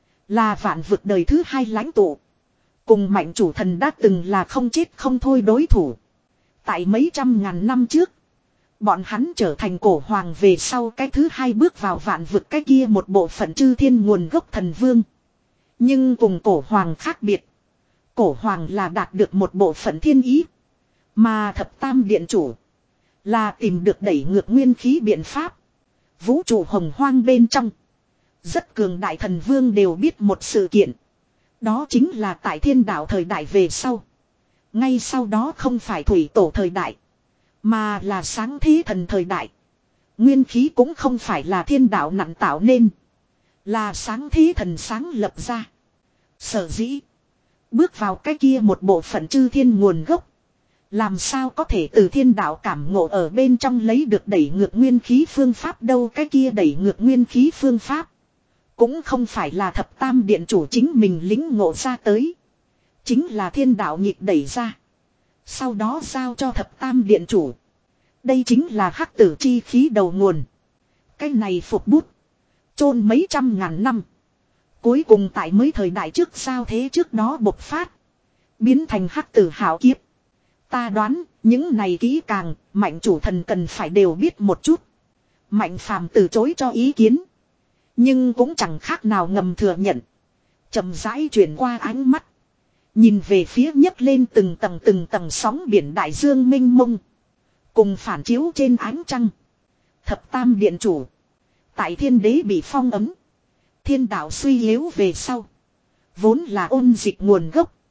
Là vạn vực đời thứ hai lãnh tụ. Cùng Mạnh chủ thần đã từng là không chết không thôi đối thủ. Tại mấy trăm ngàn năm trước. Bọn hắn trở thành cổ hoàng về sau cái thứ hai bước vào vạn vực cái kia một bộ phận chư thiên nguồn gốc thần vương. Nhưng cùng cổ hoàng khác biệt. Cổ hoàng là đạt được một bộ phận thiên ý. Mà thập tam điện chủ. Là tìm được đẩy ngược nguyên khí biện pháp. Vũ trụ hồng hoang bên trong. Rất cường đại thần vương đều biết một sự kiện. Đó chính là tại thiên đạo thời đại về sau. Ngay sau đó không phải thủy tổ thời đại. Mà là sáng thế thần thời đại. Nguyên khí cũng không phải là thiên đạo nặng tạo nên. Là sáng thế thần sáng lập ra. Sở dĩ. Bước vào cái kia một bộ phận chư thiên nguồn gốc. Làm sao có thể từ thiên đạo cảm ngộ ở bên trong lấy được đẩy ngược nguyên khí phương pháp đâu. Cái kia đẩy ngược nguyên khí phương pháp. Cũng không phải là thập tam điện chủ chính mình lính ngộ ra tới. Chính là thiên đạo nhịp đẩy ra. Sau đó giao cho thập tam điện chủ. Đây chính là hắc tử chi khí đầu nguồn. Cái này phục bút. Chôn mấy trăm ngàn năm. Cuối cùng tại mấy thời đại trước sao thế trước đó bộc phát. Biến thành hắc tử hảo kiếp. Ta đoán những này kỹ càng. Mạnh chủ thần cần phải đều biết một chút. Mạnh phàm từ chối cho ý kiến. Nhưng cũng chẳng khác nào ngầm thừa nhận. Chậm rãi chuyển qua ánh mắt. Nhìn về phía nhấc lên từng tầng từng tầng sóng biển đại dương mênh mông. Cùng phản chiếu trên ánh trăng. Thập tam điện chủ. Tại thiên đế bị phong ấm. Thiên đạo suy yếu về sau. Vốn là ôn dịch nguồn gốc.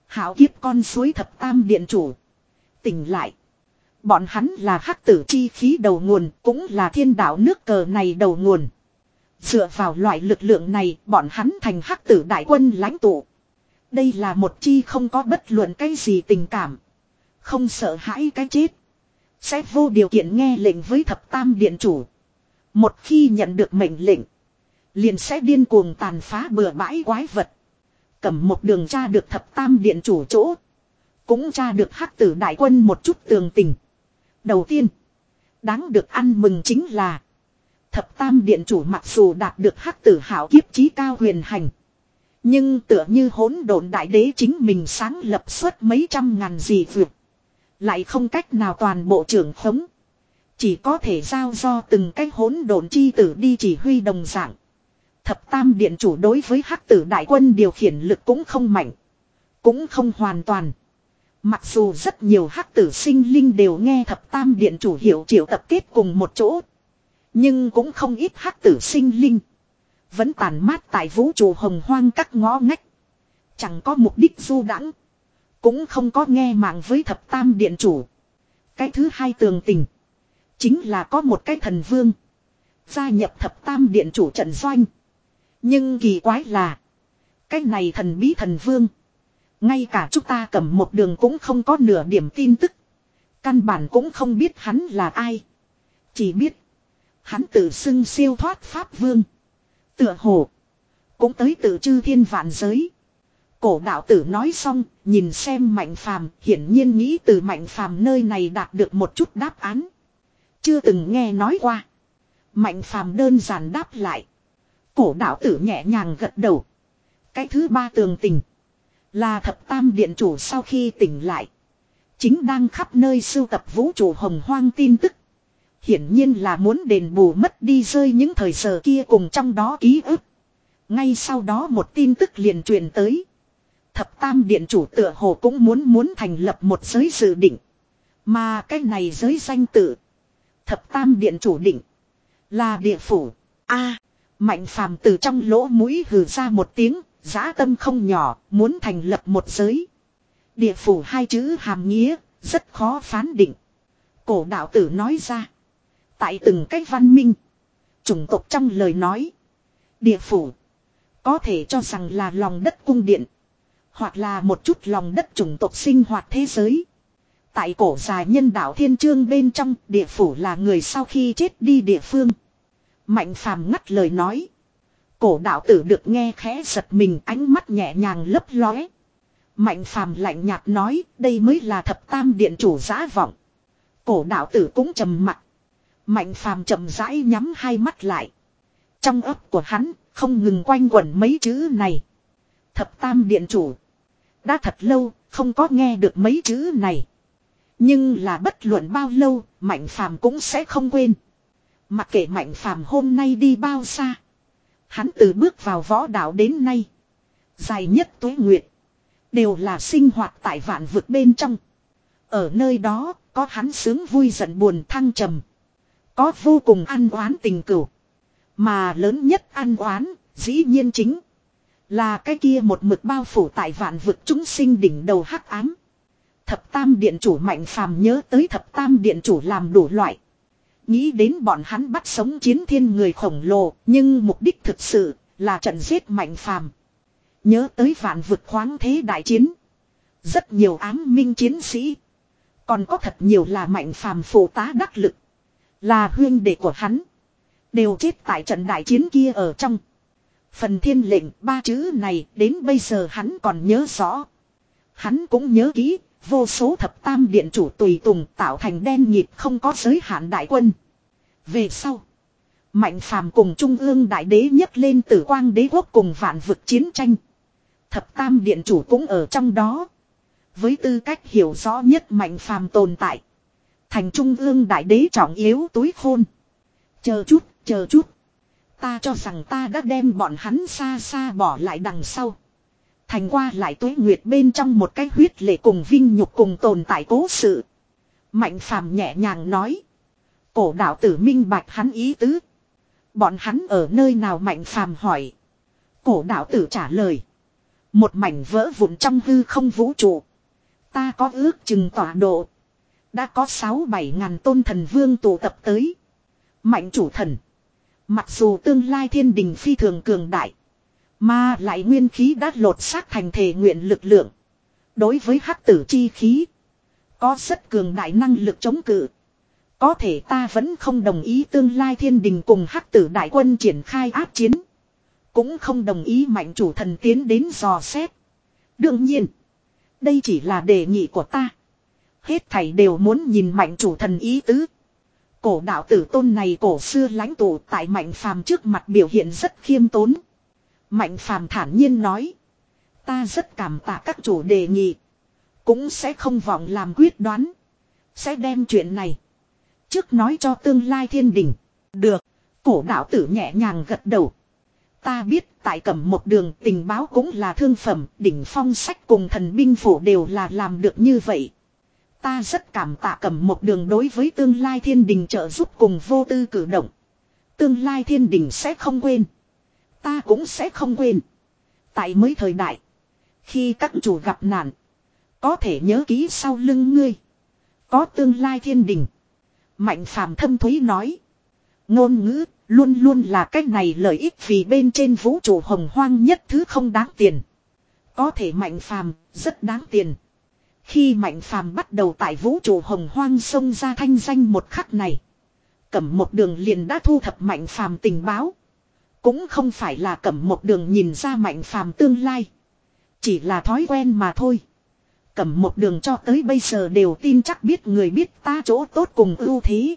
Hạo kiếp con suối thập tam điện chủ. Tỉnh lại. Bọn hắn là hắc tử chi khí đầu nguồn, cũng là thiên đạo nước cờ này đầu nguồn. Dựa vào loại lực lượng này, bọn hắn thành hắc tử đại quân lãnh tụ. Đây là một chi không có bất luận cái gì tình cảm. Không sợ hãi cái chết. Sẽ vô điều kiện nghe lệnh với thập tam điện chủ. Một khi nhận được mệnh lệnh, liền sẽ điên cuồng tàn phá bừa bãi quái vật. Cầm một đường tra được thập tam điện chủ chỗ. Cũng tra được hắc tử đại quân một chút tường tình. Đầu tiên, đáng được ăn mừng chính là thập tam điện chủ mặc dù đạt được hắc tử hảo kiếp chí cao huyền hành. Nhưng tựa như hỗn độn đại đế chính mình sáng lập suốt mấy trăm ngàn dị vượt. Lại không cách nào toàn bộ trưởng khống. Chỉ có thể giao do từng cái hỗn độn chi tử đi chỉ huy đồng dạng. Thập tam điện chủ đối với hắc tử đại quân điều khiển lực cũng không mạnh. Cũng không hoàn toàn. Mặc dù rất nhiều hắc tử sinh linh đều nghe thập tam điện chủ hiệu triệu tập kết cùng một chỗ. Nhưng cũng không ít hắc tử sinh linh. Vẫn tàn mát tại vũ trụ hồng hoang các ngõ ngách. Chẳng có mục đích du đãng, cũng không có nghe mạng với thập tam điện chủ. Cái thứ hai tường tình. Chính là có một cái thần vương gia nhập thập tam điện chủ trận doanh. Nhưng kỳ quái là cái này thần bí thần vương, ngay cả chúng ta cầm một đường cũng không có nửa điểm tin tức. Căn bản cũng không biết hắn là ai. Chỉ biết hắn tự xưng siêu thoát pháp vương. Tựa hồ cũng tới tự chư thiên vạn giới. Cổ đạo tử nói xong, nhìn xem Mạnh Phàm, hiển nhiên nghĩ từ Mạnh Phàm nơi này đạt được một chút đáp án. Chưa từng nghe nói qua. Mạnh Phàm đơn giản đáp lại. Cổ đạo tử nhẹ nhàng gật đầu. Cái thứ ba tường tình là thập tam điện chủ sau khi tỉnh lại, chính đang khắp nơi sưu tập vũ trụ hồng hoang tin tức. Hiển nhiên là muốn đền bù mất đi rơi những thời giờ kia cùng trong đó ký ức. Ngay sau đó một tin tức liền truyền tới. Thập tam điện chủ tựa hồ cũng muốn muốn thành lập một giới dự định. Mà cái này giới danh tự thập tam điện chủ định là địa phủ. A, Mạnh Phàm từ trong lỗ mũi hừ ra một tiếng, dã tâm không nhỏ, muốn thành lập một giới. Địa phủ hai chữ hàm nghĩa rất khó phán định. Cổ đạo tử nói ra, tại từng cách văn minh, chủng tộc trong lời nói, địa phủ có thể cho rằng là lòng đất cung điện, hoặc là một chút lòng đất chủng tộc sinh hoạt thế giới. Tại cổ dài nhân đạo thiên chương bên trong, địa phủ là người sau khi chết đi địa phương. Mạnh Phàm ngắt lời nói. Cổ đạo tử được nghe khẽ giật mình, ánh mắt nhẹ nhàng lấp lóe. Mạnh Phàm lạnh nhạt nói, đây mới là thập tam điện chủ dã vọng. Cổ đạo tử cũng trầm mặc. Mạnh Phàm chậm rãi nhắm hai mắt lại. Trong ấp của hắn không ngừng quanh quẩn mấy chữ này. Thập tam điện chủ. Đã thật lâu không có nghe được mấy chữ này. Nhưng là bất luận bao lâu, Mạnh Phàm cũng sẽ không quên. Mặc kệ Mạnh Phàm hôm nay đi bao xa, hắn từ bước vào võ đạo đến nay, dài nhất tuế nguyệt, đều là sinh hoạt tại vạn vực bên trong. Ở nơi đó, có hắn sướng vui giận buồn thăng trầm, có vô cùng ăn oán tình cửu. Mà lớn nhất ăn oán, dĩ nhiên chính là cái kia một mực bao phủ tại vạn vực chúng sinh đỉnh đầu hắc ám. Thập tam điện chủ Mạnh Phàm nhớ tới thập tam điện chủ làm đủ loại. Nghĩ đến bọn hắn bắt sống chiến thiên người khổng lồ, nhưng mục đích thực sự là trận giết Mạnh Phàm. Nhớ tới vạn vực khoáng thế đại chiến, rất nhiều ám minh chiến sĩ, còn có thật nhiều là Mạnh Phàm phụ tá đắc lực, là huynh đệ của hắn, đều chết tại trận đại chiến kia ở trong. Phần thiên lệnh ba chữ này đến bây giờ hắn còn nhớ rõ. Hắn cũng nhớ kỹ, vô số thập tam điện chủ tùy tùng tạo thành đen nhịp không có giới hạn đại quân. Về sau, Mạnh Phàm cùng Trung ương đại đế nhấc lên Tử Quang đế quốc cùng vạn vực chiến tranh. Thập tam điện chủ cũng ở trong đó. Với tư cách hiểu rõ nhất Mạnh Phàm tồn tại, thành Trung ương đại đế trọng yếu túi khôn. Chờ chút, chờ chút. Ta cho rằng ta đã đem bọn hắn xa xa bỏ lại đằng sau. Thành qua lại tuế nguyệt bên trong một cái huyết lệ cùng vinh nhục cùng tồn tại cố sự. Mạnh Phàm nhẹ nhàng nói. Cổ đạo tử minh bạch hắn ý tứ. Bọn hắn ở nơi nào? Mạnh Phàm hỏi. Cổ đạo tử trả lời. Một mảnh vỡ vụn trong hư không vũ trụ. Ta có ước chừng tọa độ. Đã có sáu bảy ngàn tôn thần vương tụ tập tới. Mạnh chủ thần. Mặc dù tương lai thiên đình phi thường cường đại. Mà lại nguyên khí đã lột xác thành thể nguyện lực lượng. Đối với hắc tử chi khí. Có rất cường đại năng lực chống cự. Có thể ta vẫn không đồng ý tương lai thiên đình cùng hắc tử đại quân triển khai áp chiến. Cũng không đồng ý mạnh chủ thần tiến đến dò xét. Đương nhiên. Đây chỉ là đề nghị của ta. Hết thảy đều muốn nhìn mạnh chủ thần ý tứ. Cổ đạo tử tôn này cổ xưa lãnh tụ tại Mạnh Phàm trước mặt biểu hiện rất khiêm tốn. Mạnh Phàm thản nhiên nói. Ta rất cảm tạ các chủ đề nghị. Cũng sẽ không vọng làm quyết đoán. Sẽ đem chuyện này. Trước nói cho tương lai thiên đình. Được. Cổ đạo tử nhẹ nhàng gật đầu. Ta biết tại Cẩm Một Đường tình báo cũng là thương phẩm. Đỉnh Phong Sách cùng thần binh phủ đều là làm được như vậy. Ta rất cảm tạ Cẩm Một Đường đối với tương lai thiên đình trợ giúp cùng vô tư cử động. Tương lai thiên đình sẽ không quên. Ta cũng sẽ không quên. Tại mới thời đại. Khi các chủ gặp nạn. Có thể nhớ kỹ sau lưng ngươi. Có tương lai thiên đình. Mạnh Phàm thâm thúy nói. Ngôn ngữ luôn luôn là cách này lợi ích vì bên trên vũ trụ hồng hoang nhất thứ không đáng tiền. Có thể Mạnh Phàm rất đáng tiền. Khi Mạnh Phàm bắt đầu tại vũ trụ hồng hoang xông ra thanh danh một khắc này. Cẩm Một Đường liền đã thu thập Mạnh Phàm tình báo. Cũng không phải là Cẩm Một Đường nhìn ra Mạnh Phàm tương lai. Chỉ là thói quen mà thôi. Cẩm Một Đường cho tới bây giờ đều tin chắc biết người biết ta chỗ tốt cùng ưu thế.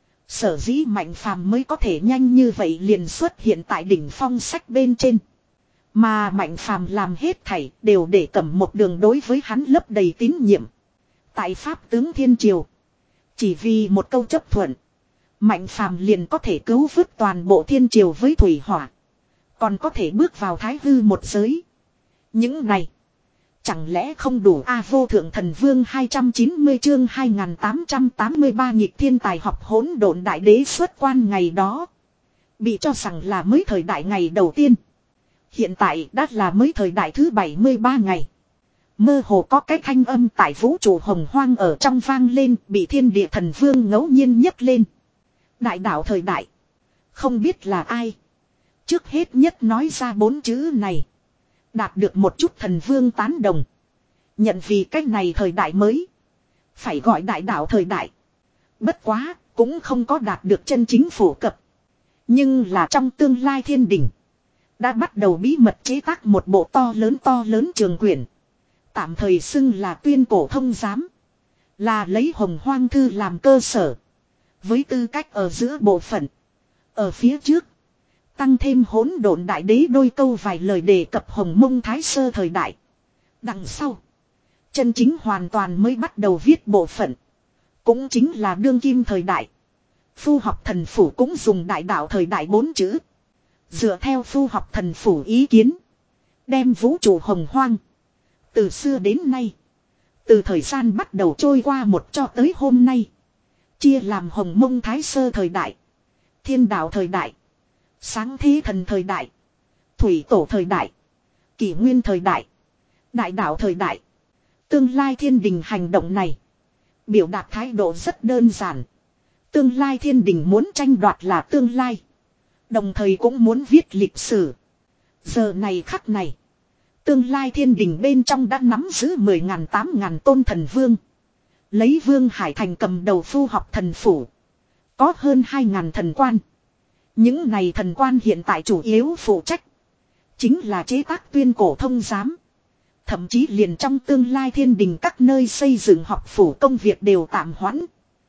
Sở dĩ Mạnh Phàm mới có thể nhanh như vậy liền xuất hiện tại đỉnh phong sách bên trên. Mà Mạnh Phàm làm hết thảy đều để Cẩm Một Đường đối với hắn lấp đầy tín nhiệm. Tại Pháp tướng Thiên Triều. Chỉ vì một câu chấp thuận. Mạnh Phàm liền có thể cứu vớt toàn bộ Thiên Triều với thủy hỏa. Còn có thể bước vào Thái Hư một giới. Những này. Chẳng lẽ không đủ A Vô Thượng Thần Vương hai trăm chín mươi chương hai nghìn tám trăm tám mươi ba nghịch thiên tài học hỗn độn đại đế xuất quan ngày đó. Bị cho rằng là mới thời đại ngày đầu tiên. Hiện tại đã là mới thời đại thứ bảy mươi ba ngày. Mơ hồ có cái thanh âm tại vũ trụ hồng hoang ở trong vang lên bị thiên địa thần vương ngẫu nhiên nhấc lên. Đại đạo thời đại. Không biết là ai. Trước hết nhất nói ra bốn chữ này. Đạt được một chút thần vương tán đồng. Nhận vì cách này thời đại mới. Phải gọi đại đạo thời đại. Bất quá, cũng không có đạt được chân chính phổ cập. Nhưng là trong tương lai thiên đình. Đã bắt đầu bí mật chế tác một bộ to lớn to lớn trường quyển. Tạm thời xưng là tuyên cổ thông giám. Là lấy hồng hoang thư làm cơ sở. Với tư cách ở giữa bộ phận. Ở phía trước. Tăng thêm hỗn độn đại đế đôi câu vài lời đề cập hồng mông thái sơ thời đại. Đằng sau. Chân chính hoàn toàn mới bắt đầu viết bộ phận. Cũng chính là đương kim thời đại. Phu học thần phủ cũng dùng đại đạo thời đại bốn chữ. Dựa theo phu học thần phủ ý kiến. Đem vũ trụ hồng hoang. Từ xưa đến nay. Từ thời gian bắt đầu trôi qua một cho tới hôm nay. Chia làm hồng mông thái sơ thời đại. Thiên đạo thời đại. Sáng thế thần thời đại. Thủy tổ thời đại. Kỷ nguyên thời đại. Đại đạo thời đại. Tương lai thiên đình hành động này. Biểu đạt thái độ rất đơn giản. Tương lai thiên đình muốn tranh đoạt là tương lai. Đồng thời cũng muốn viết lịch sử. Giờ này khắc này. Tương lai thiên đình bên trong đã nắm giữ mười ngàn tám ngàn tôn thần vương. Lấy Vương Hải Thành cầm đầu phu học thần phủ. Có hơn hai ngàn thần quan. Những này thần quan hiện tại chủ yếu phụ trách. Chính là chế tác tuyên cổ thông giám. Thậm chí liền trong tương lai thiên đình các nơi xây dựng học phủ công việc đều tạm hoãn.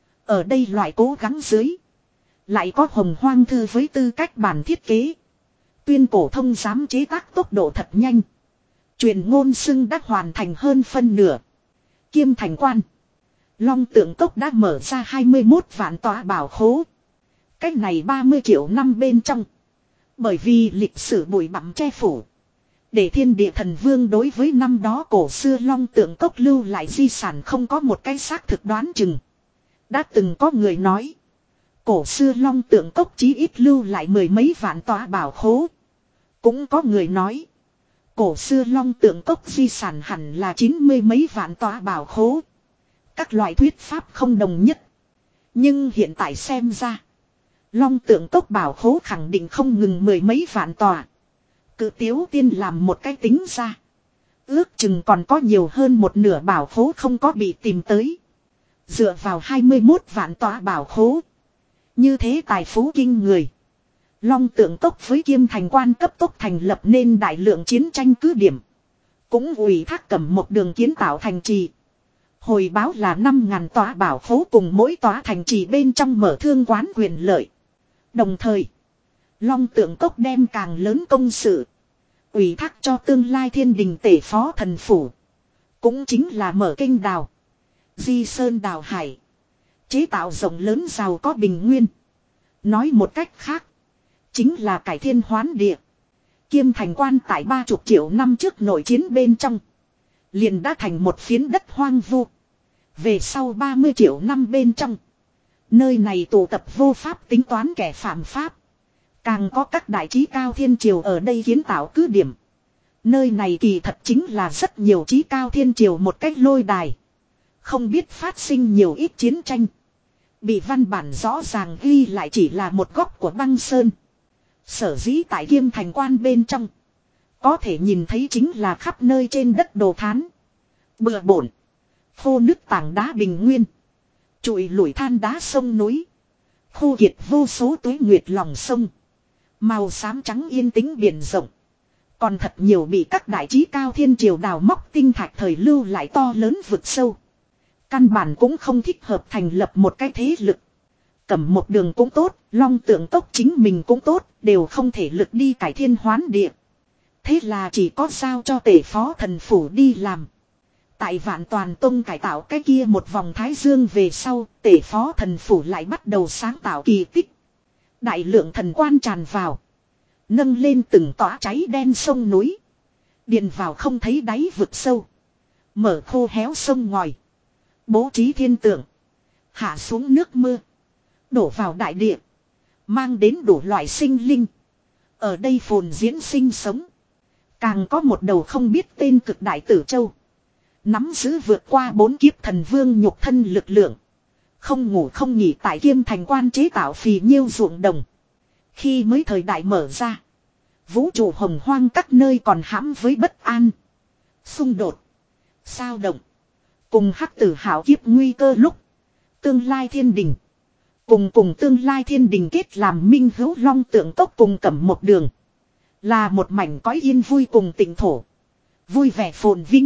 Ở đây loại cố gắng dưới. Lại có hồng hoang thư với tư cách bản thiết kế. Tuyên cổ thông giám chế tác tốc độ thật nhanh. Truyền ngôn xưng đã hoàn thành hơn phân nửa. Kiêm thành quan. Long Tượng Cốc đã mở ra hai mươi mốt vạn tòa bảo khố. Cách này ba mươi triệu năm bên trong. Bởi vì lịch sử bụi bặm che phủ. Để thiên địa thần vương đối với năm đó cổ xưa Long Tượng Cốc lưu lại di sản không có một cái xác thực đoán chừng. Đã từng có người nói. Cổ xưa Long Tượng Cốc chí ít lưu lại mười mấy vạn tòa bảo khố. Cũng có người nói. Cổ xưa long tượng cốc di sản hẳn là chín mươi mấy vạn tòa bảo khố. Các loại thuyết pháp không đồng nhất. Nhưng hiện tại xem ra. Long tượng cốc bảo khố khẳng định không ngừng mười mấy vạn tòa. Cự Tiếu Tiên làm một cái tính ra. Ước chừng còn có nhiều hơn một nửa bảo khố không có bị tìm tới. Dựa vào hai mươi mốt vạn tòa bảo khố. Như thế tài phú kinh người. Long tượng cốc với Kiêm Thành Quan cấp tốc thành lập nên đại lượng chiến tranh cứ điểm. Cũng ủy thác Cẩm một đường kiến tạo thành trì. Hồi báo là năm ngàn tòa bảo khố cùng mỗi tòa thành trì bên trong mở thương quán quyền lợi. Đồng thời, Long tượng cốc đem càng lớn công sự. Ủy thác cho tương lai thiên đình tể phó thần phủ. Cũng chính là mở kênh đào. Di sơn đào hải. Chế tạo rộng lớn giàu có bình nguyên. Nói một cách khác. Chính là cải thiên hoán địa. Kiêm Thành Quan tại ba chục triệu năm trước nội chiến bên trong. Liền đã thành một phiến đất hoang vu. Về sau ba mươi triệu năm bên trong. Nơi này tụ tập vô pháp tính toán kẻ phạm pháp. Càng có các đại trí cao thiên triều ở đây kiến tạo cứ điểm. Nơi này kỳ thật chính là rất nhiều trí cao thiên triều một cách lôi đài. Không biết phát sinh nhiều ít chiến tranh. Bị văn bản rõ ràng ghi lại chỉ là một góc của băng sơn. Sở dĩ tại Kiêm Thành Quan bên trong. Có thể nhìn thấy chính là khắp nơi trên đất đồ thán. Bừa bộn. Khô nứt tảng đá bình nguyên. Trụi lủi than đá sông núi. Khô kiệt vô số tuế nguyệt lòng sông. Màu xám trắng yên tĩnh biển rộng. Còn thật nhiều bị các đại trí cao thiên triều đào móc tinh thạch thời lưu lại to lớn vực sâu. Căn bản cũng không thích hợp thành lập một cái thế lực. Cẩm một đường cũng tốt, Long tượng cốc chính mình cũng tốt, đều không thể lực đi cải thiên hoán địa. Thế là chỉ có giao cho tể phó thần phủ đi làm. Tại Vạn Toàn Tông cải tạo cái kia một vòng thái dương về sau, tể phó thần phủ lại bắt đầu sáng tạo kỳ tích. Đại lượng thần quan tràn vào. Nâng lên từng tỏa cháy đen sông núi. Điền vào không thấy đáy vực sâu. Mở khô héo sông ngòi. Bố trí thiên tượng. Hạ xuống nước mưa. Đổ vào đại địa. Mang đến đủ loại sinh linh. Ở đây phồn diễn sinh sống. Càng có một đầu không biết tên cực đại tử châu. Nắm giữ vượt qua bốn kiếp thần vương nhục thân lực lượng. Không ngủ không nghỉ tại Kiêm Thành Quan chế tạo phì nhiêu ruộng đồng. Khi mới thời đại mở ra. Vũ trụ hồng hoang các nơi còn hãm với bất an. Xung đột. Sao động. Cùng hắc tử hảo kiếp nguy cơ lúc. Tương lai thiên đình. Cùng cùng tương lai thiên đình kết làm minh hữu Long tượng cốc cùng Cẩm một đường. Là một mảnh cõi yên vui cùng tịnh thổ. Vui vẻ phồn vinh.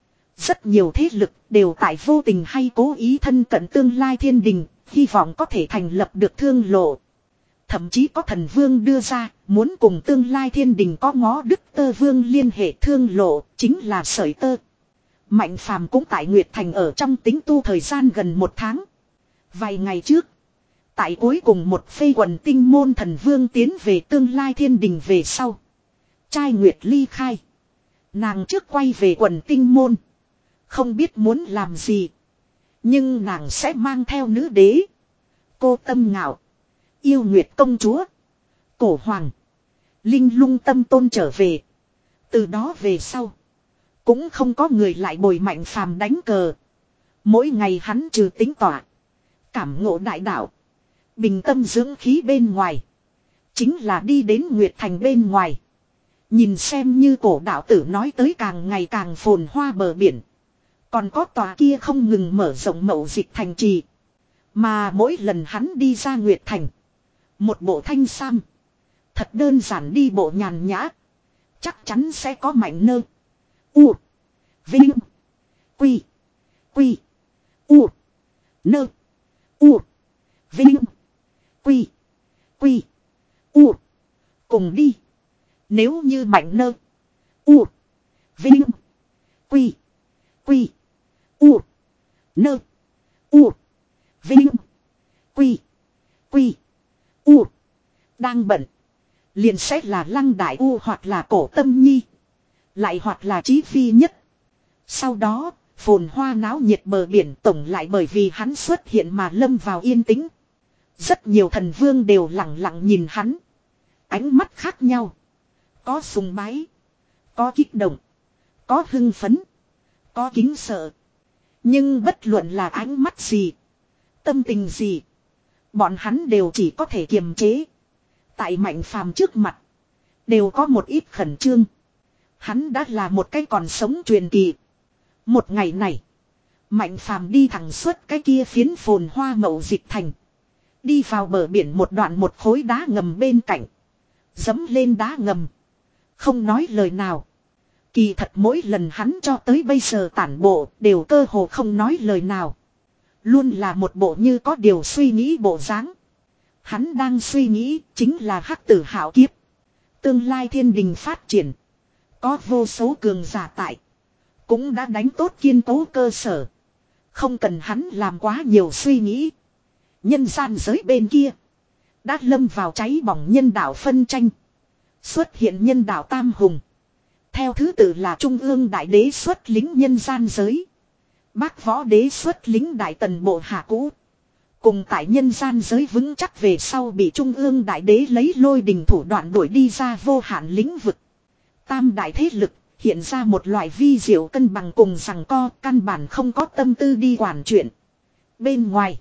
Rất nhiều thế lực đều tại vô tình hay cố ý thân cận tương lai thiên đình. Hy vọng có thể thành lập được thương lộ. Thậm chí có thần vương đưa ra. Muốn cùng tương lai thiên đình có ngó đức tơ vương liên hệ thương lộ. Chính là sởi tơ. Mạnh phàm cũng tại Nguyệt Thành ở trong tính tu thời gian gần một tháng. Vài ngày trước. Tại cuối cùng một phê quần tinh môn thần vương tiến về tương lai thiên đình về sau. Trai Nguyệt ly khai. Nàng trước quay về quần tinh môn. Không biết muốn làm gì. Nhưng nàng sẽ mang theo nữ đế. Cô Tâm Ngạo. Yêu Nguyệt công chúa. Cổ Hoàng. Linh Lung Tâm Tôn trở về. Từ đó về sau. Cũng không có người lại bồi Mạnh phàm đánh cờ. Mỗi ngày hắn trừ tính tỏa. Cảm ngộ đại đạo. Bình tâm dưỡng khí bên ngoài. Chính là đi đến Nguyệt Thành bên ngoài. Nhìn xem như cổ đạo tử nói tới càng ngày càng phồn hoa bờ biển. Còn có tòa kia không ngừng mở rộng mậu dịch thành trì. Mà mỗi lần hắn đi ra Nguyệt Thành. Một bộ thanh sam. Thật đơn giản đi bộ nhàn nhã. Chắc chắn sẽ có Mạnh Nơ. U. Vinh. Quy. Quy. U. Nơ. U. Vinh. Quy. Quy. U. Cùng đi. Nếu như Mạnh Nơ. U. Vinh. Quy. Quy. U. Nơ. U. Vinh. Quy. Quy. U. Đang bận. Liền sẽ là Lăng Đại U hoặc là Cổ Tâm Nhi. Lại hoặc là Chí Phi Nhất. Sau đó, phồn hoa náo nhiệt bờ biển tổng lại bởi vì hắn xuất hiện mà lâm vào yên tĩnh. Rất nhiều thần vương đều lặng lặng nhìn hắn. Ánh mắt khác nhau. Có sùng bái. Có kích động. Có hưng phấn. Có kính sợ. Nhưng bất luận là ánh mắt gì. Tâm tình gì. Bọn hắn đều chỉ có thể kiềm chế. Tại Mạnh Phàm trước mặt. Đều có một ít khẩn trương. Hắn đã là một cái còn sống truyền kỳ. Một ngày này. Mạnh Phàm đi thẳng suốt cái kia phiến phồn hoa mậu dịch thành. Đi vào bờ biển một đoạn một khối đá ngầm bên cạnh. Dẫm lên đá ngầm. Không nói lời nào. Kỳ thật mỗi lần hắn cho tới bây giờ tản bộ đều cơ hồ không nói lời nào. Luôn là một bộ như có điều suy nghĩ bộ dáng. Hắn đang suy nghĩ chính là hắc tử hạo kiếp. Tương lai thiên đình phát triển. Có vô số cường giả tại. Cũng đã đánh tốt kiên cố cơ sở. Không cần hắn làm quá nhiều suy nghĩ. Nhân gian giới bên kia. Đã lâm vào cháy bỏng nhân đạo phân tranh. Xuất hiện nhân đạo tam hùng. Theo thứ tự là Trung ương đại đế xuất lính nhân gian giới. Bác võ đế xuất lính đại tần bộ hạ cũ. Cùng tại nhân gian giới vững chắc về sau bị Trung ương đại đế lấy lôi đình thủ đoạn đuổi đi ra vô hạn lĩnh vực. Tam đại thế lực hiện ra một loại vi diệu cân bằng cùng rằng co, căn bản không có tâm tư đi quản chuyện. Bên ngoài,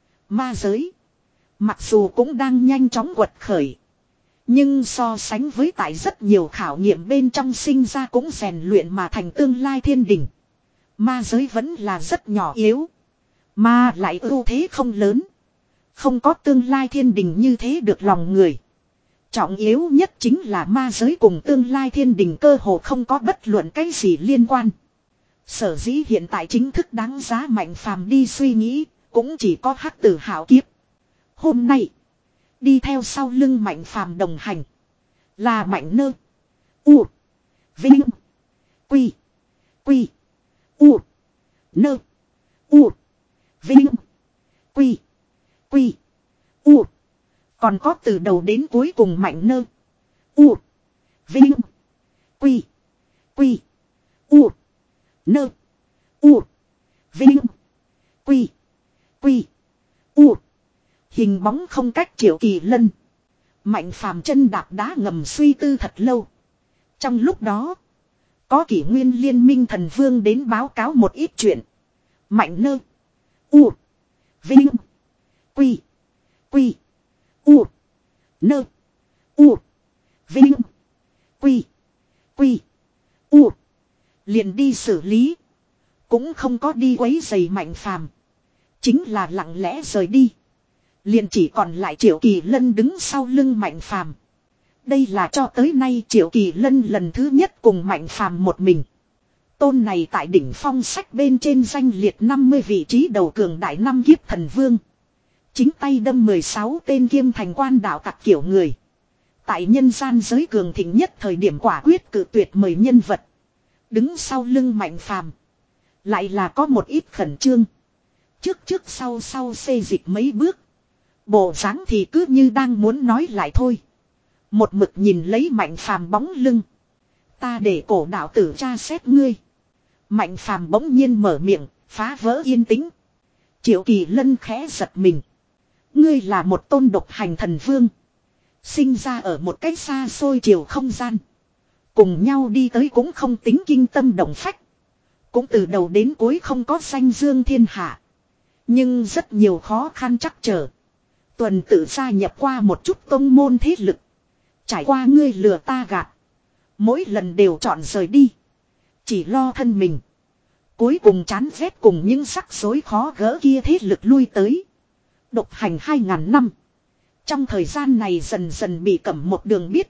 ma giới, mặc dù cũng đang nhanh chóng quật khởi. Nhưng so sánh với tại rất nhiều khảo nghiệm bên trong sinh ra cũng rèn luyện mà thành tương lai thiên đình. Ma giới vẫn là rất nhỏ yếu. Mà lại ưu thế không lớn. Không có tương lai thiên đình như thế được lòng người. Trọng yếu nhất chính là ma giới cùng tương lai thiên đình cơ hồ không có bất luận cái gì liên quan. Sở dĩ hiện tại chính thức đáng giá Mạnh Phàm đi suy nghĩ, cũng chỉ có hắc tử hạo kiếp. Hôm nay, đi theo sau lưng Mạnh Phàm đồng hành, là Mạnh Nơ, U, Vinh, Quy, Quy, U, Nơ, U, Vinh, Quy, Quy, U. Còn có từ đầu đến cuối cùng Mạnh Nơ, U, Vinh, Quy, Quy, U, Nơ, U, Vinh, Quy, Quy, U. Hình bóng không cách Triệu Kỳ Lân. Mạnh Phàm chân đạp đá ngầm suy tư thật lâu. Trong lúc đó, có Kỷ Nguyên Liên minh thần vương đến báo cáo một ít chuyện. Mạnh Nơ, U, Vinh, Quy, Quy, U, Nơ, U, Vinh, Quy, Quy, U. Liền đi xử lý. Cũng không có đi quấy rầy Mạnh Phàm. Chính là lặng lẽ rời đi. Liền chỉ còn lại Triệu Kỳ Lân đứng sau lưng Mạnh Phàm. Đây là cho tới nay Triệu Kỳ Lân lần thứ nhất cùng Mạnh Phàm một mình. Tôn này tại đỉnh phong sách bên trên danh liệt năm mươi vị trí đầu cường đại năm kiếp thần vương. Chính tay đâm mười sáu tên kiêm thành quan đạo tặc kiểu người. Tại nhân gian giới cường thịnh nhất thời điểm quả quyết cự tuyệt mời nhân vật. Đứng sau lưng Mạnh Phàm. Lại là có một ít khẩn trương. Trước trước sau sau xê dịch mấy bước. Bộ dáng thì cứ như đang muốn nói lại thôi. Một mực nhìn lấy Mạnh Phàm bóng lưng. Ta để cổ đạo tử tra xét ngươi. Mạnh Phàm bỗng nhiên mở miệng, phá vỡ yên tĩnh. Triệu Kỳ Lân khẽ giật mình. Ngươi là một tôn độc hành thần vương. Sinh ra ở một cách xa xôi chiều không gian. Cùng nhau đi tới cũng không tính kinh tâm động phách. Cũng từ đầu đến cuối không có danh dương thiên hạ. Nhưng rất nhiều khó khăn trắc trở. Tuần tự gia nhập qua một chút tông môn thế lực. Trải qua ngươi lừa ta gạt. Mỗi lần đều chọn rời đi. Chỉ lo thân mình. Cuối cùng chán ghét cùng những rắc rối khó gỡ kia thế lực lui tới. Độc hành hai ngàn năm. Trong thời gian này dần dần bị cẩm một đường biết.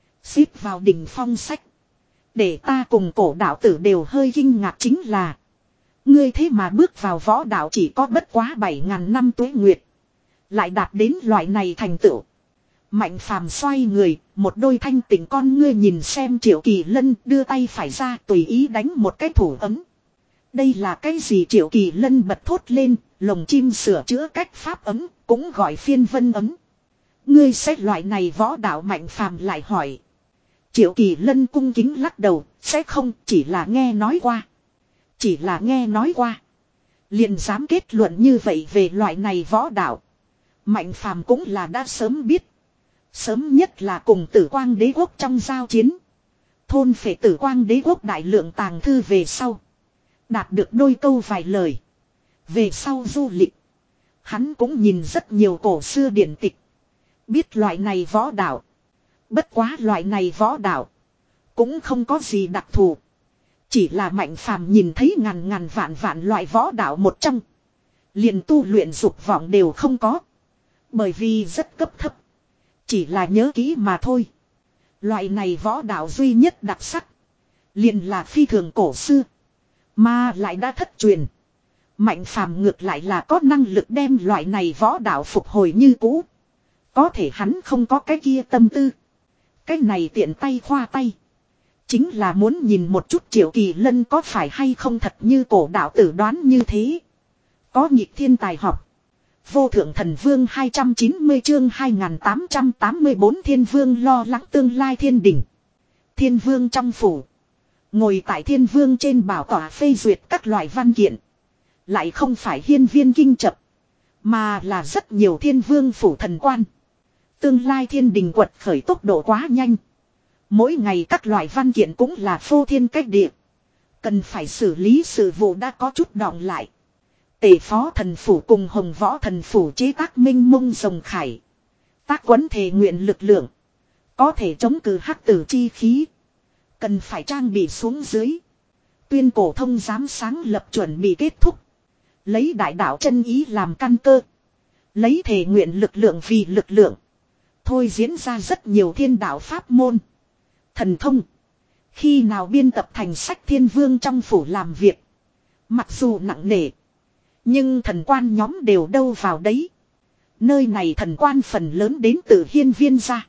Xếp vào đỉnh phong sách. Để ta cùng cổ đạo tử đều hơi kinh ngạc chính là. Ngươi thế mà bước vào võ đạo chỉ có bất quá bảy ngàn năm tuế nguyệt. Lại đạt đến loại này thành tựu. Mạnh Phàm xoay người, một đôi thanh tỉnh con ngươi nhìn xem Triệu Kỳ Lân đưa tay phải ra tùy ý đánh một cái thủ ấm. Đây là cái gì Triệu Kỳ Lân bật thốt lên, lồng chim sửa chữa cách pháp ấm, cũng gọi phiên vân ấm. Ngươi xét loại này võ đạo Mạnh Phàm lại hỏi. Triệu Kỳ Lân cung kính lắc đầu, sẽ không, chỉ là nghe nói qua. Chỉ là nghe nói qua. Liền dám kết luận như vậy về loại này võ đạo. Mạnh Phàm cũng là đã sớm biết. Sớm nhất là cùng Tử Quang Đế quốc trong giao chiến. Thôn phệ tử quang đế quốc đại lượng tàng thư về sau. Đạt được đôi câu vài lời. Về sau du lịch. Hắn cũng nhìn rất nhiều cổ xưa điển tịch. Biết loại này võ đạo. Bất quá loại này võ đạo. Cũng không có gì đặc thù. Chỉ là Mạnh Phàm nhìn thấy ngàn ngàn vạn vạn loại võ đạo một trong. Liền tu luyện dục vọng đều không có. Bởi vì rất cấp thấp. Chỉ là nhớ kỹ mà thôi. Loại này võ đạo duy nhất đặc sắc. Liền là phi thường cổ xưa. Mà lại đã thất truyền. Mạnh Phàm ngược lại là có năng lực đem loại này võ đạo phục hồi như cũ. Có thể hắn không có cái kia tâm tư. Cái này tiện tay khoa tay. Chính là muốn nhìn một chút Triệu Kỳ Lân có phải hay không thật như cổ đạo tử đoán như thế. Có nhịp thiên tài học. Vô thượng thần vương hai trăm chín mươi chương hai nghìn tám trăm tám mươi bốn thiên vương lo lắng tương lai thiên đỉnh. Thiên vương trong phủ. Ngồi tại thiên vương trên bảo tọa phê duyệt các loại văn kiện. Lại không phải hiên viên kinh chập. Mà là rất nhiều thiên vương phủ thần quan. Tương lai thiên đình quật khởi tốc độ quá nhanh. Mỗi ngày các loại văn kiện cũng là phô thiên cách địa. Cần phải xử lý sự vụ đã có chút đọng lại. Tề phó thần phủ cùng hồng võ thần phủ chế tác minh mông rồng khải. Tác quấn thề nguyện lực lượng. Có thể chống cự hắc tử chi khí. Cần phải trang bị xuống dưới. Tuyên cổ thông giám sáng lập chuẩn bị kết thúc. Lấy đại đạo chân ý làm căn cơ. Lấy thề nguyện lực lượng vì lực lượng. Thôi diễn ra rất nhiều thiên đạo pháp môn. Thần thông. Khi nào biên tập thành sách thiên vương trong phủ làm việc. Mặc dù nặng nề. Nhưng thần quan nhóm đều đâu vào đấy. Nơi này thần quan phần lớn đến từ hiên viên gia.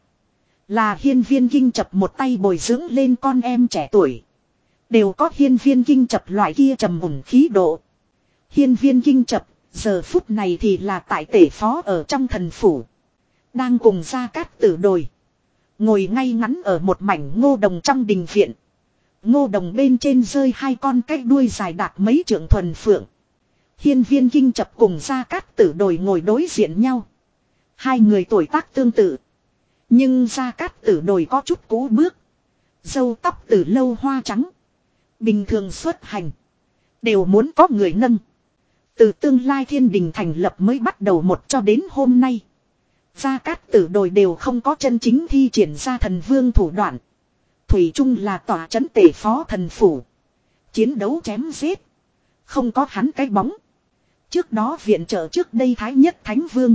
Là hiên viên kinh chập một tay bồi dưỡng lên con em trẻ tuổi. Đều có hiên viên kinh chập loại kia trầm ổn khí độ. Hiên viên kinh chập, giờ phút này thì là tại tể phó ở trong thần phủ. Đang cùng Gia Cát Tử đồi. Ngồi ngay ngắn ở một mảnh ngô đồng trong đình viện. Ngô đồng bên trên rơi hai con cái đuôi dài đạt mấy trượng thuần phượng. Hiên viên kinh chập cùng Gia Cát Tử đồi ngồi đối diện nhau. Hai người tuổi tác tương tự. Nhưng Gia Cát Tử đồi có chút cú bước. Râu tóc từ lâu hoa trắng. Bình thường xuất hành. Đều muốn có người nâng. Từ tương lai thiên đình thành lập mới bắt đầu một cho đến hôm nay. Gia Cát Tử đồi đều không có chân chính thi triển ra thần vương thủ đoạn. Thủy chung là tòa trấn tể phó thần phủ. Chiến đấu chém giết. Không có hắn cái bóng. Trước đó viện trợ trước đây Thái Nhất Thánh Vương.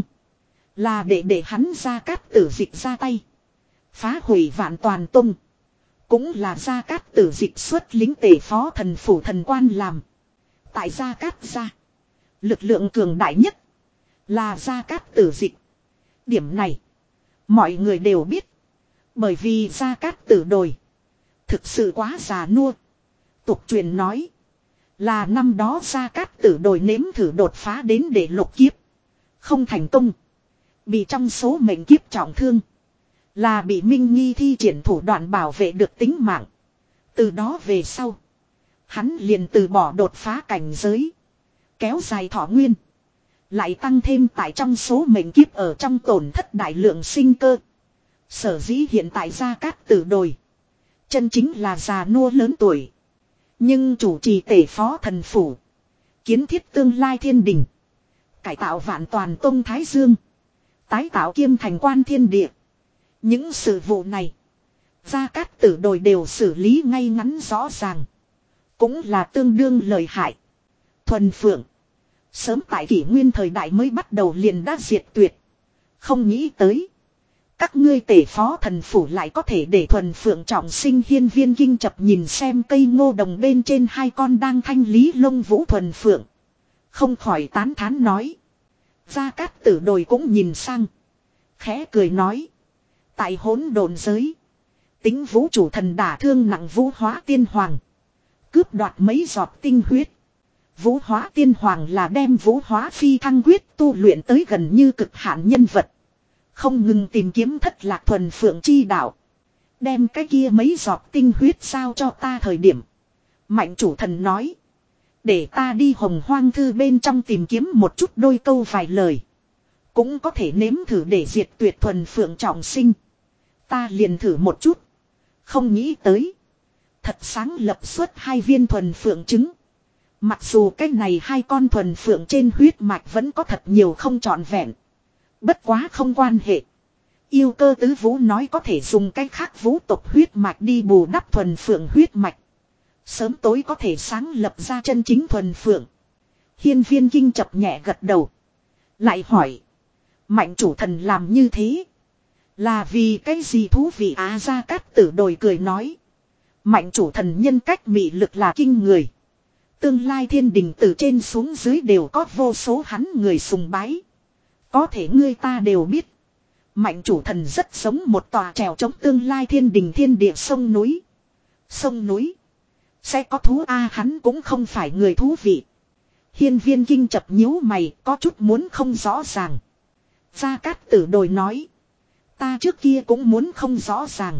Là để để hắn Gia Cát Tử dịch ra tay. Phá hủy vạn toàn tung. Cũng là Gia Cát Tử dịch xuất lính tể phó thần phủ thần quan làm. Tại Gia Cát gia. Lực lượng cường đại nhất. Là Gia Cát Tử dịch. Điểm này. Mọi người đều biết. Bởi vì Gia Cát Tử đồi. Thực sự quá già nua. Tục truyền nói. Là năm đó Gia Cát Tử đồi nếm thử đột phá đến để lục kiếp. Không thành công. Bị trong số mệnh kiếp trọng thương. Là bị Minh Nghi thi triển thủ đoạn bảo vệ được tính mạng. Từ đó về sau. Hắn liền từ bỏ đột phá cảnh giới. Kéo dài thọ nguyên. Lại tăng thêm tại trong số mệnh kiếp ở trong tổn thất đại lượng sinh cơ. Sở dĩ hiện tại Gia Cát Tử đồi. Chân chính là già nua lớn tuổi. Nhưng chủ trì tể phó thần phủ. Kiến thiết tương lai thiên đình. Cải tạo vạn toàn tông Thái Dương. Tái tạo kiêm thành quan thiên địa. Những sự vụ này. Gia Cát Tử đồi đều xử lý ngay ngắn rõ ràng. Cũng là tương đương lợi hại. Thuần Phượng. Sớm tại kỷ nguyên thời đại mới bắt đầu liền đã diệt tuyệt. Không nghĩ tới. Các ngươi tể phó thần phủ lại có thể để Thuần Phượng trọng sinh. Hiên viên kinh chập nhìn xem cây ngô đồng bên trên hai con đang thanh lý lông vũ Thuần Phượng. Không khỏi tán thán nói. Gia Cát Tử đồi cũng nhìn sang. Khẽ cười nói. Tại hỗn độn giới. Tính vũ chủ thần đả thương nặng vũ hóa tiên hoàng. Cướp đoạt mấy giọt tinh huyết. Vũ hóa tiên hoàng là đem vũ hóa phi thăng quyết tu luyện tới gần như cực hạn nhân vật. Không ngừng tìm kiếm thất lạc Thuần Phượng chi đạo. Đem cái kia mấy giọt tinh huyết sao cho ta thời điểm. Mạnh chủ thần nói. Để ta đi Hồng Hoang Thư bên trong tìm kiếm một chút đôi câu vài lời. Cũng có thể nếm thử để diệt tuyệt Thuần Phượng trọng sinh. Ta liền thử một chút. Không nghĩ tới. thật sáng lập xuất hai viên thuần phượng trứng. Mặc dù cái này hai con thuần phượng trên huyết mạch vẫn có thật nhiều không trọn vẹn. Bất quá không quan hệ. Yêu cơ tứ vũ nói có thể dùng cách khác vũ tộc huyết mạch đi bù đắp thuần phượng huyết mạch. Sớm tối có thể sáng lập ra chân chính thuần phượng. Hiên Viên Kinh chập nhẹ gật đầu. Lại hỏi. Mạnh chủ thần làm như thế. Là vì cái gì thú vị á? Gia Cát Tử đồi cười nói. Mạnh chủ thần nhân cách mị lực là kinh người. Tương lai thiên đình từ trên xuống dưới đều có vô số hắn người sùng bái. Có thể ngươi ta đều biết. Mạnh chủ thần rất giống một tòa trèo chống tương lai thiên đình thiên địa sông núi. Sông núi. Sẽ có thú a hắn cũng không phải người thú vị. Hiên Viên Kinh chập nhíu mày có chút muốn không rõ ràng. Gia Cát Tử đồi nói. Ta trước kia cũng muốn không rõ ràng.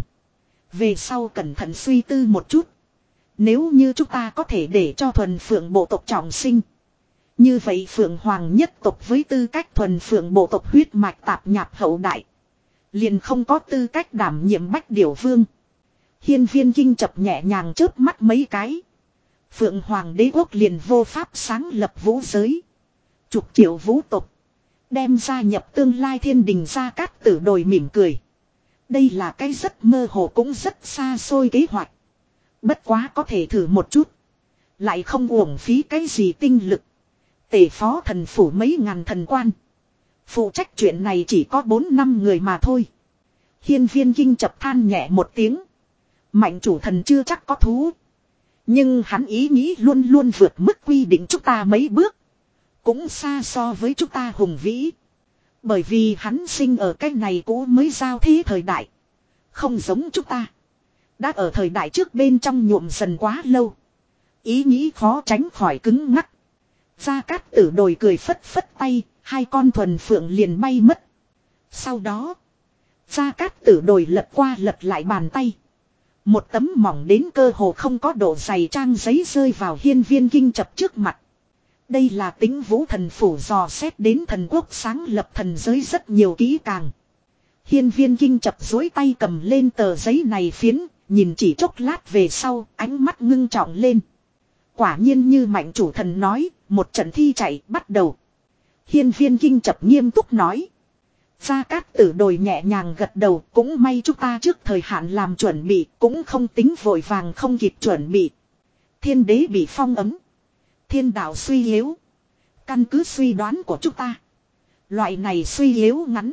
Về sau cẩn thận suy tư một chút. Nếu như chúng ta có thể để cho thuần phượng bộ tộc trọng sinh. Như vậy phượng hoàng nhất tộc với tư cách thuần phượng bộ tộc huyết mạch tạp nhạp hậu đại. Liền không có tư cách đảm nhiệm bách điểu vương. Hiên Viên Kinh chập nhẹ nhàng chớp mắt mấy cái. Phượng hoàng đế quốc liền vô pháp sáng lập vũ giới. Chục triệu vũ tộc. Đem gia nhập tương lai thiên đình. Gia Cát Tử đồi mỉm cười. Đây là cái rất mơ hồ cũng rất xa xôi kế hoạch. Bất quá có thể thử một chút. Lại không uổng phí cái gì tinh lực. Tề phó thần phủ mấy ngàn thần quan. Phụ trách chuyện này chỉ có bốn năm người mà thôi. Hiên Viên Kinh chập than nhẹ một tiếng. Mạnh chủ thần chưa chắc có thú. Nhưng hắn ý nghĩ luôn luôn vượt mức quy định chúng ta mấy bước. Cũng xa so với chúng ta hùng vĩ. Bởi vì hắn sinh ở cái này cũ mới giao thế thời đại. Không giống chúng ta. Đã ở thời đại trước bên trong nhuộm dần quá lâu. Ý nghĩ khó tránh khỏi cứng ngắc. Gia Cát Tử đồi cười phất phất tay. Hai con thuần phượng liền bay mất. Sau đó. Gia Cát Tử đồi lật qua lật lại bàn tay. Một tấm mỏng đến cơ hồ không có độ dày trang giấy rơi vào Hiên Viên Kinh chập trước mặt. Đây là Tính Vũ thần phủ dò xét đến thần quốc sáng lập thần giới rất nhiều kỹ càng. Hiên Viên Kinh chập duỗi tay cầm lên tờ giấy này phiến, nhìn chỉ chốc lát về sau, ánh mắt ngưng trọng lên. Quả nhiên như mạnh chủ thần nói, một trận thi chạy bắt đầu. Hiên Viên Kinh chập nghiêm túc nói. Gia Cát Tử đồi nhẹ nhàng gật đầu, cũng may chúng ta trước thời hạn làm chuẩn bị, cũng không tính vội vàng không kịp chuẩn bị. Thiên đế bị phong ấm. Thiên đạo suy yếu. Căn cứ suy đoán của chúng ta. Loại này suy yếu ngắn.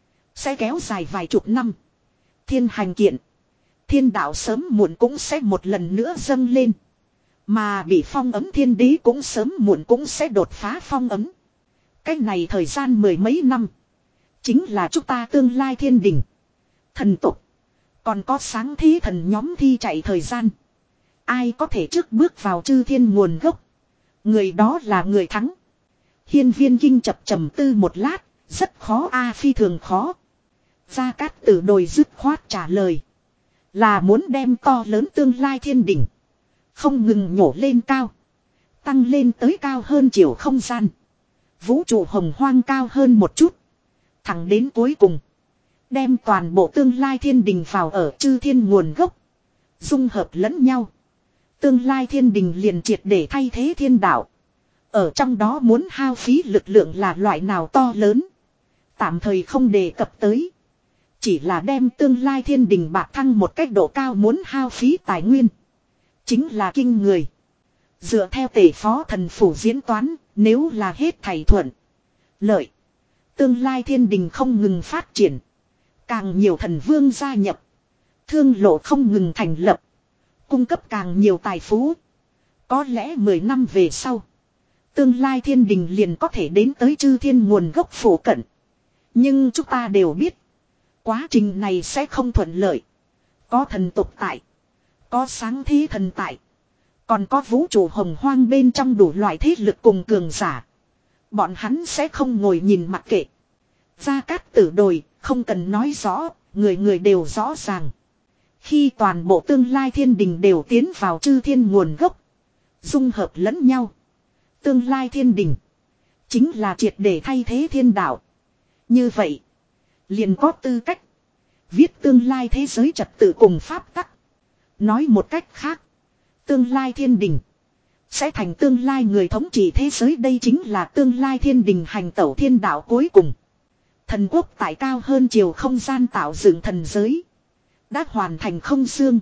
Sẽ kéo dài vài chục năm. Thiên hành kiện. Thiên đạo sớm muộn cũng sẽ một lần nữa dâng lên. Mà bị phong ấm thiên đế cũng sớm muộn cũng sẽ đột phá phong ấm. Cách này thời gian mười mấy năm. Chính là chúng ta tương lai thiên đình. Thần tục. Còn có sáng thế thần nhóm thi chạy thời gian. Ai có thể trước bước vào chư thiên nguồn gốc. Người đó là người thắng. Hiên Viên Kinh chập trầm tư một lát. Rất khó a phi thường khó. Gia Cát Tử đồi dứt khoát trả lời. Là muốn đem to lớn tương lai thiên đỉnh. Không ngừng nhổ lên cao. Tăng lên tới cao hơn chiều không gian. Vũ trụ hồng hoang cao hơn một chút. Thẳng đến cuối cùng. Đem toàn bộ tương lai thiên đình vào ở chư thiên nguồn gốc. Dung hợp lẫn nhau. Tương lai thiên đình liền triệt để thay thế thiên đạo. Ở trong đó muốn hao phí lực lượng là loại nào to lớn. Tạm thời không đề cập tới. Chỉ là đem tương lai thiên đình bạc thăng một cách độ cao muốn hao phí tài nguyên. Chính là kinh người. Dựa theo tể phó thần phủ diễn toán, nếu là hết thầy thuận. Lợi. Tương lai thiên đình không ngừng phát triển. Càng nhiều thần vương gia nhập. Thương lộ không ngừng thành lập. Cung cấp càng nhiều tài phú. Có lẽ mười năm về sau. Tương lai thiên đình liền có thể đến tới chư thiên nguồn gốc phổ cận. Nhưng chúng ta đều biết. Quá trình này sẽ không thuận lợi. Có thần tộc tại. Có sáng thế thần tại. Còn có vũ trụ hồng hoang bên trong đủ loại thế lực cùng cường giả. Bọn hắn sẽ không ngồi nhìn mặc kệ. Gia Cát Tử đồi, không cần nói rõ, người người đều rõ ràng. Khi toàn bộ tương lai thiên đình đều tiến vào chư thiên nguồn gốc. Dung hợp lẫn nhau. Tương lai thiên đình. Chính là triệt để thay thế thiên đạo. Như vậy. Liền có tư cách. Viết tương lai thế giới trật tự cùng pháp tắc. Nói một cách khác. Tương lai thiên đình. Sẽ thành tương lai người thống trị thế giới, đây chính là tương lai thiên đình hành tẩu thiên đạo cuối cùng. Thần quốc tại cao hơn chiều không gian tạo dựng thần giới. Đã hoàn thành không xương.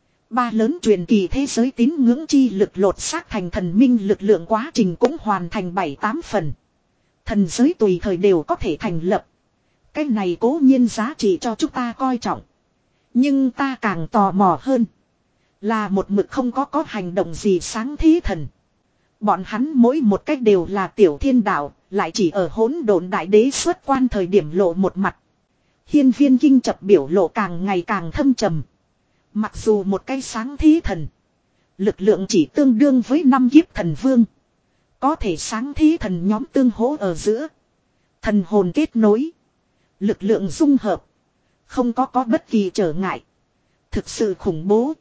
Ba lớn truyền kỳ thế giới tín ngưỡng chi lực lột xác thành thần minh lực lượng quá trình cũng hoàn thành bảy tám phần. Thần giới tùy thời đều có thể thành lập. Cái này cố nhiên giá trị cho chúng ta coi trọng. Nhưng ta càng tò mò hơn. Là một mực không có có hành động gì sáng thế thần. Bọn hắn mỗi một cách đều là tiểu thiên đạo. Lại chỉ ở hỗn độn đại đế xuất quan thời điểm lộ một mặt. Hiên viên kinh chập biểu lộ càng ngày càng thâm trầm. Mặc dù một cái sáng thế thần. Lực lượng chỉ tương đương với năm kiếp thần vương. Có thể sáng thế thần nhóm tương hỗ ở giữa. Thần hồn kết nối. Lực lượng dung hợp. Không có có bất kỳ trở ngại. Thực sự khủng bố.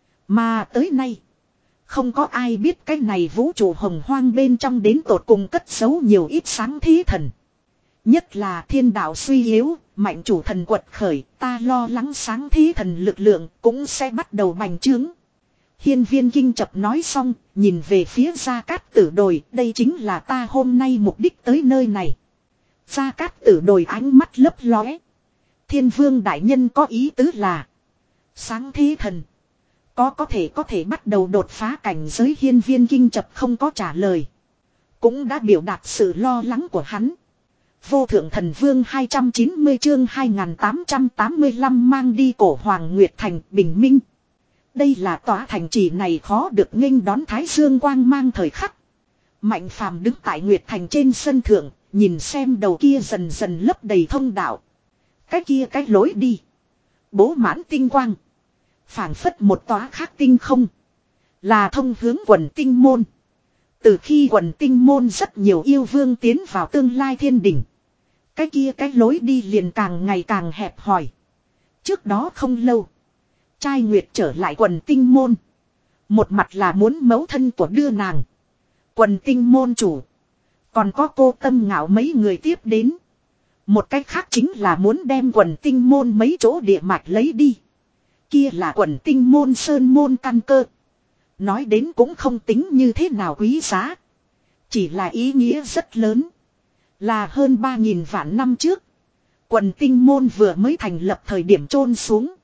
Mà tới nay. Không có ai biết cái này vũ trụ hồng hoang bên trong đến tột cùng cất giấu nhiều ít sáng thế thần. Nhất là thiên đạo suy yếu, mạnh chủ thần quật khởi, ta lo lắng sáng thế thần lực lượng cũng sẽ bắt đầu bành trướng. Hiên viên kinh chập nói xong, nhìn về phía Gia Cát Tử Đồi, đây chính là ta hôm nay mục đích tới nơi này. Gia Cát Tử Đồi ánh mắt lấp lóe. Thiên vương đại nhân có ý tứ là sáng thế thần. Có có thể có thể bắt đầu đột phá cảnh giới, hiên viên kinh chập không có trả lời. Cũng đã biểu đạt sự lo lắng của hắn. Vô thượng thần vương hai trăm chín mươi chương hai nghìn tám trăm tám mươi lăm mang đi cổ Hoàng Nguyệt Thành bình minh. Đây là tòa thành trì này khó được nghênh đón thái dương quang mang thời khắc. Mạnh phàm đứng tại Nguyệt Thành trên sân thượng, nhìn xem đầu kia dần dần lấp đầy thông đạo. Cái kia cái lối đi. Bố mãn tinh quang. Phảng phất một tòa khác tinh không. Là thông hướng quần tinh môn. Từ khi quần tinh môn rất nhiều yêu vương tiến vào tương lai thiên đỉnh. Cái kia cái lối đi liền càng ngày càng hẹp hòi. Trước đó không lâu. Trai Nguyệt trở lại quần tinh môn. Một mặt là muốn mẫu thân của đưa nàng. Quần tinh môn chủ. Còn có cô Tâm Ngạo mấy người tiếp đến. Một cách khác chính là muốn đem quần tinh môn mấy chỗ địa mạch lấy đi. Kia là quần tinh môn sơn môn căn cơ. Nói đến cũng không tính như thế nào quý giá. Chỉ là ý nghĩa rất lớn. Là hơn ba nghìn vạn năm trước. Quần tinh môn vừa mới thành lập thời điểm chôn xuống.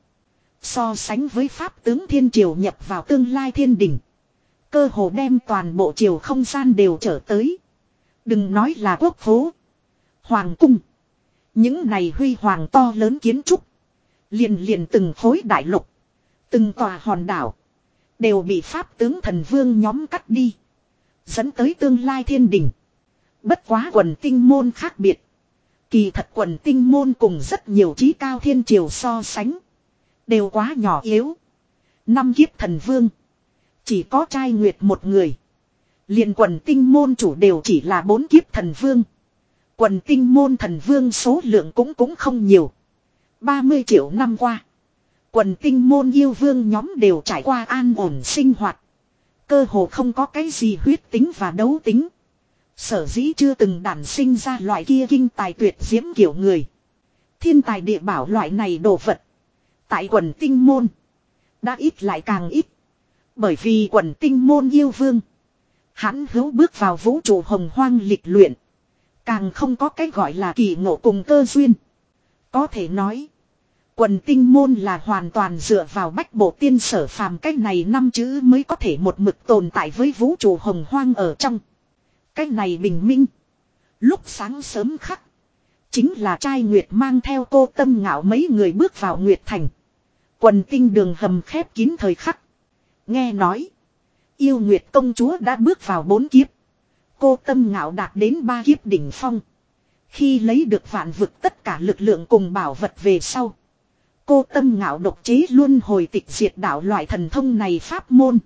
So sánh với pháp tướng thiên triều nhập vào tương lai thiên đỉnh. Cơ hồ đem toàn bộ triều không gian đều trở tới. Đừng nói là quốc phố. Hoàng cung. Những này huy hoàng to lớn kiến trúc. Liền liền từng khối đại lục. Từng tòa hòn đảo. Đều bị pháp tướng thần vương nhóm cắt đi. Dẫn tới tương lai thiên đỉnh. Bất quá quần tinh môn khác biệt. Kỳ thật quần tinh môn cùng rất nhiều trí cao thiên triều so sánh. Đều quá nhỏ yếu. Năm kiếp thần vương. Chỉ có trai Nguyệt một người. Liền quần tinh môn chủ đều chỉ là bốn kiếp thần vương. Quần tinh môn thần vương số lượng cũng cũng không nhiều. ba mươi triệu năm qua. Quần tinh môn yêu vương nhóm đều trải qua an ổn sinh hoạt. Cơ hồ không có cái gì huyết tính và đấu tính. Sở dĩ chưa từng đản sinh ra loại kia kinh tài tuyệt diễm kiểu người. Thiên tài địa bảo loại này đồ vật. Tại quần tinh môn. Đã ít lại càng ít. Bởi vì quần tinh môn yêu vương. Hắn hữu bước vào vũ trụ hồng hoang lịch luyện. Càng không có cái gọi là kỳ ngộ cùng cơ duyên. Có thể nói. Quần tinh môn là hoàn toàn dựa vào bách bộ tiên sở phàm cái này năm chữ mới có thể một mực tồn tại với vũ trụ hồng hoang ở trong. Cái này bình minh. Lúc sáng sớm khắc. Chính là trai Nguyệt mang theo cô Tâm Ngạo mấy người bước vào Nguyệt Thành. Quần tinh đường hầm khép kín thời khắc. Nghe nói. Yêu Nguyệt công chúa đã bước vào bốn kiếp. Cô Tâm Ngạo đạt đến ba kiếp đỉnh phong. Khi lấy được vạn vực tất cả lực lượng cùng bảo vật về sau. Cô Tâm Ngạo độc chế luôn hồi tịch diệt đạo loại thần thông này pháp môn.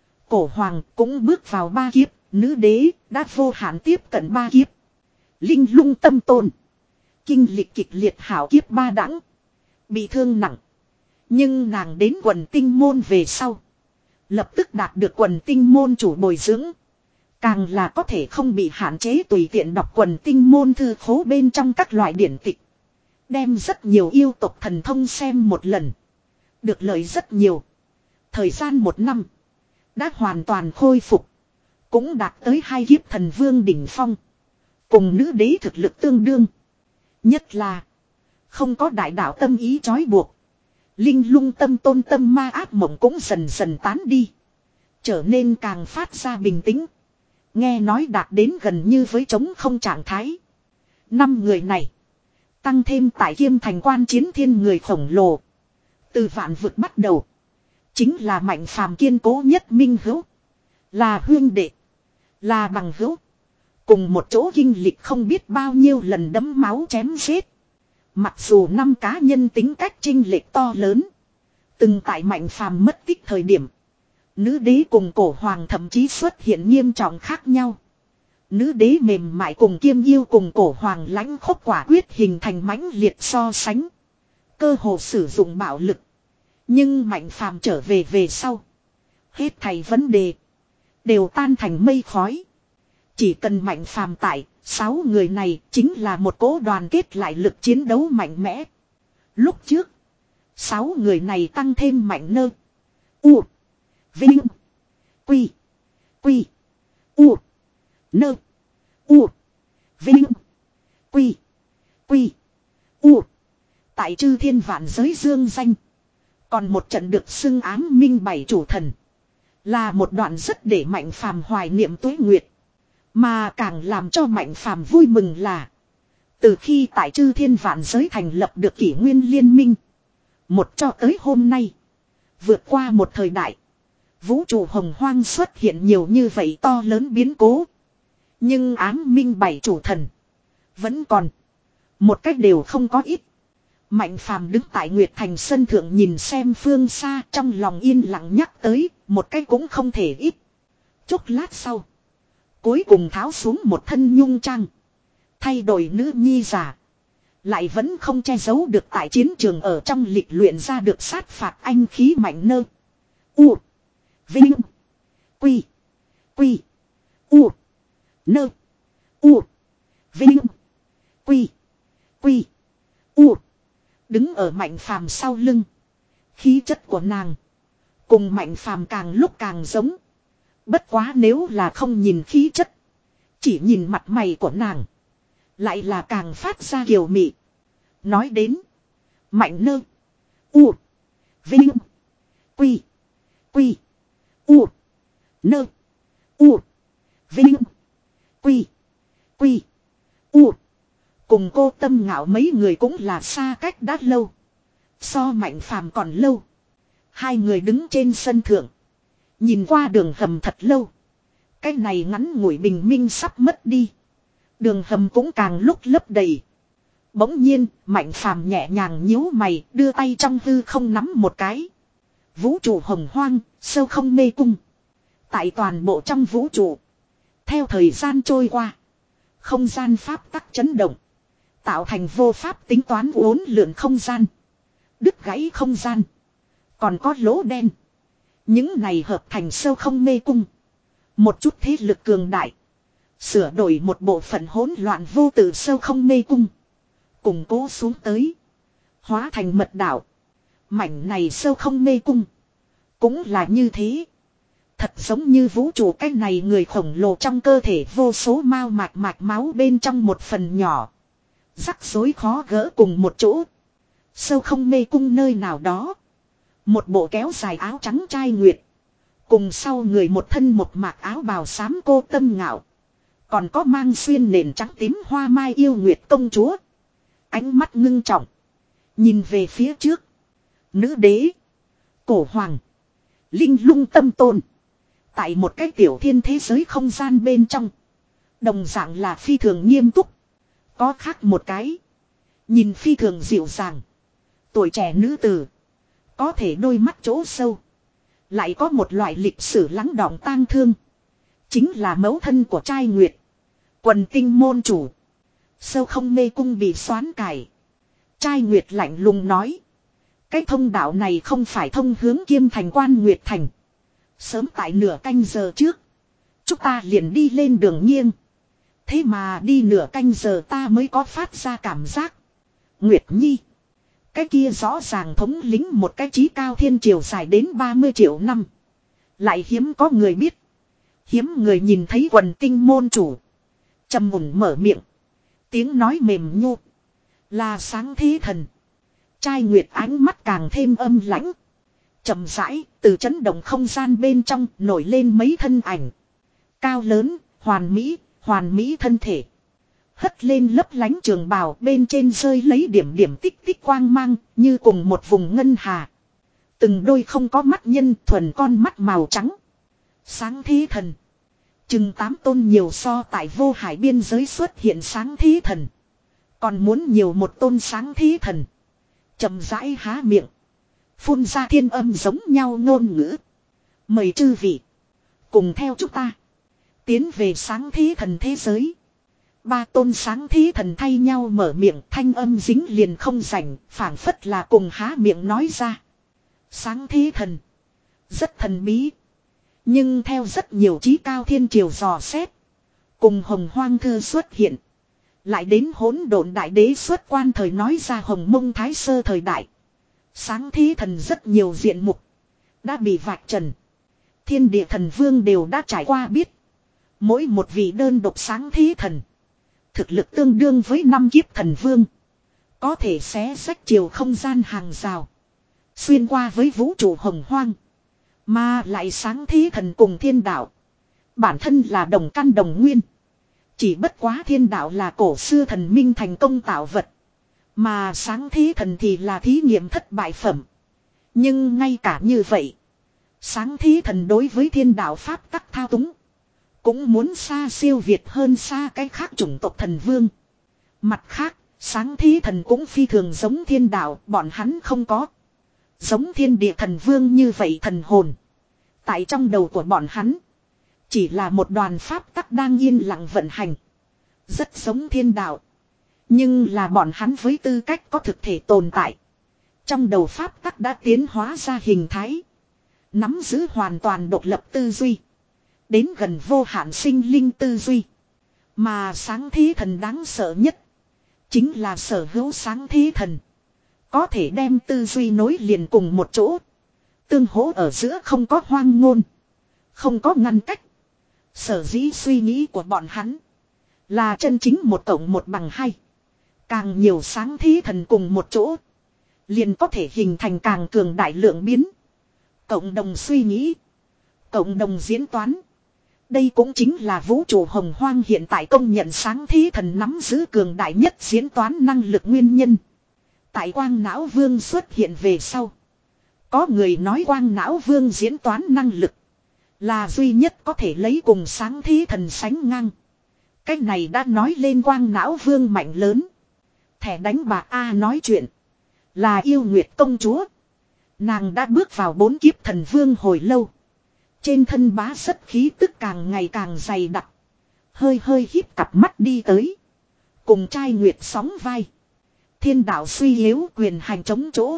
Cổ Hoàng cũng bước vào ba kiếp. Nữ đế đã vô hạn tiếp cận ba kiếp. Linh Lung Tâm Tôn. Kinh lịch kịch liệt hảo kiếp ba đẳng. Bị thương nặng. Nhưng nàng đến quần tinh môn về sau. Lập tức đạt được quần tinh môn chủ bồi dưỡng. Càng là có thể không bị hạn chế tùy tiện đọc quần tinh môn thư khố bên trong các loại điển tịch. Đem rất nhiều yêu tộc thần thông xem một lần. Được lợi rất nhiều. Thời gian một năm. đã hoàn toàn khôi phục. Cũng đạt tới hai kiếp thần vương đỉnh phong. Cùng nữ đế thực lực tương đương. Nhất là không có đại đạo tâm ý trói buộc. Linh lung tâm tôn tâm ma ác mộng cũng dần dần tán đi. Trở nên càng phát ra bình tĩnh. Nghe nói đạt đến gần như với trống không trạng thái. Năm người này. Tăng thêm tại Kiêm Thành quan chiến thiên người khổng lồ. Từ vạn vực bắt đầu. Chính là Mạnh Phàm kiên cố nhất minh hữu. Là huyên đệ. Là bằng hữu. Cùng một chỗ kinh lịch không biết bao nhiêu lần đấm máu chém giết. Mặc dù năm cá nhân tính cách chênh lệch to lớn. Từng tại Mạnh Phàm mất tích thời điểm. Nữ đế cùng cổ hoàng thậm chí xuất hiện nghiêm trọng khác nhau. Nữ đế mềm mại cùng kiêm yêu cùng cổ hoàng lãnh khốc quả quyết hình thành mãnh liệt so sánh. Cơ hồ sử dụng bạo lực. Nhưng Mạnh Phàm trở về về sau. Hết thảy vấn đề. Đều tan thành mây khói. Chỉ cần Mạnh Phàm tại. Sáu người này chính là một cỗ đoàn kết lại lực chiến đấu mạnh mẽ. Lúc trước. Sáu người này tăng thêm Mạnh Nơ. U. Vinh. Quy. Quy. U. Nơ. U. Vinh. Quy. Quy. U. Tại chư thiên vạn giới dương danh. Còn một trận được xưng ám minh bảy chủ thần. Là một đoạn rất để Mạnh Phàm hoài niệm tuế nguyệt. Mà càng làm cho Mạnh Phàm vui mừng là. Từ khi tại chư thiên vạn giới thành lập được kỷ nguyên liên minh. Một cho tới hôm nay. Vượt qua một thời đại. Vũ trụ hồng hoang xuất hiện nhiều như vậy to lớn biến cố. Nhưng ám minh bảy chủ thần. Vẫn còn. Một cách đều không có ít. Mạnh Phàm đứng tại Nguyệt Thành sân thượng nhìn xem phương xa trong lòng yên lặng nhắc tới. Một cách cũng không thể ít. Chốc lát sau. Cuối cùng tháo xuống một thân nhung trang. Thay đổi nữ nhi giả. Lại vẫn không che giấu được tại chiến trường ở trong lịch luyện ra được sát phạt anh khí mạnh nơ. U. Vinh. Quy. Quy. U. Nơ. U. Vinh. Quy. Quy. U. Đứng ở Mạnh Phàm sau lưng. Khí chất của nàng. Cùng Mạnh Phàm càng lúc càng giống. Bất quá nếu là không nhìn khí chất. Chỉ nhìn mặt mày của nàng. Lại là càng phát ra kiều mị. Nói đến. Mạnh Nơ. U. Vinh. Quy. Quy. U. Nơ. U. Vinh. Quy. Quy. U. Cùng cô Tâm Ngạo mấy người cũng là xa cách đã lâu. So Mạnh Phàm còn lâu. Hai người đứng trên sân thượng. Nhìn qua đường hầm thật lâu. Cái này ngắn ngủi bình minh sắp mất đi. Đường hầm cũng càng lúc lấp đầy. Bỗng nhiên, Mạnh Phàm nhẹ nhàng nhíu mày, đưa tay trong hư không nắm một cái. Vũ trụ hồng hoang, sâu không mê cung. Tại toàn bộ trong vũ trụ. Theo thời gian trôi qua. Không gian pháp tắc chấn động. Tạo thành vô pháp tính toán uốn lượn không gian. Đứt gãy không gian. Còn có lỗ đen. Những này hợp thành sâu không mê cung. Một chút thế lực cường đại. Sửa đổi một bộ phận hỗn loạn vô tự sâu không mê cung. Củng cố xuống tới. Hóa thành mật đảo. Mảnh này sâu không mê cung. Cũng là như thế. Thật giống như vũ trụ cái này người khổng lồ trong cơ thể vô số mao mạch mạch máu bên trong một phần nhỏ. Rắc rối khó gỡ cùng một chỗ. Sâu không mê cung nơi nào đó. Một bộ kéo dài áo trắng trai nguyệt. Cùng sau người một thân một mạc áo bào xám cô Tâm Ngạo. Còn có mang xuyên nền trắng tím hoa mai yêu nguyệt công chúa. Ánh mắt ngưng trọng. Nhìn về phía trước. Nữ đế. Cổ hoàng. Linh lung tâm tôn. Tại một cái tiểu thiên thế giới không gian bên trong. Đồng dạng là phi thường nghiêm túc. Có khác một cái. Nhìn phi thường dịu dàng. Tuổi trẻ nữ tử. Có thể đôi mắt chỗ sâu. Lại có một loại lịch sử lắng đọng tang thương. Chính là mẫu thân của trai nguyệt. Quần tinh môn chủ. Sâu không mê cung bị xoán cải. Trai nguyệt lạnh lùng nói. Cái thông đạo này không phải thông hướng Kiêm Thành quan Nguyệt Thành. Sớm tại nửa canh giờ trước. Chúng ta liền đi lên đường nghiêng. Thế mà đi nửa canh giờ ta mới có phát ra cảm giác. Nguyệt Nhi. Cái kia rõ ràng thống lĩnh một cái chí cao thiên triều dài đến ba mươi triệu năm. Lại hiếm có người biết. Hiếm người nhìn thấy quần tinh môn chủ. Trầm mùng mở miệng. Tiếng nói mềm nhu. Là sáng thế thần. Trai Nguyệt ánh mắt càng thêm âm lãnh. Chậm rãi, từ chấn động không gian bên trong nổi lên mấy thân ảnh. Cao lớn, hoàn mỹ, hoàn mỹ thân thể. Hất lên lấp lánh trường bào bên trên rơi lấy điểm điểm tích tích quang mang, như cùng một vùng ngân hà. Từng đôi không có mắt nhân thuần con mắt màu trắng. Sáng thế thần. Chừng tám tôn nhiều so tại vô hải biên giới xuất hiện sáng thế thần. Còn muốn nhiều một tôn sáng thế thần. Chậm rãi há miệng. Phun ra thiên âm giống nhau ngôn ngữ. Mời chư vị. Cùng theo chúng ta. Tiến về sáng thế thần thế giới. Ba tôn sáng thế thần thay nhau mở miệng, thanh âm dính liền không rảnh, phảng phất là cùng há miệng nói ra. Sáng thế thần. Rất thần bí. Nhưng theo rất nhiều trí cao thiên triều dò xét. Cùng hồng hoang thư xuất hiện. Lại đến hỗn độn đại đế xuất quan thời nói ra hồng mông thái sơ thời đại. Sáng thế thần rất nhiều diện mục. Đã bị vạch trần. Thiên địa thần vương đều đã trải qua biết. Mỗi một vị đơn độc sáng thế thần. Thực lực tương đương với năm kiếp thần vương. Có thể xé rách chiều không gian hàng rào. Xuyên qua với vũ trụ hồng hoang. Mà lại sáng thế thần cùng thiên đạo. Bản thân là đồng căn đồng nguyên. Chỉ bất quá thiên đạo là cổ xưa thần minh thành công tạo vật. Mà sáng thế thần thì là thí nghiệm thất bại phẩm. Nhưng ngay cả như vậy. Sáng thế thần đối với thiên đạo pháp tắc thao túng. Cũng muốn xa siêu việt hơn xa cái khác chủng tộc thần vương. Mặt khác, sáng thế thần cũng phi thường giống thiên đạo, bọn hắn không có. Giống thiên địa thần vương như vậy thần hồn. Tại trong đầu của bọn hắn. Chỉ là một đoàn pháp tắc đang yên lặng vận hành. Rất giống thiên đạo. Nhưng là bọn hắn với tư cách có thực thể tồn tại. Trong đầu pháp tắc đã tiến hóa ra hình thái. Nắm giữ hoàn toàn độc lập tư duy. Đến gần vô hạn sinh linh tư duy. Mà sáng thế thần đáng sợ nhất. Chính là sở hữu sáng thế thần. Có thể đem tư duy nối liền cùng một chỗ. Tương hỗ ở giữa không có hoang ngôn. Không có ngăn cách. Sở dĩ suy nghĩ của bọn hắn. Là chân chính một cộng một bằng hai. Càng nhiều sáng thế thần cùng một chỗ. Liền có thể hình thành càng cường đại lượng biến. Cộng đồng suy nghĩ. Cộng đồng diễn toán. Đây cũng chính là vũ trụ hồng hoang hiện tại công nhận sáng thế thần nắm giữ cường đại nhất diễn toán năng lực nguyên nhân. Tại quang não vương xuất hiện về sau. Có người nói quang não vương diễn toán năng lực. Là duy nhất có thể lấy cùng sáng thế thần sánh ngang. Cái này đã nói lên quang não vương mạnh lớn. Thẻ đánh bạc A nói chuyện. Là yêu nguyệt công chúa. Nàng đã bước vào bốn kiếp thần vương hồi lâu. Trên thân bá sất khí tức càng ngày càng dày đặc. Hơi hơi híp cặp mắt đi tới. Cùng trai nguyệt sóng vai. Thiên đạo suy yếu quyền hành chống chỗ.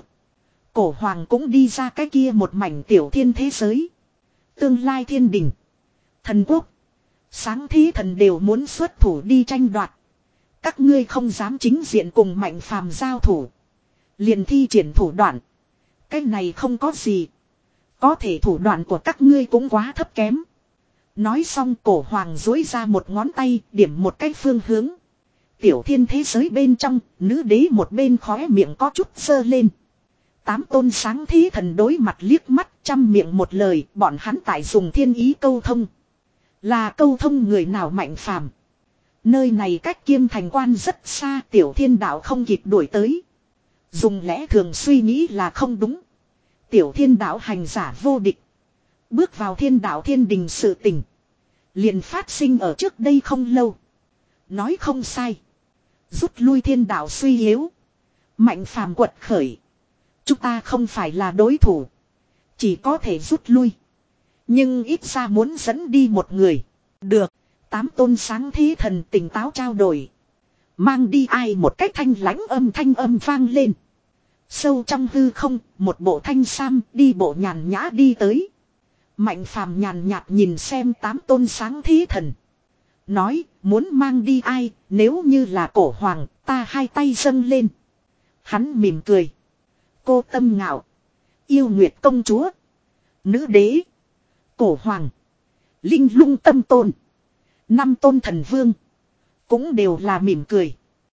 Cổ hoàng cũng đi ra cái kia một mảnh tiểu thiên thế giới. Tương lai thiên đình. Thần quốc. Sáng thế thần đều muốn xuất thủ đi tranh đoạt. Các ngươi không dám chính diện cùng mạnh phàm giao thủ. Liền thi triển thủ đoạn. Cái này không có gì. Có thể thủ đoạn của các ngươi cũng quá thấp kém. Nói xong cổ hoàng dối ra một ngón tay điểm một cái phương hướng. Tiểu thiên thế giới bên trong, nữ đế một bên khóe miệng có chút sơ lên. Tám tôn sáng thế thần đối mặt liếc mắt trăm miệng một lời, bọn hắn tại dùng thiên ý câu thông. Là câu thông người nào mạnh phàm. Nơi này cách Kiêm Thành Quan rất xa, tiểu thiên đạo không kịp đuổi tới. Dùng lẽ thường suy nghĩ là không đúng. Tiểu thiên đạo hành giả vô địch. Bước vào thiên đạo thiên đình sự tình. Liền phát sinh ở trước đây không lâu. Nói không sai. Rút lui thiên đạo suy yếu. Mạnh phàm quật khởi. Chúng ta không phải là đối thủ. Chỉ có thể rút lui. Nhưng ít ra muốn dẫn đi một người. Được. Tám tôn sáng thế thần tỉnh táo trao đổi. Mang đi ai một cách thanh lãnh âm thanh âm vang lên. Sâu trong hư không, một bộ thanh sam đi bộ nhàn nhã đi tới. Mạnh phàm nhàn nhạt nhìn xem tám tôn sáng thế thần. Nói, muốn mang đi ai, nếu như là cổ hoàng, ta hai tay dâng lên. Hắn mỉm cười. Cô tâm ngạo. Yêu nguyệt công chúa. Nữ đế. Cổ hoàng. Linh lung tâm tôn. Năm tôn thần vương. Cũng đều là mỉm cười.